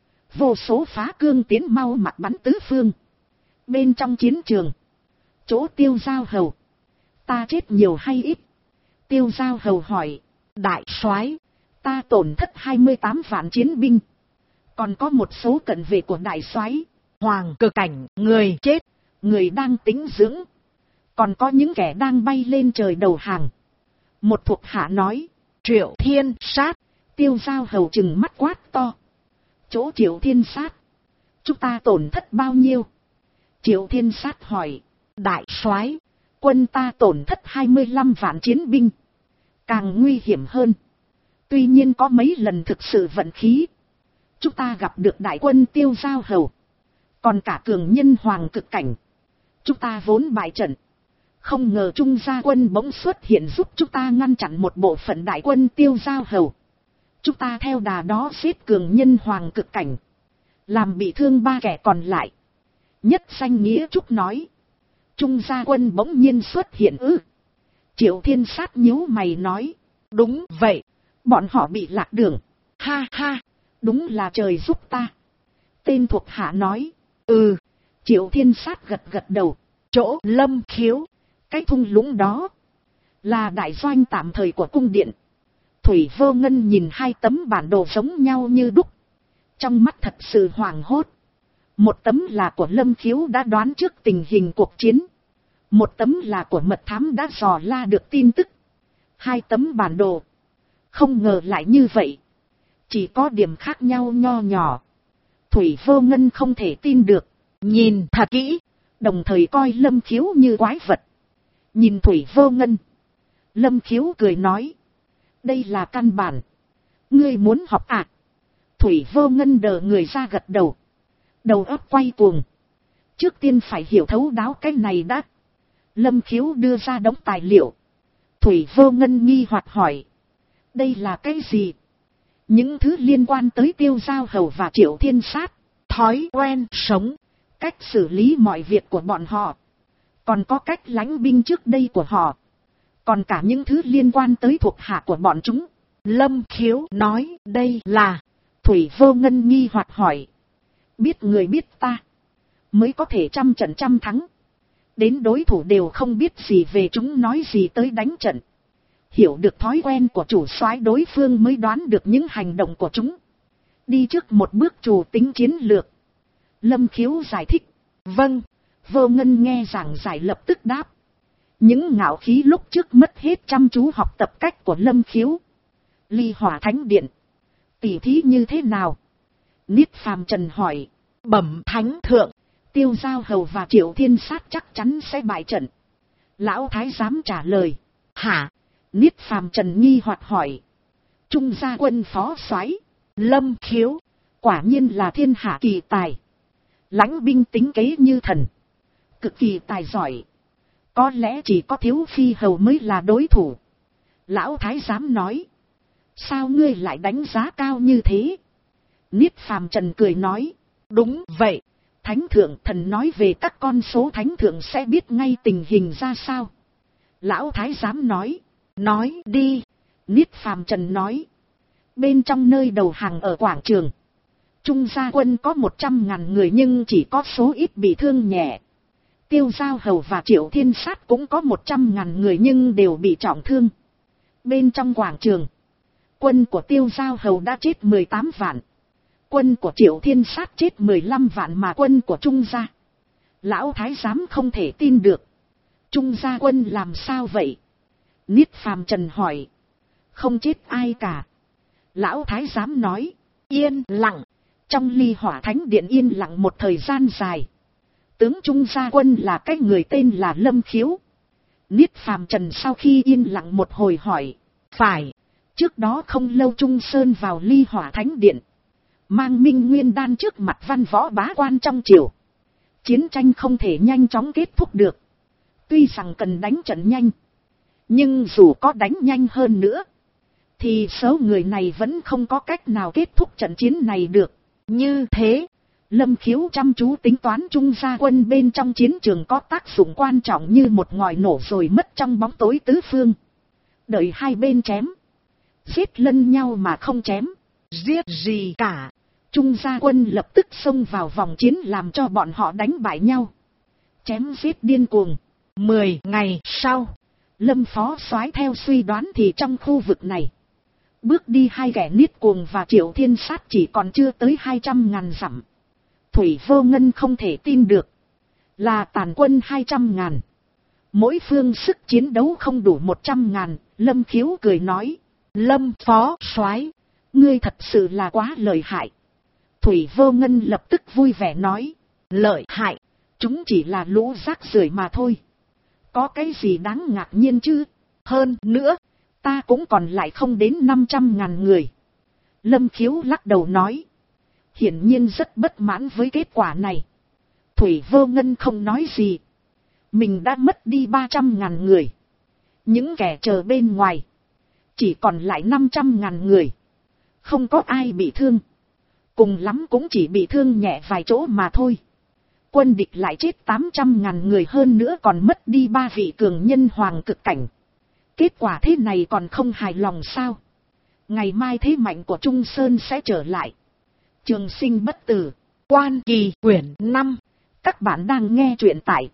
vô số phá cương tiến mau mặt bắn tứ phương. Bên trong chiến trường, chỗ Tiêu Giao Hầu, ta chết nhiều hay ít? Tiêu Giao Hầu hỏi. Đại soái, ta tổn thất 28 vạn chiến binh, còn có một số cận vệ của đại soái. Hoàng cực cảnh, người chết, người đang tĩnh dưỡng, còn có những kẻ đang bay lên trời đầu hàng. Một thuộc hạ nói. Triệu Thiên Sát. Tiêu Giao Hầu trừng mắt quát to. Chỗ Triệu Thiên Sát, chúng ta tổn thất bao nhiêu? Triệu Thiên Sát hỏi. Đại soái, quân ta tổn thất 25 vạn chiến binh. Càng nguy hiểm hơn, tuy nhiên có mấy lần thực sự vận khí, chúng ta gặp được đại quân Tiêu Giao Hầu, còn cả cường nhân hoàng cực cảnh. Chúng ta vốn bại trận, Không ngờ Trung gia quân bỗng xuất hiện giúp chúng ta ngăn chặn một bộ phận đại quân Tiêu Giao Hầu. Chúng ta theo đà đó giết cường nhân hoàng cực cảnh, làm bị thương 3 kẻ còn lại. Nhất danh Nghĩa Trúc nói. Trung gia quân bỗng nhiên xuất hiện ư? Triệu Thiên Sát nhíu mày nói. Đúng vậy, bọn họ bị lạc đường. Ha ha, đúng là trời giúp ta. Tên thuộc hạ nói. Ừ. Triệu Thiên Sát gật gật đầu. Chỗ Lâm Khiếu, cái thung lũng đó là đại doanh tạm thời của cung điện. Thủy Vô Ngân nhìn 2 tấm bản đồ giống nhau như đúc, trong mắt thật sự hoảng hốt. Một tấm là của Lâm Khiếu đã đoán trước tình hình cuộc chiến, một tấm là của mật thám đã dò la được tin tức. 2 tấm bản đồ, không ngờ lại như vậy, chỉ có điểm khác nhau nho nhỏ. Thủy Vô Ngân không thể tin được, nhìn thật kỹ, đồng thời coi Lâm Khiếu như quái vật. Nhìn Thủy Vô Ngân, Lâm Khiếu cười nói. Đây là căn bản. Ngươi muốn học à? Thủy Vô Ngân đờ người ra gật đầu. Đầu óc quay cuồng. Trước tiên phải hiểu thấu đáo cái này đã. Lâm Khiếu đưa ra đống tài liệu. Thủy Vô Ngân nghi hoặc hỏi. Đây là cái gì? Những thứ liên quan tới Tiêu Giao Hầu và Triệu Thiên Sát. Thói quen sống, cách xử lý mọi việc của bọn họ. Còn có cách lãnh binh trước đây của họ. Còn cả những thứ liên quan tới thuộc hạ của bọn chúng. Lâm Khiếu nói đây là. Thủy Vô Ngân nghi hoặc hỏi. Biết người biết ta, mới có thể trăm trận trăm thắng. Đến đối thủ đều không biết gì về chúng nói gì tới đánh trận. Hiểu được thói quen của chủ soái đối phương mới đoán được những hành động của chúng. Đi trước một bước chủ tính chiến lược. Lâm Khiếu giải thích. Vâng. Vô Ngân nghe giảng giải lập tức đáp. Những ngạo khí lúc trước mất hết chăm chú học tập cách của Lâm Khiếu. Ly Hỏa Thánh Điện, tỉ thí như thế nào? Niết Phàm Trần hỏi. Bẩm Thánh Thượng, Tiêu Giao Hầu và Triệu Thiên Sát chắc chắn sẽ bại trận. Lão Thái giám trả lời. Hả? Niết Phàm Trần nghi hoặc hỏi. Trung gia quân phó soái Lâm Khiếu, quả nhiên là thiên hạ kỳ tài. Lãnh binh tính kế như thần, cực kỳ tài giỏi. Có lẽ chỉ có Thiếu Phi Hầu mới là đối thủ. Lão Thái giám nói. Sao ngươi lại đánh giá cao như thế? Niết Phàm Trần cười nói. Đúng vậy. Thánh Thượng, thần nói về các con số Thánh Thượng sẽ biết ngay tình hình ra sao. Lão Thái giám nói. Nói đi. Niết Phàm Trần nói. Bên trong nơi đầu hàng ở quảng trường, Trung gia quân có 100.000 người nhưng chỉ có số ít bị thương nhẹ. Tiêu Giao Hầu và Triệu Thiên Sát cũng có 100.000 người nhưng đều bị trọng thương. Bên trong quảng trường, quân của Tiêu Giao Hầu đã chết 18 vạn. Quân của Triệu Thiên Sát chết 15 vạn mà quân của Trung gia. Lão Thái giám không thể tin được. Trung gia quân làm sao vậy? Niết Phàm Trần hỏi. Không chết ai cả. Lão Thái giám nói. Yên lặng. Trong Ly Hỏa Thánh Điện yên lặng một thời gian dài. Tướng Trung gia quân là cái người tên là Lâm Khiếu. Niết Phàm Trần sau khi yên lặng một hồi hỏi. Phải. Trước đó không lâu Trung Sơn vào Ly Hỏa Thánh Điện, mang Minh Nguyên Đan trước mặt văn võ bá quan trong triều. Chiến tranh không thể nhanh chóng kết thúc được. Tuy rằng cần đánh trận nhanh, nhưng dù có đánh nhanh hơn nữa, thì số người này vẫn không có cách nào kết thúc trận chiến này được. Như thế, Lâm Khiếu chăm chú tính toán Trung gia quân bên trong chiến trường có tác dụng quan trọng như một ngòi nổ rồi mất trong bóng tối tứ phương. Đợi hai bên chém, giết lẫn nhau mà không chém, giết gì cả. Trung gia quân lập tức xông vào vòng chiến làm cho bọn họ đánh bại nhau. Chém giết điên cuồng. 10 ngày sau, Lâm phó soái theo suy đoán thì trong khu vực này, bước đi hai kẻ Niết Cuồng và Triệu Thiên Sát chỉ còn chưa tới 200.000 dặm. Thủy Vô Ngân không thể tin được. Là tàn quân 200.000. Mỗi phương sức chiến đấu không đủ 100.000. Lâm Khiếu cười nói. Lâm phó soái, ngươi thật sự là quá lợi hại. Thủy Vô Ngân lập tức vui vẻ nói. Lợi hại, chúng chỉ là lũ rác rưởi mà thôi. Có cái gì đáng ngạc nhiên chứ? Hơn nữa, ta cũng còn lại không đến 500.000 người. Lâm Khiếu lắc đầu nói. Hiển nhiên rất bất mãn với kết quả này. Thủy Vô Ngân không nói gì. Mình đã mất đi 300.000 người. Những kẻ chờ bên ngoài. Chỉ còn lại 500.000 người. Không có ai bị thương. Cùng lắm cũng chỉ bị thương nhẹ vài chỗ mà thôi. Quân địch lại chết 800.000 người, hơn nữa còn mất đi 3 vị cường nhân hoàng cực cảnh. Kết quả thế này còn không hài lòng sao? Ngày mai thế mạnh của Trung Sơn sẽ trở lại. Trường sinh bất tử. Quan Kỳ quyển 5. Các bạn đang nghe truyện tại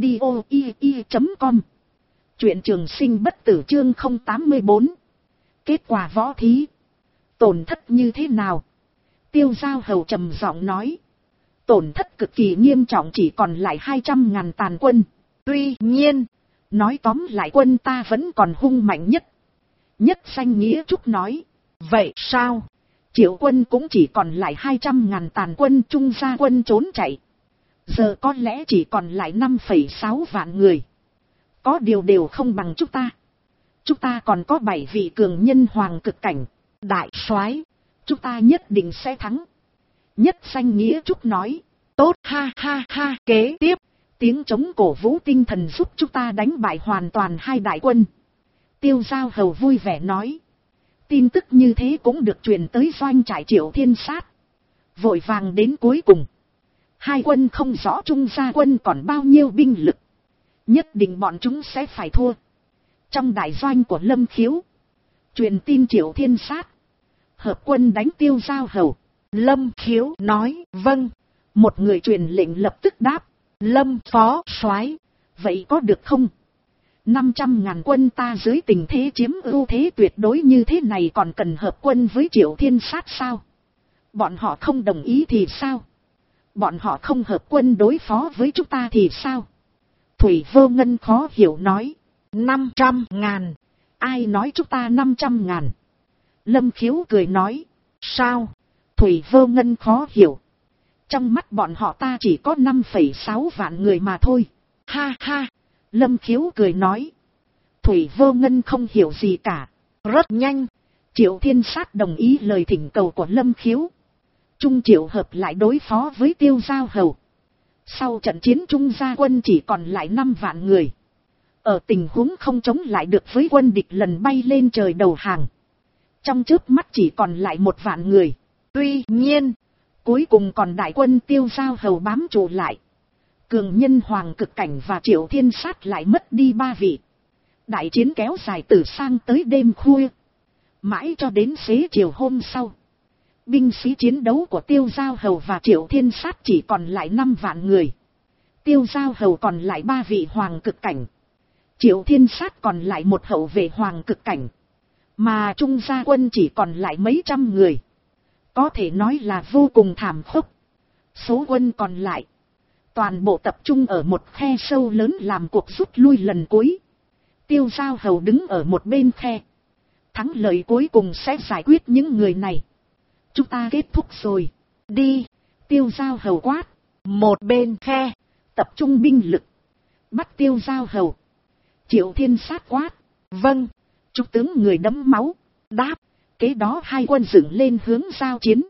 audio.com. Truyện Trường sinh bất tử chương 084. Kết quả võ thí. Tổn thất như thế nào? Tiêu Giao Hầu trầm giọng nói. Tổn thất cực kỳ nghiêm trọng, chỉ còn lại 200.000 tàn quân. Tuy nhiên, nói tóm lại quân ta vẫn còn hung mạnh nhất. Nhất Danh Nghĩa Trúc nói. Vậy sao? Triệu quân cũng chỉ còn lại 200.000 tàn quân, Trung gia quân trốn chạy. Giờ có lẽ chỉ còn lại 5,6 vạn người. Có điều đều không bằng chúng ta. Chúng ta còn có 7 vị cường nhân hoàng cực cảnh. Đại soái, chúng ta nhất định sẽ thắng. Nhất Danh Nghĩa Trúc nói. Tốt, ha ha ha. Kế tiếp, tiếng trống cổ vũ tinh thần giúp chúng ta đánh bại hoàn toàn hai đại quân. Tiêu Giao Hầu vui vẻ nói. Tin tức như thế cũng được truyền tới doanh trại Triệu Thiên Sát. Vội vàng đến cuối cùng. Hai quân không rõ Trung gia quân còn bao nhiêu binh lực. Nhất định bọn chúng sẽ phải thua. Trong đại doanh của Lâm Khiếu, truyền tin Triệu Thiên Sát hợp quân đánh Tiêu Giao Hầu. Lâm Khiếu nói vâng. Một người truyền lệnh lập tức đáp. Lâm phó soái, vậy có được không? 500.000 quân ta dưới tình thế chiếm ưu thế tuyệt đối như thế này còn cần hợp quân với Triệu Thiên Sát sao? Bọn họ không đồng ý thì sao? Bọn họ không hợp quân đối phó với chúng ta thì sao? Thủy Vô Ngân khó hiểu nói. 500.000. Ai nói chúng ta 500.000? Lâm Khiếu cười nói. Sao? Thủy Vô Ngân khó hiểu. Trong mắt bọn họ ta chỉ có 5,6 vạn người mà thôi. Ha ha. Lâm Khiếu cười nói. Thủy Vô Ngân không hiểu gì cả. Rất nhanh, Triệu Thiên Sát đồng ý lời thỉnh cầu của Lâm Khiếu. Trung Triệu hợp lại đối phó với Tiêu Giao Hầu. Sau trận chiến Trung gia quân chỉ còn lại 5 vạn người. Ở tình huống không chống lại được với quân địch lần bay lên trời đầu hàng. Trong chớp mắt chỉ còn lại 1 vạn người. Tuy nhiên, cuối cùng còn đại quân Tiêu Giao Hầu bám trụ lại. Cường nhân hoàng cực cảnh và Triệu Thiên Sát lại mất đi 3 vị. Đại chiến kéo dài từ sang tới đêm khuya. Mãi cho đến xế chiều hôm sau. Binh sĩ chiến đấu của Tiêu Giao Hầu và Triệu Thiên Sát chỉ còn lại 5 vạn người. Tiêu Giao Hầu còn lại 3 vị hoàng cực cảnh. Triệu Thiên Sát còn lại 1 hậu vệ hoàng cực cảnh. Mà Trung gia quân chỉ còn lại mấy trăm người. Có thể nói là vô cùng thảm khốc. Số quân còn lại toàn bộ tập trung ở một khe sâu lớn làm cuộc rút lui lần cuối. Tiêu Giao Hầu đứng ở một bên khe. Thắng lợi cuối cùng sẽ giải quyết những người này. Chúng ta kết thúc rồi. Đi. Tiêu Giao Hầu quát. Một bên khe. Tập trung binh lực. Bắt Tiêu Giao Hầu. Triệu Thiên Sát quát. Vâng. Trúc tướng người đẫm máu. Đáp. Kế đó hai quân dựng lên hướng giao chiến.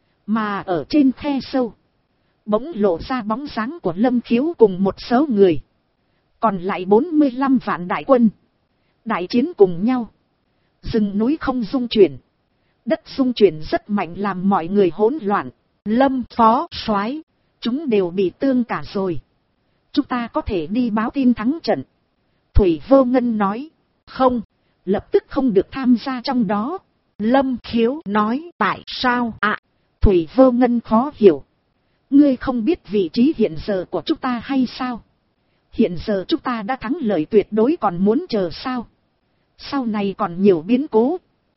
Mà ở trên khe sâu, bỗng lộ ra bóng dáng của Lâm Khiếu cùng một số người. Còn lại 45 vạn đại quân. Đại chiến cùng nhau. Rừng núi không rung chuyển. Đất rung chuyển rất mạnh làm mọi người hỗn loạn. Lâm phó soái, chúng đều bị thương cả rồi. Chúng ta có thể đi báo tin thắng trận. Thủy Vô Ngân nói. Không, lập tức không được tham gia trong đó. Lâm Khiếu nói. Tại sao ạ? Thủy Vô Ngân khó hiểu. Ngươi không biết vị trí hiện giờ của chúng ta hay sao? Hiện giờ chúng ta đã thắng lợi tuyệt đối, còn muốn chờ sao? Sau này còn nhiều biến cố.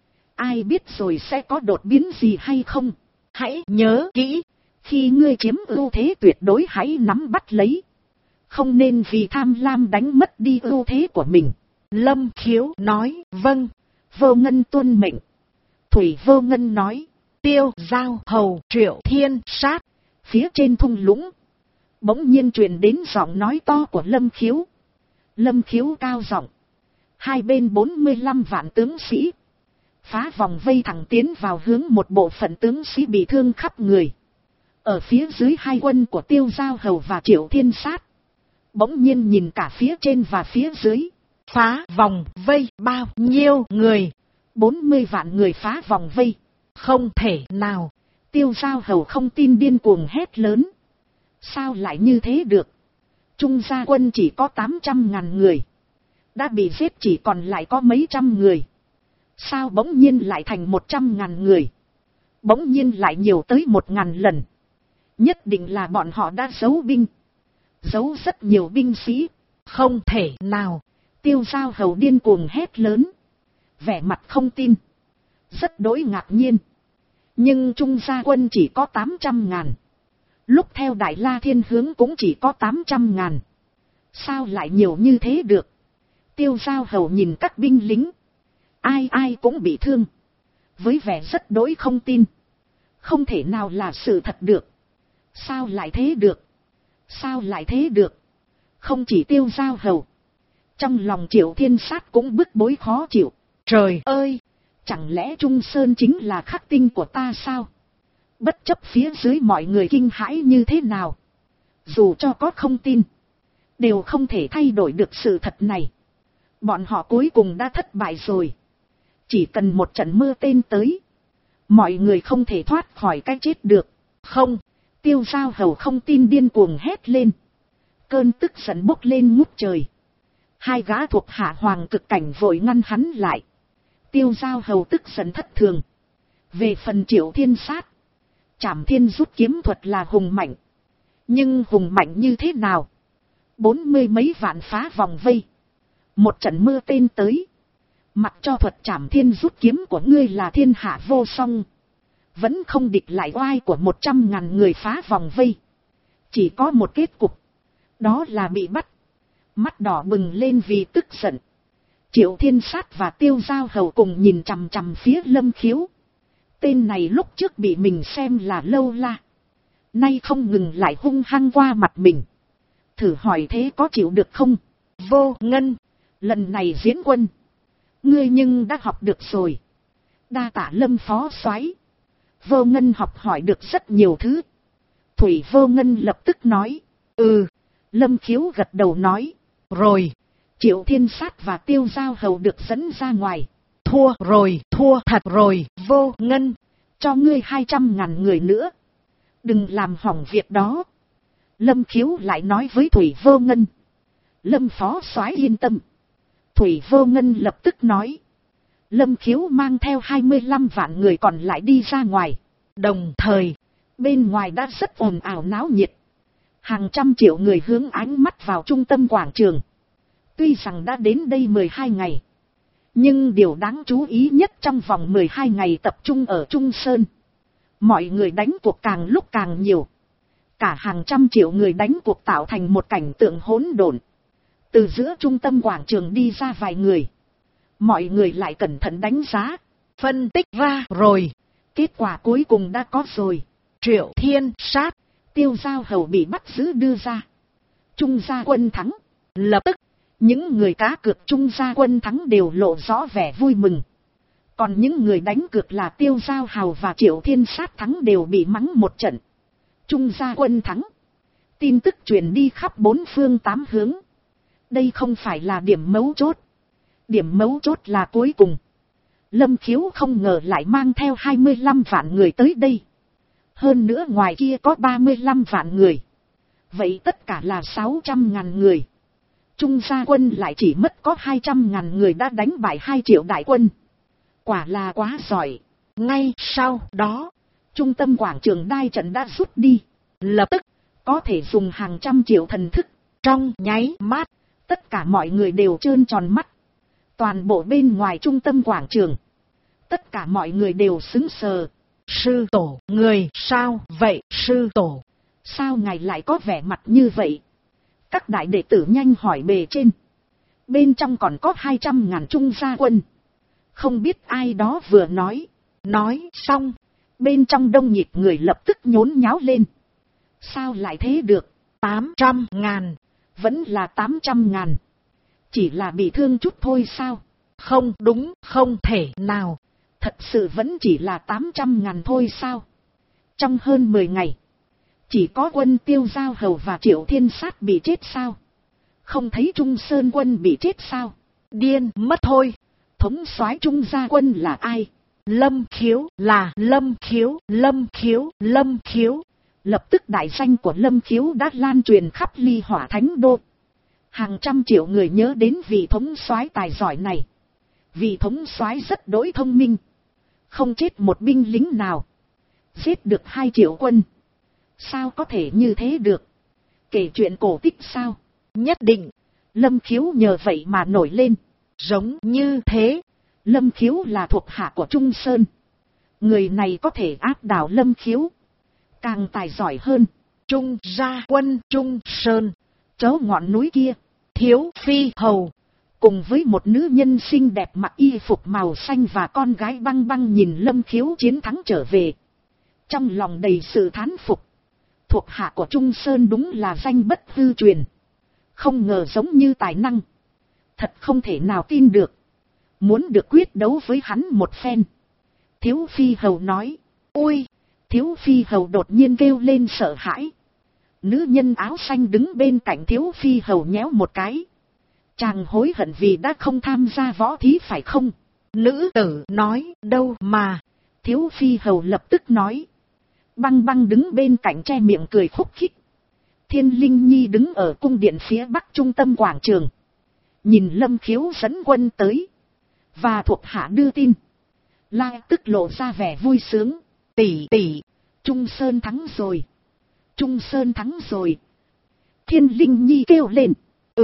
Ai biết rồi sẽ có đột biến gì hay không? Hãy nhớ kỹ, khi ngươi chiếm ưu thế tuyệt đối hãy nắm bắt lấy. Không nên vì tham lam đánh mất đi ưu thế của mình. Lâm Khiếu nói. Vâng, Vô Ngân tuân mệnh. Thủy Vô Ngân nói. Tiêu Giao Hầu, Triệu Thiên Sát. Phía trên thung lũng, bỗng nhiên truyền đến giọng nói to của Lâm Khiếu. Lâm Khiếu cao giọng. Hai bên 45 vạn tướng sĩ phá vòng vây thẳng tiến vào hướng một bộ phận tướng sĩ bị thương khắp người. Ở phía dưới hai quân của Tiêu Giao Hầu và Triệu Thiên Sát, Bỗng nhiên nhìn cả phía trên và phía dưới. Phá vòng vây bao nhiêu người? 40 vạn người phá vòng vây. Không thể nào. Tiêu Giao Hầu không tin điên cuồng hét lớn. Sao lại như thế được? Trung gia quân chỉ có 800.000 người. Đã bị giết chỉ còn lại có mấy trăm người. Sao bỗng nhiên lại thành 100.000 người? Bỗng nhiên lại nhiều tới 1.000 lần. Nhất định là bọn họ đã giấu binh. Giấu rất nhiều binh sĩ. Không thể nào. Tiêu Giao Hầu điên cuồng hét lớn. Vẻ mặt không tin. Rất đối ngạc nhiên. Nhưng Trung gia quân chỉ có 800.000. Lúc theo Đại La Thiên hướng cũng chỉ có 800.000. Sao lại nhiều như thế được? Tiêu Giao Hầu nhìn các binh lính. Ai ai cũng bị thương. Với vẻ rất đối không tin. Không thể nào là sự thật được. Sao lại thế được? Sao lại thế được? Không chỉ Tiêu Giao Hầu. Trong lòng Triệu Thiên Sát cũng bức bối khó chịu. Trời ơi! Chẳng lẽ Trung Sơn chính là khắc tinh của ta sao? Bất chấp phía dưới mọi người kinh hãi như thế nào. Dù cho có không tin. Đều không thể thay đổi được sự thật này. Bọn họ cuối cùng đã thất bại rồi. Chỉ cần một trận mưa tên tới. Mọi người không thể thoát khỏi cái chết được. Không! Tiêu Giao Hầu không tin điên cuồng hét lên. Cơn tức giận bốc lên ngút trời. Hai gã thuộc hạ Hoàng Cực Cảnh vội ngăn hắn lại. Tiêu Giao Hầu tức giận thất thường. Về phần Triệu Thiên Sát. Trảm Thiên rút kiếm thuật là hùng mạnh. Nhưng hùng mạnh như thế nào? 40 mấy vạn phá vòng vây. Một trận mưa tên tới. Mặc cho thuật Trảm Thiên rút kiếm của ngươi là thiên hạ vô song. Vẫn không địch lại oai của 100.000 người phá vòng vây. Chỉ có một kết cục. Đó là bị bắt. Mắt đỏ bừng lên vì tức giận. Triệu Thiên Sát và Tiêu Giao Hầu cùng nhìn chằm chằm phía Lâm Khiếu. Tên này lúc trước bị mình xem là lâu la. Nay không ngừng lại hung hăng qua mặt mình. Thử hỏi thế có chịu được không? Vô Ngân, lần này diễn quân. Ngươi nhưng đã học được rồi. Đa tạ Lâm phó soái. Vô Ngân học hỏi được rất nhiều thứ. Thủy Vô Ngân lập tức nói. Lâm Khiếu gật đầu nói. Rồi. Triệu Thiên Sát và Tiêu Giao Hầu được dẫn ra ngoài. Thua rồi, thua thật rồi, Vô Ngân. Cho ngươi 200.000 người nữa. Đừng làm hỏng việc đó. Lâm Khiếu lại nói với Thủy Vô Ngân. Lâm phó soái yên tâm. Thủy Vô Ngân lập tức nói. Lâm Khiếu mang theo 25 vạn người còn lại đi ra ngoài. Đồng thời, bên ngoài đã rất ồn ào náo nhiệt. Hàng trăm triệu người hướng ánh mắt vào trung tâm quảng trường. Tuy rằng đã đến đây 12 ngày. Nhưng điều đáng chú ý nhất trong vòng 12 ngày tập trung ở Trung Sơn. Mọi người đánh cuộc càng lúc càng nhiều. Cả hàng trăm triệu người đánh cuộc tạo thành một cảnh tượng hỗn độn. Từ giữa trung tâm quảng trường đi ra vài người. Mọi người lại cẩn thận đánh giá. Phân tích ra rồi. Kết quả cuối cùng đã có rồi. Triệu Thiên Sát, Tiêu Giao Hầu bị bắt giữ đưa ra. Trung gia quân thắng. Lập tức, những người cá cược Trung gia quân thắng đều lộ rõ vẻ vui mừng. Còn những người đánh cược là Tiêu Giao Hầu và Triệu Thiên Sát thắng đều bị mắng một trận. Trung gia quân thắng. Tin tức truyền đi khắp bốn phương tám hướng. Đây không phải là điểm mấu chốt. Điểm mấu chốt là cuối cùng. Lâm Khiếu không ngờ lại mang theo 25 vạn người tới đây. Hơn nữa ngoài kia có 35 vạn người. Vậy tất cả là 600.000 người. Trung gia quân lại chỉ mất có 200.000 người đã đánh bại 2 triệu đại quân. Quả là quá giỏi. Ngay sau đó, trung tâm quảng trường đai trận đã rút đi. Lập tức, có thể dùng hàng trăm triệu thần thức. Trong nháy mắt, tất cả mọi người đều trơn tròn mắt. Toàn bộ bên ngoài trung tâm quảng trường. Tất cả mọi người đều sững sờ. Sư tổ, người sao vậy sư tổ? Sao ngài lại có vẻ mặt như vậy? Các đại đệ tử nhanh hỏi bề trên. Bên trong còn có 200.000 trung gia quân. Không biết ai đó vừa nói. Nói xong, bên trong đông nhịp người lập tức nhốn nháo lên. Sao lại thế được? 800.000. Vẫn là 800.000. Chỉ là bị thương chút thôi sao? Không đúng, không thể nào. Thật sự vẫn chỉ là 800.000 thôi sao? Trong hơn 10 ngày, chỉ có quân Tiêu Giao Hầu và Triệu Thiên Sát bị chết sao? không thấy Trung Sơn quân bị chết sao? Điên mất thôi. Thống soái Trung gia quân là ai? Lâm Khiếu, là Lâm Khiếu, Lâm Khiếu, Lâm Khiếu. Lập tức đại danh của Lâm Khiếu đã lan truyền khắp Ly Hỏa Thánh Đô. Hàng trăm triệu người nhớ đến vị thống soái tài giỏi này. Vị thống soái rất đỗi thông minh. Không chết một binh lính nào. Giết được 2 triệu quân. Sao có thể như thế được? Kể chuyện cổ tích sao? Nhất định. Lâm Khiếu nhờ vậy mà nổi lên. Giống như thế. Lâm Khiếu là thuộc hạ của Trung Sơn. Người này có thể áp đảo Lâm Khiếu. Càng tài giỏi hơn. Trung gia quân Trung Sơn. Chớ ngọn núi kia. Thiếu Phi Hầu. Cùng với một nữ nhân xinh đẹp mặc y phục màu xanh và con gái Băng Băng nhìn Lâm Khiếu chiến thắng trở về. Trong lòng đầy sự thán phục. Thuộc hạ của Trung Sơn đúng là danh bất hư truyền. Không ngờ giống như tài năng. Thật không thể nào tin được. Muốn được quyết đấu với hắn một phen. Thiếu Phi Hầu nói. Ôi! Thiếu Phi Hầu đột nhiên kêu lên sợ hãi. Nữ nhân áo xanh đứng bên cạnh Thiếu Phi Hầu nhéo một cái. Chàng hối hận vì đã không tham gia võ thí phải không? Nữ tử nói đâu mà. Thiếu Phi Hầu lập tức nói. Băng Băng đứng bên cạnh che miệng cười khúc khích. Thiên Linh Nhi đứng ở cung điện phía bắc trung tâm quảng trường. Nhìn Lâm Khiếu dẫn quân tới. Và thuộc hạ đưa tin. La tức lộ ra vẻ vui sướng. Tỷ tỷ, Trung Sơn thắng rồi. Trung Sơn thắng rồi. Thiên Linh Nhi kêu lên.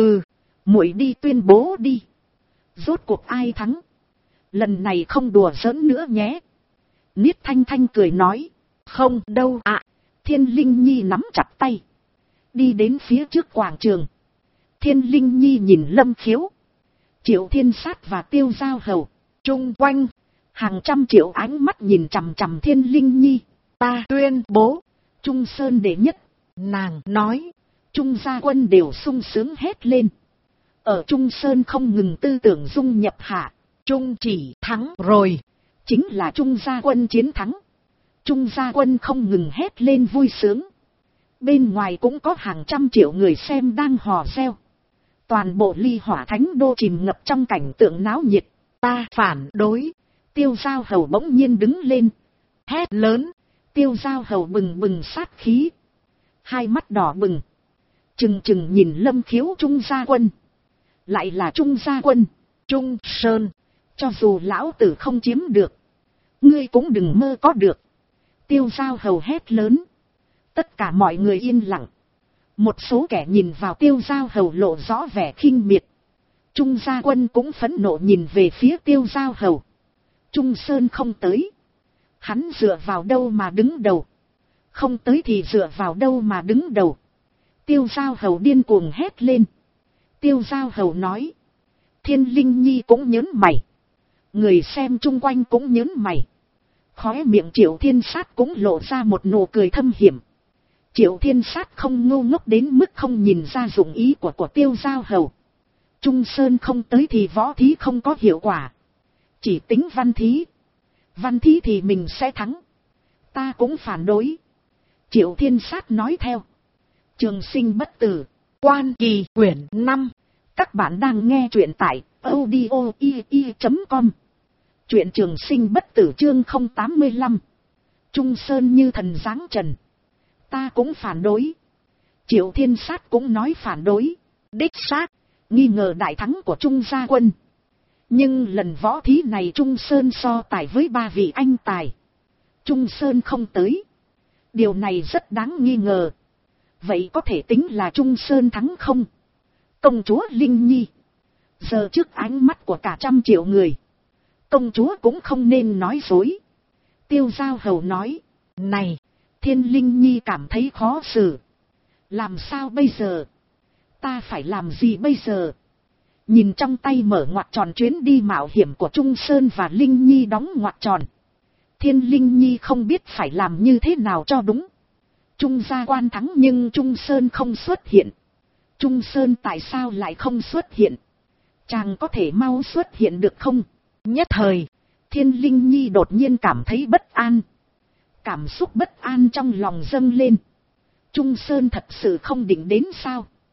Muội đi tuyên bố đi. Rốt cuộc ai thắng? Lần này không đùa giỡn nữa nhé. Niết Thanh Thanh cười nói. Không đâu ạ. Thiên Linh Nhi nắm chặt tay. Đi đến phía trước quảng trường. Thiên Linh Nhi nhìn Lâm Khiếu. Triệu Thiên Sát và Tiêu Giao Hầu. Trung quanh. Hàng trăm triệu ánh mắt nhìn chằm chằm Thiên Linh Nhi. Ta tuyên bố. Trung Sơn đệ nhất. Nàng nói. Trung gia quân đều sung sướng hét lên. Ở Trung Sơn không ngừng tư tưởng dung nhập hạ. Trung chỉ thắng rồi. Chính là Trung gia quân chiến thắng. Trung gia quân không ngừng hét lên vui sướng. Bên ngoài cũng có hàng trăm triệu người xem đang hò reo. Toàn bộ Ly Hỏa Thánh Đô chìm ngập trong cảnh tượng náo nhiệt. Ta phản đối. Tiêu Giao Hầu bỗng nhiên đứng lên. Hét lớn. Tiêu Giao Hầu bừng bừng sát khí. Hai mắt đỏ bừng. Trừng trừng nhìn Lâm Khiếu Trung gia quân. Lại là Trung gia quân. Trung Sơn. Cho dù lão tử không chiếm được. Ngươi cũng đừng mơ có được. Tiêu Giao Hầu hét lớn. Tất cả mọi người yên lặng. Một số kẻ nhìn vào Tiêu Giao Hầu lộ rõ vẻ khinh miệt. Trung gia quân cũng phẫn nộ nhìn về phía Tiêu Giao Hầu. Trung Sơn không tới. Hắn dựa vào đâu mà đứng đầu. Không tới thì dựa vào đâu mà đứng đầu. Tiêu Giao Hầu điên cuồng hét lên. Tiêu Giao Hầu nói. Thiên Linh Nhi cũng nhớn mày. Người xem chung quanh cũng nhớn mày. Khóe miệng Triệu Thiên Sát cũng lộ ra một nụ cười thâm hiểm. Triệu Thiên Sát không ngu ngốc đến mức không nhìn ra dụng ý của Tiêu Giao Hầu. Trung Sơn không tới thì võ thí không có hiệu quả. Chỉ tính văn thí. Văn thí thì mình sẽ thắng. Ta cũng phản đối. Triệu Thiên Sát nói theo. Trường sinh bất tử. Quan Kỳ quyển 5. Các bạn đang nghe truyện tại audio.com. Truyện Trường Sinh bất tử chương 085. Trung Sơn như thần giáng trần. Ta cũng phản đối. Triệu Thiên Sát cũng nói phản đối. Đích xác. Nghi ngờ đại thắng của Trung gia quân. Nhưng lần võ thí này Trung Sơn so tài với 3 vị anh tài. Trung Sơn không tới. Điều này rất đáng nghi ngờ. Vậy có thể tính là Trung Sơn thắng không? Công chúa Linh Nhi. Giờ trước ánh mắt của cả trăm triệu người. Công chúa cũng không nên nói dối. Tiêu Giao Hầu nói. Này, Thiên Linh Nhi cảm thấy khó xử. Làm sao bây giờ? Ta phải làm gì bây giờ? Nhìn trong tay mở ngoặc tròn chuyến đi mạo hiểm của Trung Sơn và Linh Nhi đóng ngoặc tròn. Thiên Linh Nhi không biết phải làm như thế nào cho đúng. Trung gia quan thắng nhưng Trung Sơn không xuất hiện. Trung Sơn tại sao lại không xuất hiện? Chàng có thể mau xuất hiện được không? Nhất thời, Thiên Linh Nhi đột nhiên cảm thấy bất an. Cảm xúc bất an trong lòng dâng lên. Trung Sơn thật sự không định đến sao?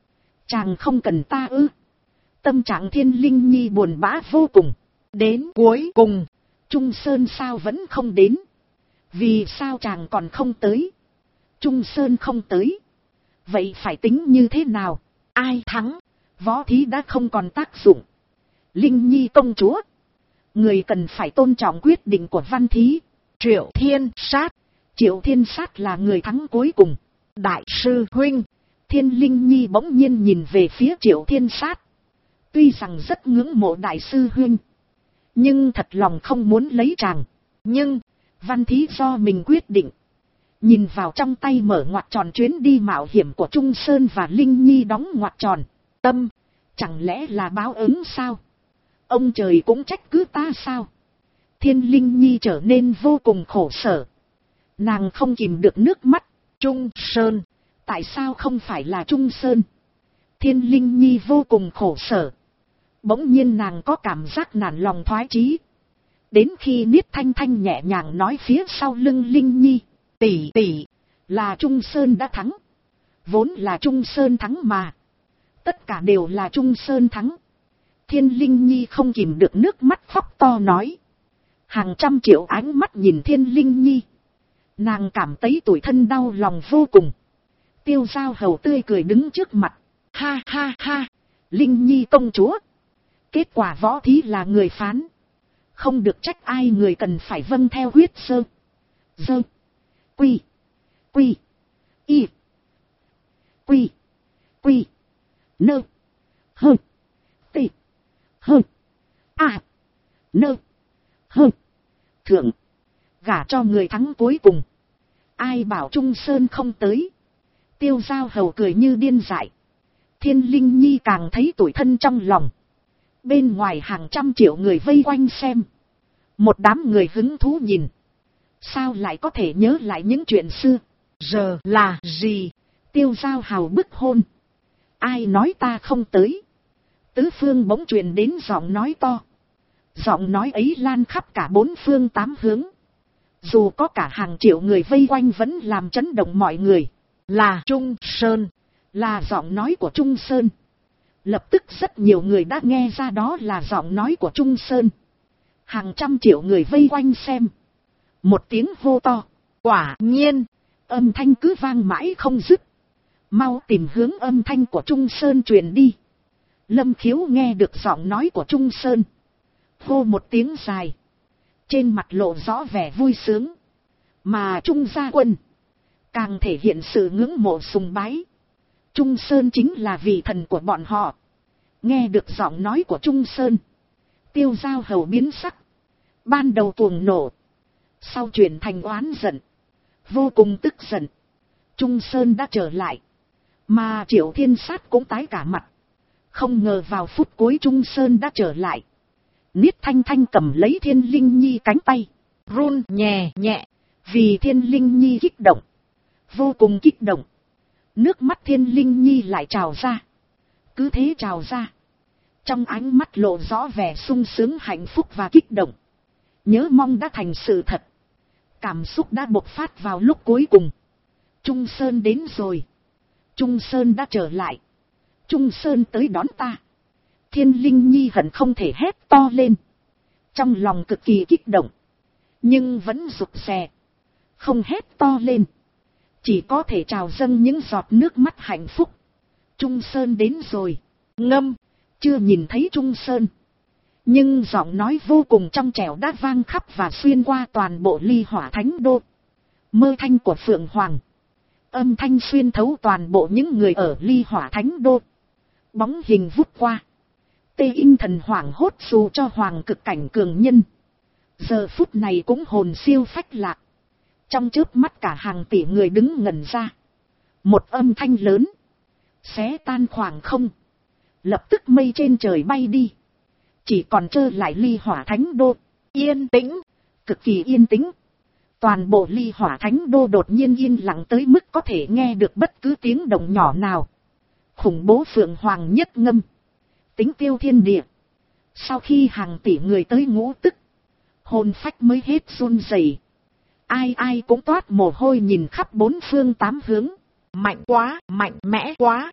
Chàng không cần ta ư? Tâm trạng Thiên Linh Nhi buồn bã vô cùng. Đến cuối cùng, Trung Sơn sao vẫn không đến? Vì sao chàng còn không tới? Trung Sơn không tới. Vậy phải tính như thế nào? Ai thắng? Võ thí đã không còn tác dụng. Linh Nhi công chúa, người cần phải tôn trọng quyết định của văn thí. Triệu Thiên Sát. Triệu Thiên Sát là người thắng cuối cùng. Đại sư huynh. Thiên Linh Nhi bỗng nhiên nhìn về phía Triệu Thiên Sát. Tuy rằng rất ngưỡng mộ đại sư huynh, nhưng thật lòng không muốn lấy chàng. Nhưng, văn thí do mình quyết định. Nhìn vào trong tay mở ngoặc tròn chuyến đi mạo hiểm của Trung Sơn và Linh Nhi đóng ngoặc tròn. Tâm, chẳng lẽ là báo ứng sao? Ông trời cũng trách cứ ta sao? Thiên Linh Nhi trở nên vô cùng khổ sở. Nàng không kìm được nước mắt. Trung Sơn, tại sao không phải là Trung Sơn? Thiên Linh Nhi vô cùng khổ sở. Bỗng nhiên nàng có cảm giác nản lòng thoái chí. Đến khi Niết Thanh Thanh nhẹ nhàng nói phía sau lưng Linh Nhi, tỷ tỷ, là Trung Sơn đã thắng. Vốn là Trung Sơn thắng mà. Tất cả đều là Trung Sơn thắng. Thiên Linh Nhi không kìm được nước mắt khóc to nói. Hàng trăm triệu ánh mắt nhìn Thiên Linh Nhi. Nàng cảm thấy tủi thân đau lòng vô cùng. Tiêu Giao Hầu tươi cười đứng trước mặt. Ha ha ha, Linh Nhi công chúa. Kết quả võ thí là người phán. Không được trách ai, người cần phải vâng theo huyết sơ. Dơ. Quy. Quy. Y. Quy. Quy. Nơ. Hơ. Tị. Hơ. À. Nơ. Hơ. Thượng. Gả cho người thắng cuối cùng. Ai bảo Trung Sơn không tới? Tiêu Giao Hầu cười như điên dại. Thiên Linh Nhi càng thấy tủi thân trong lòng. Bên ngoài hàng trăm triệu người vây quanh xem. Một đám người hứng thú nhìn. Sao lại có thể nhớ lại những chuyện xưa? Giờ là gì? Tiêu Giao Hầu bức hôn. Ai nói ta không tới? Tứ phương bỗng truyền đến giọng nói to. Giọng nói ấy lan khắp cả bốn phương tám hướng. Dù có cả hàng triệu người vây quanh vẫn làm chấn động mọi người. Là Trung Sơn. Là giọng nói của Trung Sơn. Lập tức rất nhiều người đã nghe ra đó là giọng nói của Trung Sơn. Hàng trăm triệu người vây quanh xem. Một tiếng hô to. Quả nhiên. Âm thanh cứ vang mãi không dứt. Mau tìm hướng âm thanh của Trung Sơn truyền đi. Lâm Khiếu nghe được giọng nói của Trung Sơn. Hô một tiếng dài. Trên mặt lộ rõ vẻ vui sướng. Mà Trung gia quân càng thể hiện sự ngưỡng mộ sùng bái. Trung Sơn chính là vị thần của bọn họ. Nghe được giọng nói của Trung Sơn, Tiêu Giao Hầu biến sắc. Ban đầu cuồng nộ, sau chuyển thành oán giận. Vô cùng tức giận. Trung Sơn đã trở lại. Mà Triệu Thiên Sát cũng tái cả mặt. Không ngờ vào phút cuối Trung Sơn đã trở lại. Niết Thanh Thanh cầm lấy Thiên Linh Nhi cánh tay. Run nhẹ nhẹ. Vì Thiên Linh Nhi kích động. Vô cùng kích động. Nước mắt Thiên Linh Nhi lại trào ra. Cứ thế trào ra. Trong ánh mắt lộ rõ vẻ sung sướng hạnh phúc và kích động. Nhớ mong đã thành sự thật. Cảm xúc đã bộc phát vào lúc cuối cùng. Trung Sơn đến rồi. Trung Sơn đã trở lại. Trung Sơn tới đón ta. Thiên Linh Nhi hận không thể hét to lên. Trong lòng cực kỳ kích động. Nhưng vẫn rụt rè. Không hét to lên. Chỉ có thể trào dâng những giọt nước mắt hạnh phúc. Trung Sơn đến rồi. Ngâm. Chưa nhìn thấy Trung Sơn. Nhưng giọng nói vô cùng trong trẻo đã vang khắp và xuyên qua toàn bộ Ly Hỏa Thánh Đô. Mơ thanh của Phượng Hoàng. Âm thanh xuyên thấu toàn bộ những người ở Ly Hỏa Thánh Đô. Bóng hình vút qua. Tê In thần hoảng hốt dù cho hoàng cực cảnh cường nhân. Giờ phút này cũng hồn siêu phách lạc. Trong chớp mắt cả hàng tỷ người đứng ngẩn ra. Một âm thanh lớn. Xé tan khoảng không. Lập tức mây trên trời bay đi. Chỉ còn trơ lại Ly Hỏa Thánh Đô. Yên tĩnh. Cực kỳ yên tĩnh. Toàn bộ Ly Hỏa Thánh Đô đột nhiên yên lặng tới mức có thể nghe được bất cứ tiếng động nhỏ nào. Khủng bố Phượng Hoàng nhất ngâm. Tính tiêu thiên địa. Sau khi hàng tỷ người tới ngũ tức. Hồn phách mới hết run rẩy. Ai ai cũng toát mồ hôi nhìn khắp bốn phương tám hướng. Mạnh quá, mạnh mẽ quá.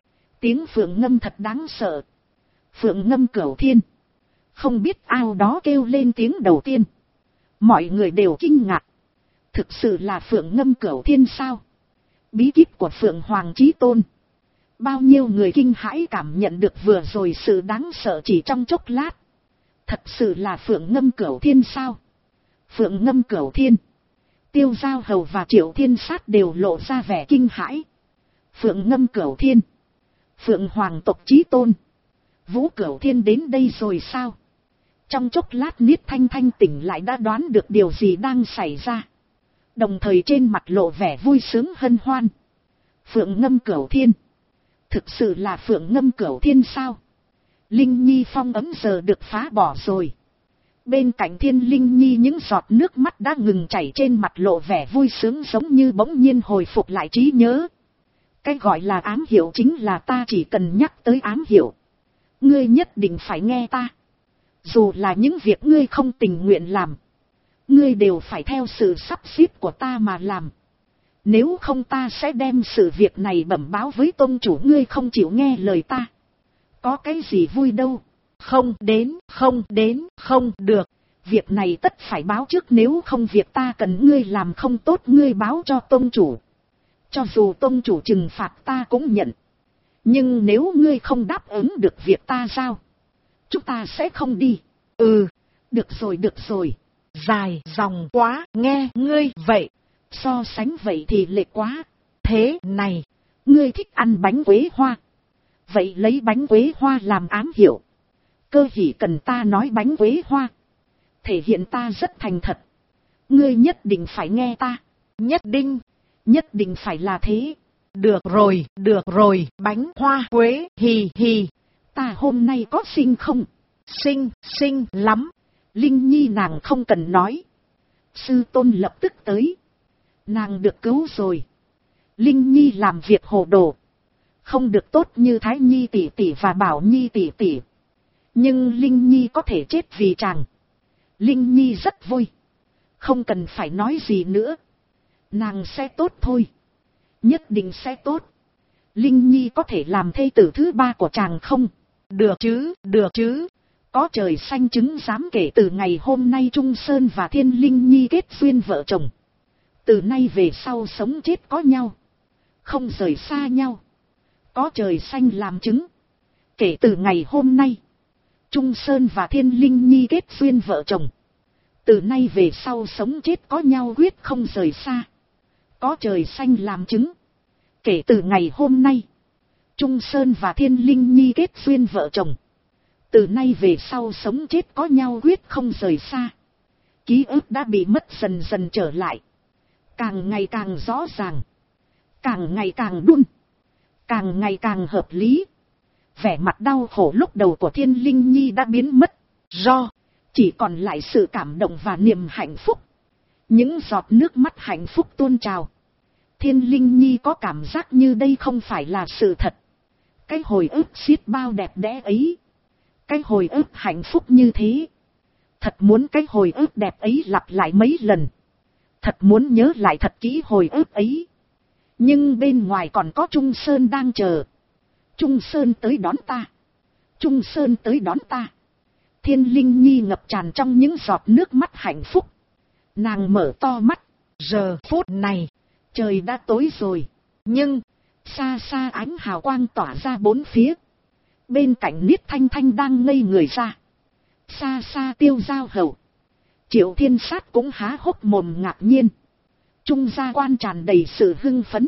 Tiếng phượng ngâm thật đáng sợ. Phượng ngâm Cửu Thiên. Không biết ao đó kêu lên tiếng đầu tiên. Mọi người đều kinh ngạc. Thực sự là phượng ngâm Cửu Thiên sao? Bí kíp của Phượng Hoàng Chí Tôn. Bao nhiêu người kinh hãi cảm nhận được vừa rồi sự đáng sợ chỉ trong chốc lát. Thật sự là phượng ngâm Cửu Thiên sao? Phượng ngâm Cửu Thiên. Tiêu Giao Hầu và Triệu Thiên Sát đều lộ ra vẻ kinh hãi. Phượng ngâm Cửu Thiên. Phượng Hoàng tộc Chí Tôn. Vũ Cửu Thiên đến đây rồi sao? Trong chốc lát Niết Thanh Thanh tỉnh lại đã đoán được điều gì đang xảy ra. Đồng thời trên mặt lộ vẻ vui sướng hân hoan. Phượng ngâm Cửu Thiên. Thực sự là phượng ngâm Cửu Thiên sao? Linh Nhi phong ấm giờ được phá bỏ rồi. Bên cạnh Thiên Linh Nhi những giọt nước mắt đã ngừng chảy, trên mặt lộ vẻ vui sướng giống như bỗng nhiên hồi phục lại trí nhớ. Cái gọi là ám hiệu chính là ta chỉ cần nhắc tới ám hiệu. Ngươi nhất định phải nghe ta. Dù là những việc ngươi không tình nguyện làm. Ngươi đều phải theo sự sắp xếp của ta mà làm. Nếu không ta sẽ đem sự việc này bẩm báo với tôn chủ, ngươi không chịu nghe lời ta. Có cái gì vui đâu. Không đến, không được. Việc này tất phải báo trước, nếu không việc ta cần ngươi làm không tốt ngươi báo cho tôn chủ. Cho dù tôn chủ trừng phạt ta cũng nhận. Nhưng nếu ngươi không đáp ứng được việc ta giao, chúng ta sẽ không đi. Ừ, được rồi. Dài dòng quá, nghe ngươi vậy. So sánh vậy thì lệch quá. Thế này, ngươi thích ăn bánh quế hoa. Vậy lấy bánh quế hoa làm ám hiệu. Cơ hỉ cần ta nói bánh quế hoa. Thể hiện ta rất thành thật. Ngươi nhất định phải nghe ta. Nhất định phải là thế. Được rồi, bánh hoa quế, hì. Ta hôm nay có xinh không? Xinh lắm. Linh Nhi nàng không cần nói. Sư tôn lập tức tới. Nàng được cứu rồi. Linh Nhi làm việc hồ đồ. Không được tốt như Thái Nhi tỷ tỷ và Bảo Nhi tỷ tỷ. Nhưng Linh Nhi có thể chết vì chàng. Linh Nhi rất vui. Không cần phải nói gì nữa. Nàng sẽ tốt thôi. Nhất định sẽ tốt. Linh Nhi có thể làm thê tử thứ 3 của chàng không? Được chứ. Có trời xanh chứng giám, kể từ ngày hôm nay Trung Sơn và Thiên Linh Nhi kết duyên vợ chồng. Từ nay về sau sống chết có nhau. Không rời xa nhau. Có trời xanh làm chứng. Kể từ ngày hôm nay, Trung Sơn và Thiên Linh Nhi kết duyên vợ chồng. Từ nay về sau sống chết có nhau, quyết không rời xa. Có trời xanh làm chứng. Kể từ ngày hôm nay, Trung Sơn và Thiên Linh Nhi kết duyên vợ chồng. Từ nay về sau sống chết có nhau, quyết không rời xa. Ký ức đã bị mất dần dần trở lại. Càng ngày càng rõ ràng. Càng ngày càng đun. Càng ngày càng hợp lý. Vẻ mặt đau khổ lúc đầu của Thiên Linh Nhi đã biến mất. Chỉ còn lại sự cảm động và niềm hạnh phúc. Những giọt nước mắt hạnh phúc tuôn trào. Thiên Linh Nhi có cảm giác như đây không phải là sự thật. Cái hồi ức xiết bao đẹp đẽ ấy. Cái hồi ức hạnh phúc như thế. Thật muốn cái hồi ức đẹp ấy lặp lại mấy lần. Thật muốn nhớ lại thật kỹ hồi ức ấy. Nhưng bên ngoài còn có Trung Sơn đang chờ. Trung Sơn tới đón ta. Trung Sơn tới đón ta. Thiên Linh Nhi ngập tràn trong những giọt nước mắt hạnh phúc. Nàng mở to mắt. Giờ phút này, trời đã tối rồi. Nhưng, xa xa ánh hào quang tỏa ra bốn phía. Bên cạnh Niết Thanh Thanh đang ngây người ra. Xa xa Tiêu Giao Hầu, Triệu Thiên Sát cũng há hốc mồm ngạc nhiên. Trung gia quan tràn đầy sự hưng phấn.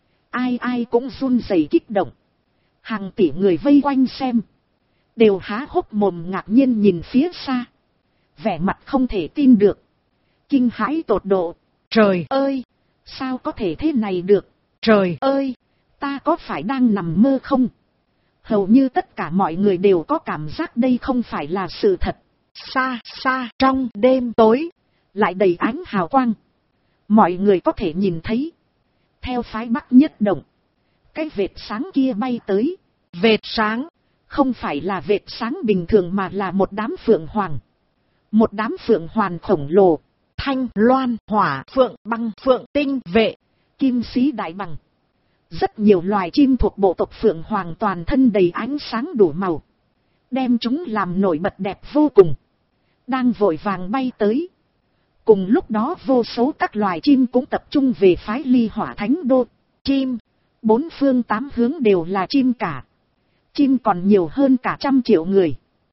Ai cũng run rẩy kích động. Hàng tỷ người vây quanh xem. Đều há hốc mồm ngạc nhiên nhìn phía xa. Vẻ mặt không thể tin được. Kinh hãi tột độ. Trời ơi! Sao có thể thế này được? Trời ơi! Ta có phải đang nằm mơ không? Hầu như tất cả mọi người đều có cảm giác đây không phải là sự thật. Xa xa trong đêm tối, lại đầy ánh hào quang. Mọi người có thể nhìn thấy. Theo phái Bắc Nhất Động, cái vệt sáng kia bay tới. Vệt sáng, không phải là vệt sáng bình thường mà là một đám phượng hoàng. Một đám phượng hoàn khổng lồ. Thanh, Loan, Hỏa, Phượng, Băng, Phượng, Tinh, Vệ, Kim Sĩ Đại Bằng. Rất nhiều loài chim thuộc bộ tộc Phượng Hoàng toàn thân đầy ánh sáng đủ màu, đem chúng làm nổi bật đẹp vô cùng, đang vội vàng bay tới. Cùng lúc đó vô số các loài chim cũng tập trung về phái Ly Hỏa Thánh Đô. Chim, bốn phương tám hướng đều là chim cả. Chim còn nhiều hơn cả 100 triệu người.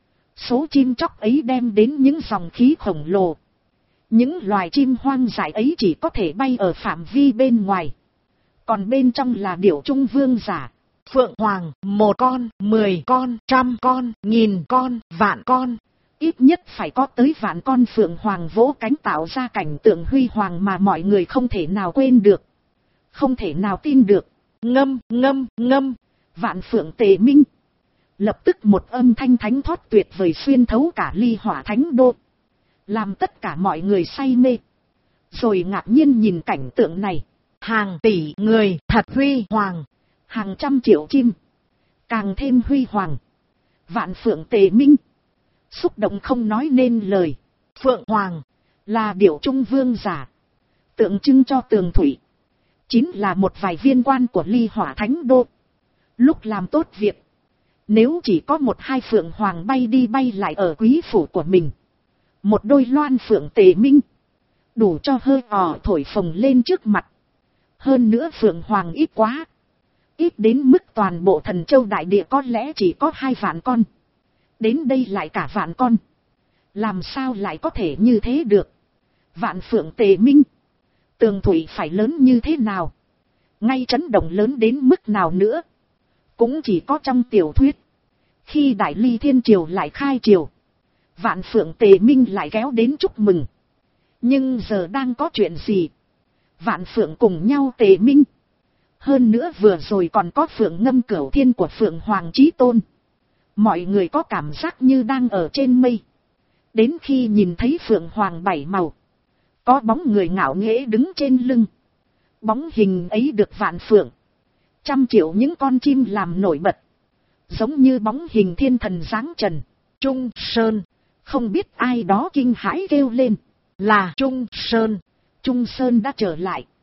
Số chim chóc ấy đem đến những dòng khí khổng lồ. Những loài chim hoang dại ấy chỉ có thể bay ở phạm vi bên ngoài. Còn bên trong là Điểu Trung Vương giả. Phượng Hoàng, 1 con, 10 con, 100 con, 1000 con, vạn con. Ít nhất phải có tới vạn con Phượng Hoàng vỗ cánh tạo ra cảnh tượng huy hoàng mà mọi người không thể nào quên được. Không thể nào tin được. Ngâm, ngâm, ngâm. Vạn Phượng tề minh. Lập tức một âm thanh thánh thoát tuyệt vời xuyên thấu cả Ly Hỏa Thánh Đô, làm tất cả mọi người say mê. Rồi ngạc nhiên nhìn cảnh tượng này. Hàng tỷ người thật huy hoàng. Hàng trăm triệu chim, càng thêm huy hoàng. Vạn Phượng tề minh. Xúc động không nói nên lời. Phượng Hoàng là Điểu Trung Vương giả, tượng trưng cho tường thủy, chính là một vài viên quan của Ly Hỏa Thánh Đô. Lúc làm tốt việc, nếu chỉ có 1-2 Phượng Hoàng bay đi bay lại ở quý phủ của mình, một đôi loan Phượng tề minh, đủ cho hơi thổi phồng lên trước mặt. Hơn nữa Phượng Hoàng ít quá, ít đến mức toàn bộ Thần Châu đại địa có lẽ chỉ có 2 vạn con. Đến đây lại cả vạn con, làm sao lại có thể như thế được? Vạn Phượng tề minh, tường thủy phải lớn như thế nào, ngay chấn động lớn đến mức nào nữa, cũng chỉ có trong tiểu thuyết. Khi Đại Ly Thiên Triều lại khai triều, Vạn Phượng tề minh lại kéo đến chúc mừng. Nhưng giờ đang có chuyện gì? Vạn Phượng cùng nhau tề minh. Hơn nữa vừa rồi còn có Phượng Ngâm Cửu Thiên của Phượng Hoàng Chí Tôn. Mọi người có cảm giác như đang ở trên mây. Đến khi nhìn thấy Phượng Hoàng 7 màu, có bóng người ngạo nghễ đứng trên lưng. Bóng hình ấy được Vạn Phượng, 100 triệu những con chim làm nổi bật, giống như bóng hình thiên thần giáng trần. Trung Sơn. Không biết ai đó kinh hãi kêu lên, là Trung Sơn. Trung Sơn đã trở lại.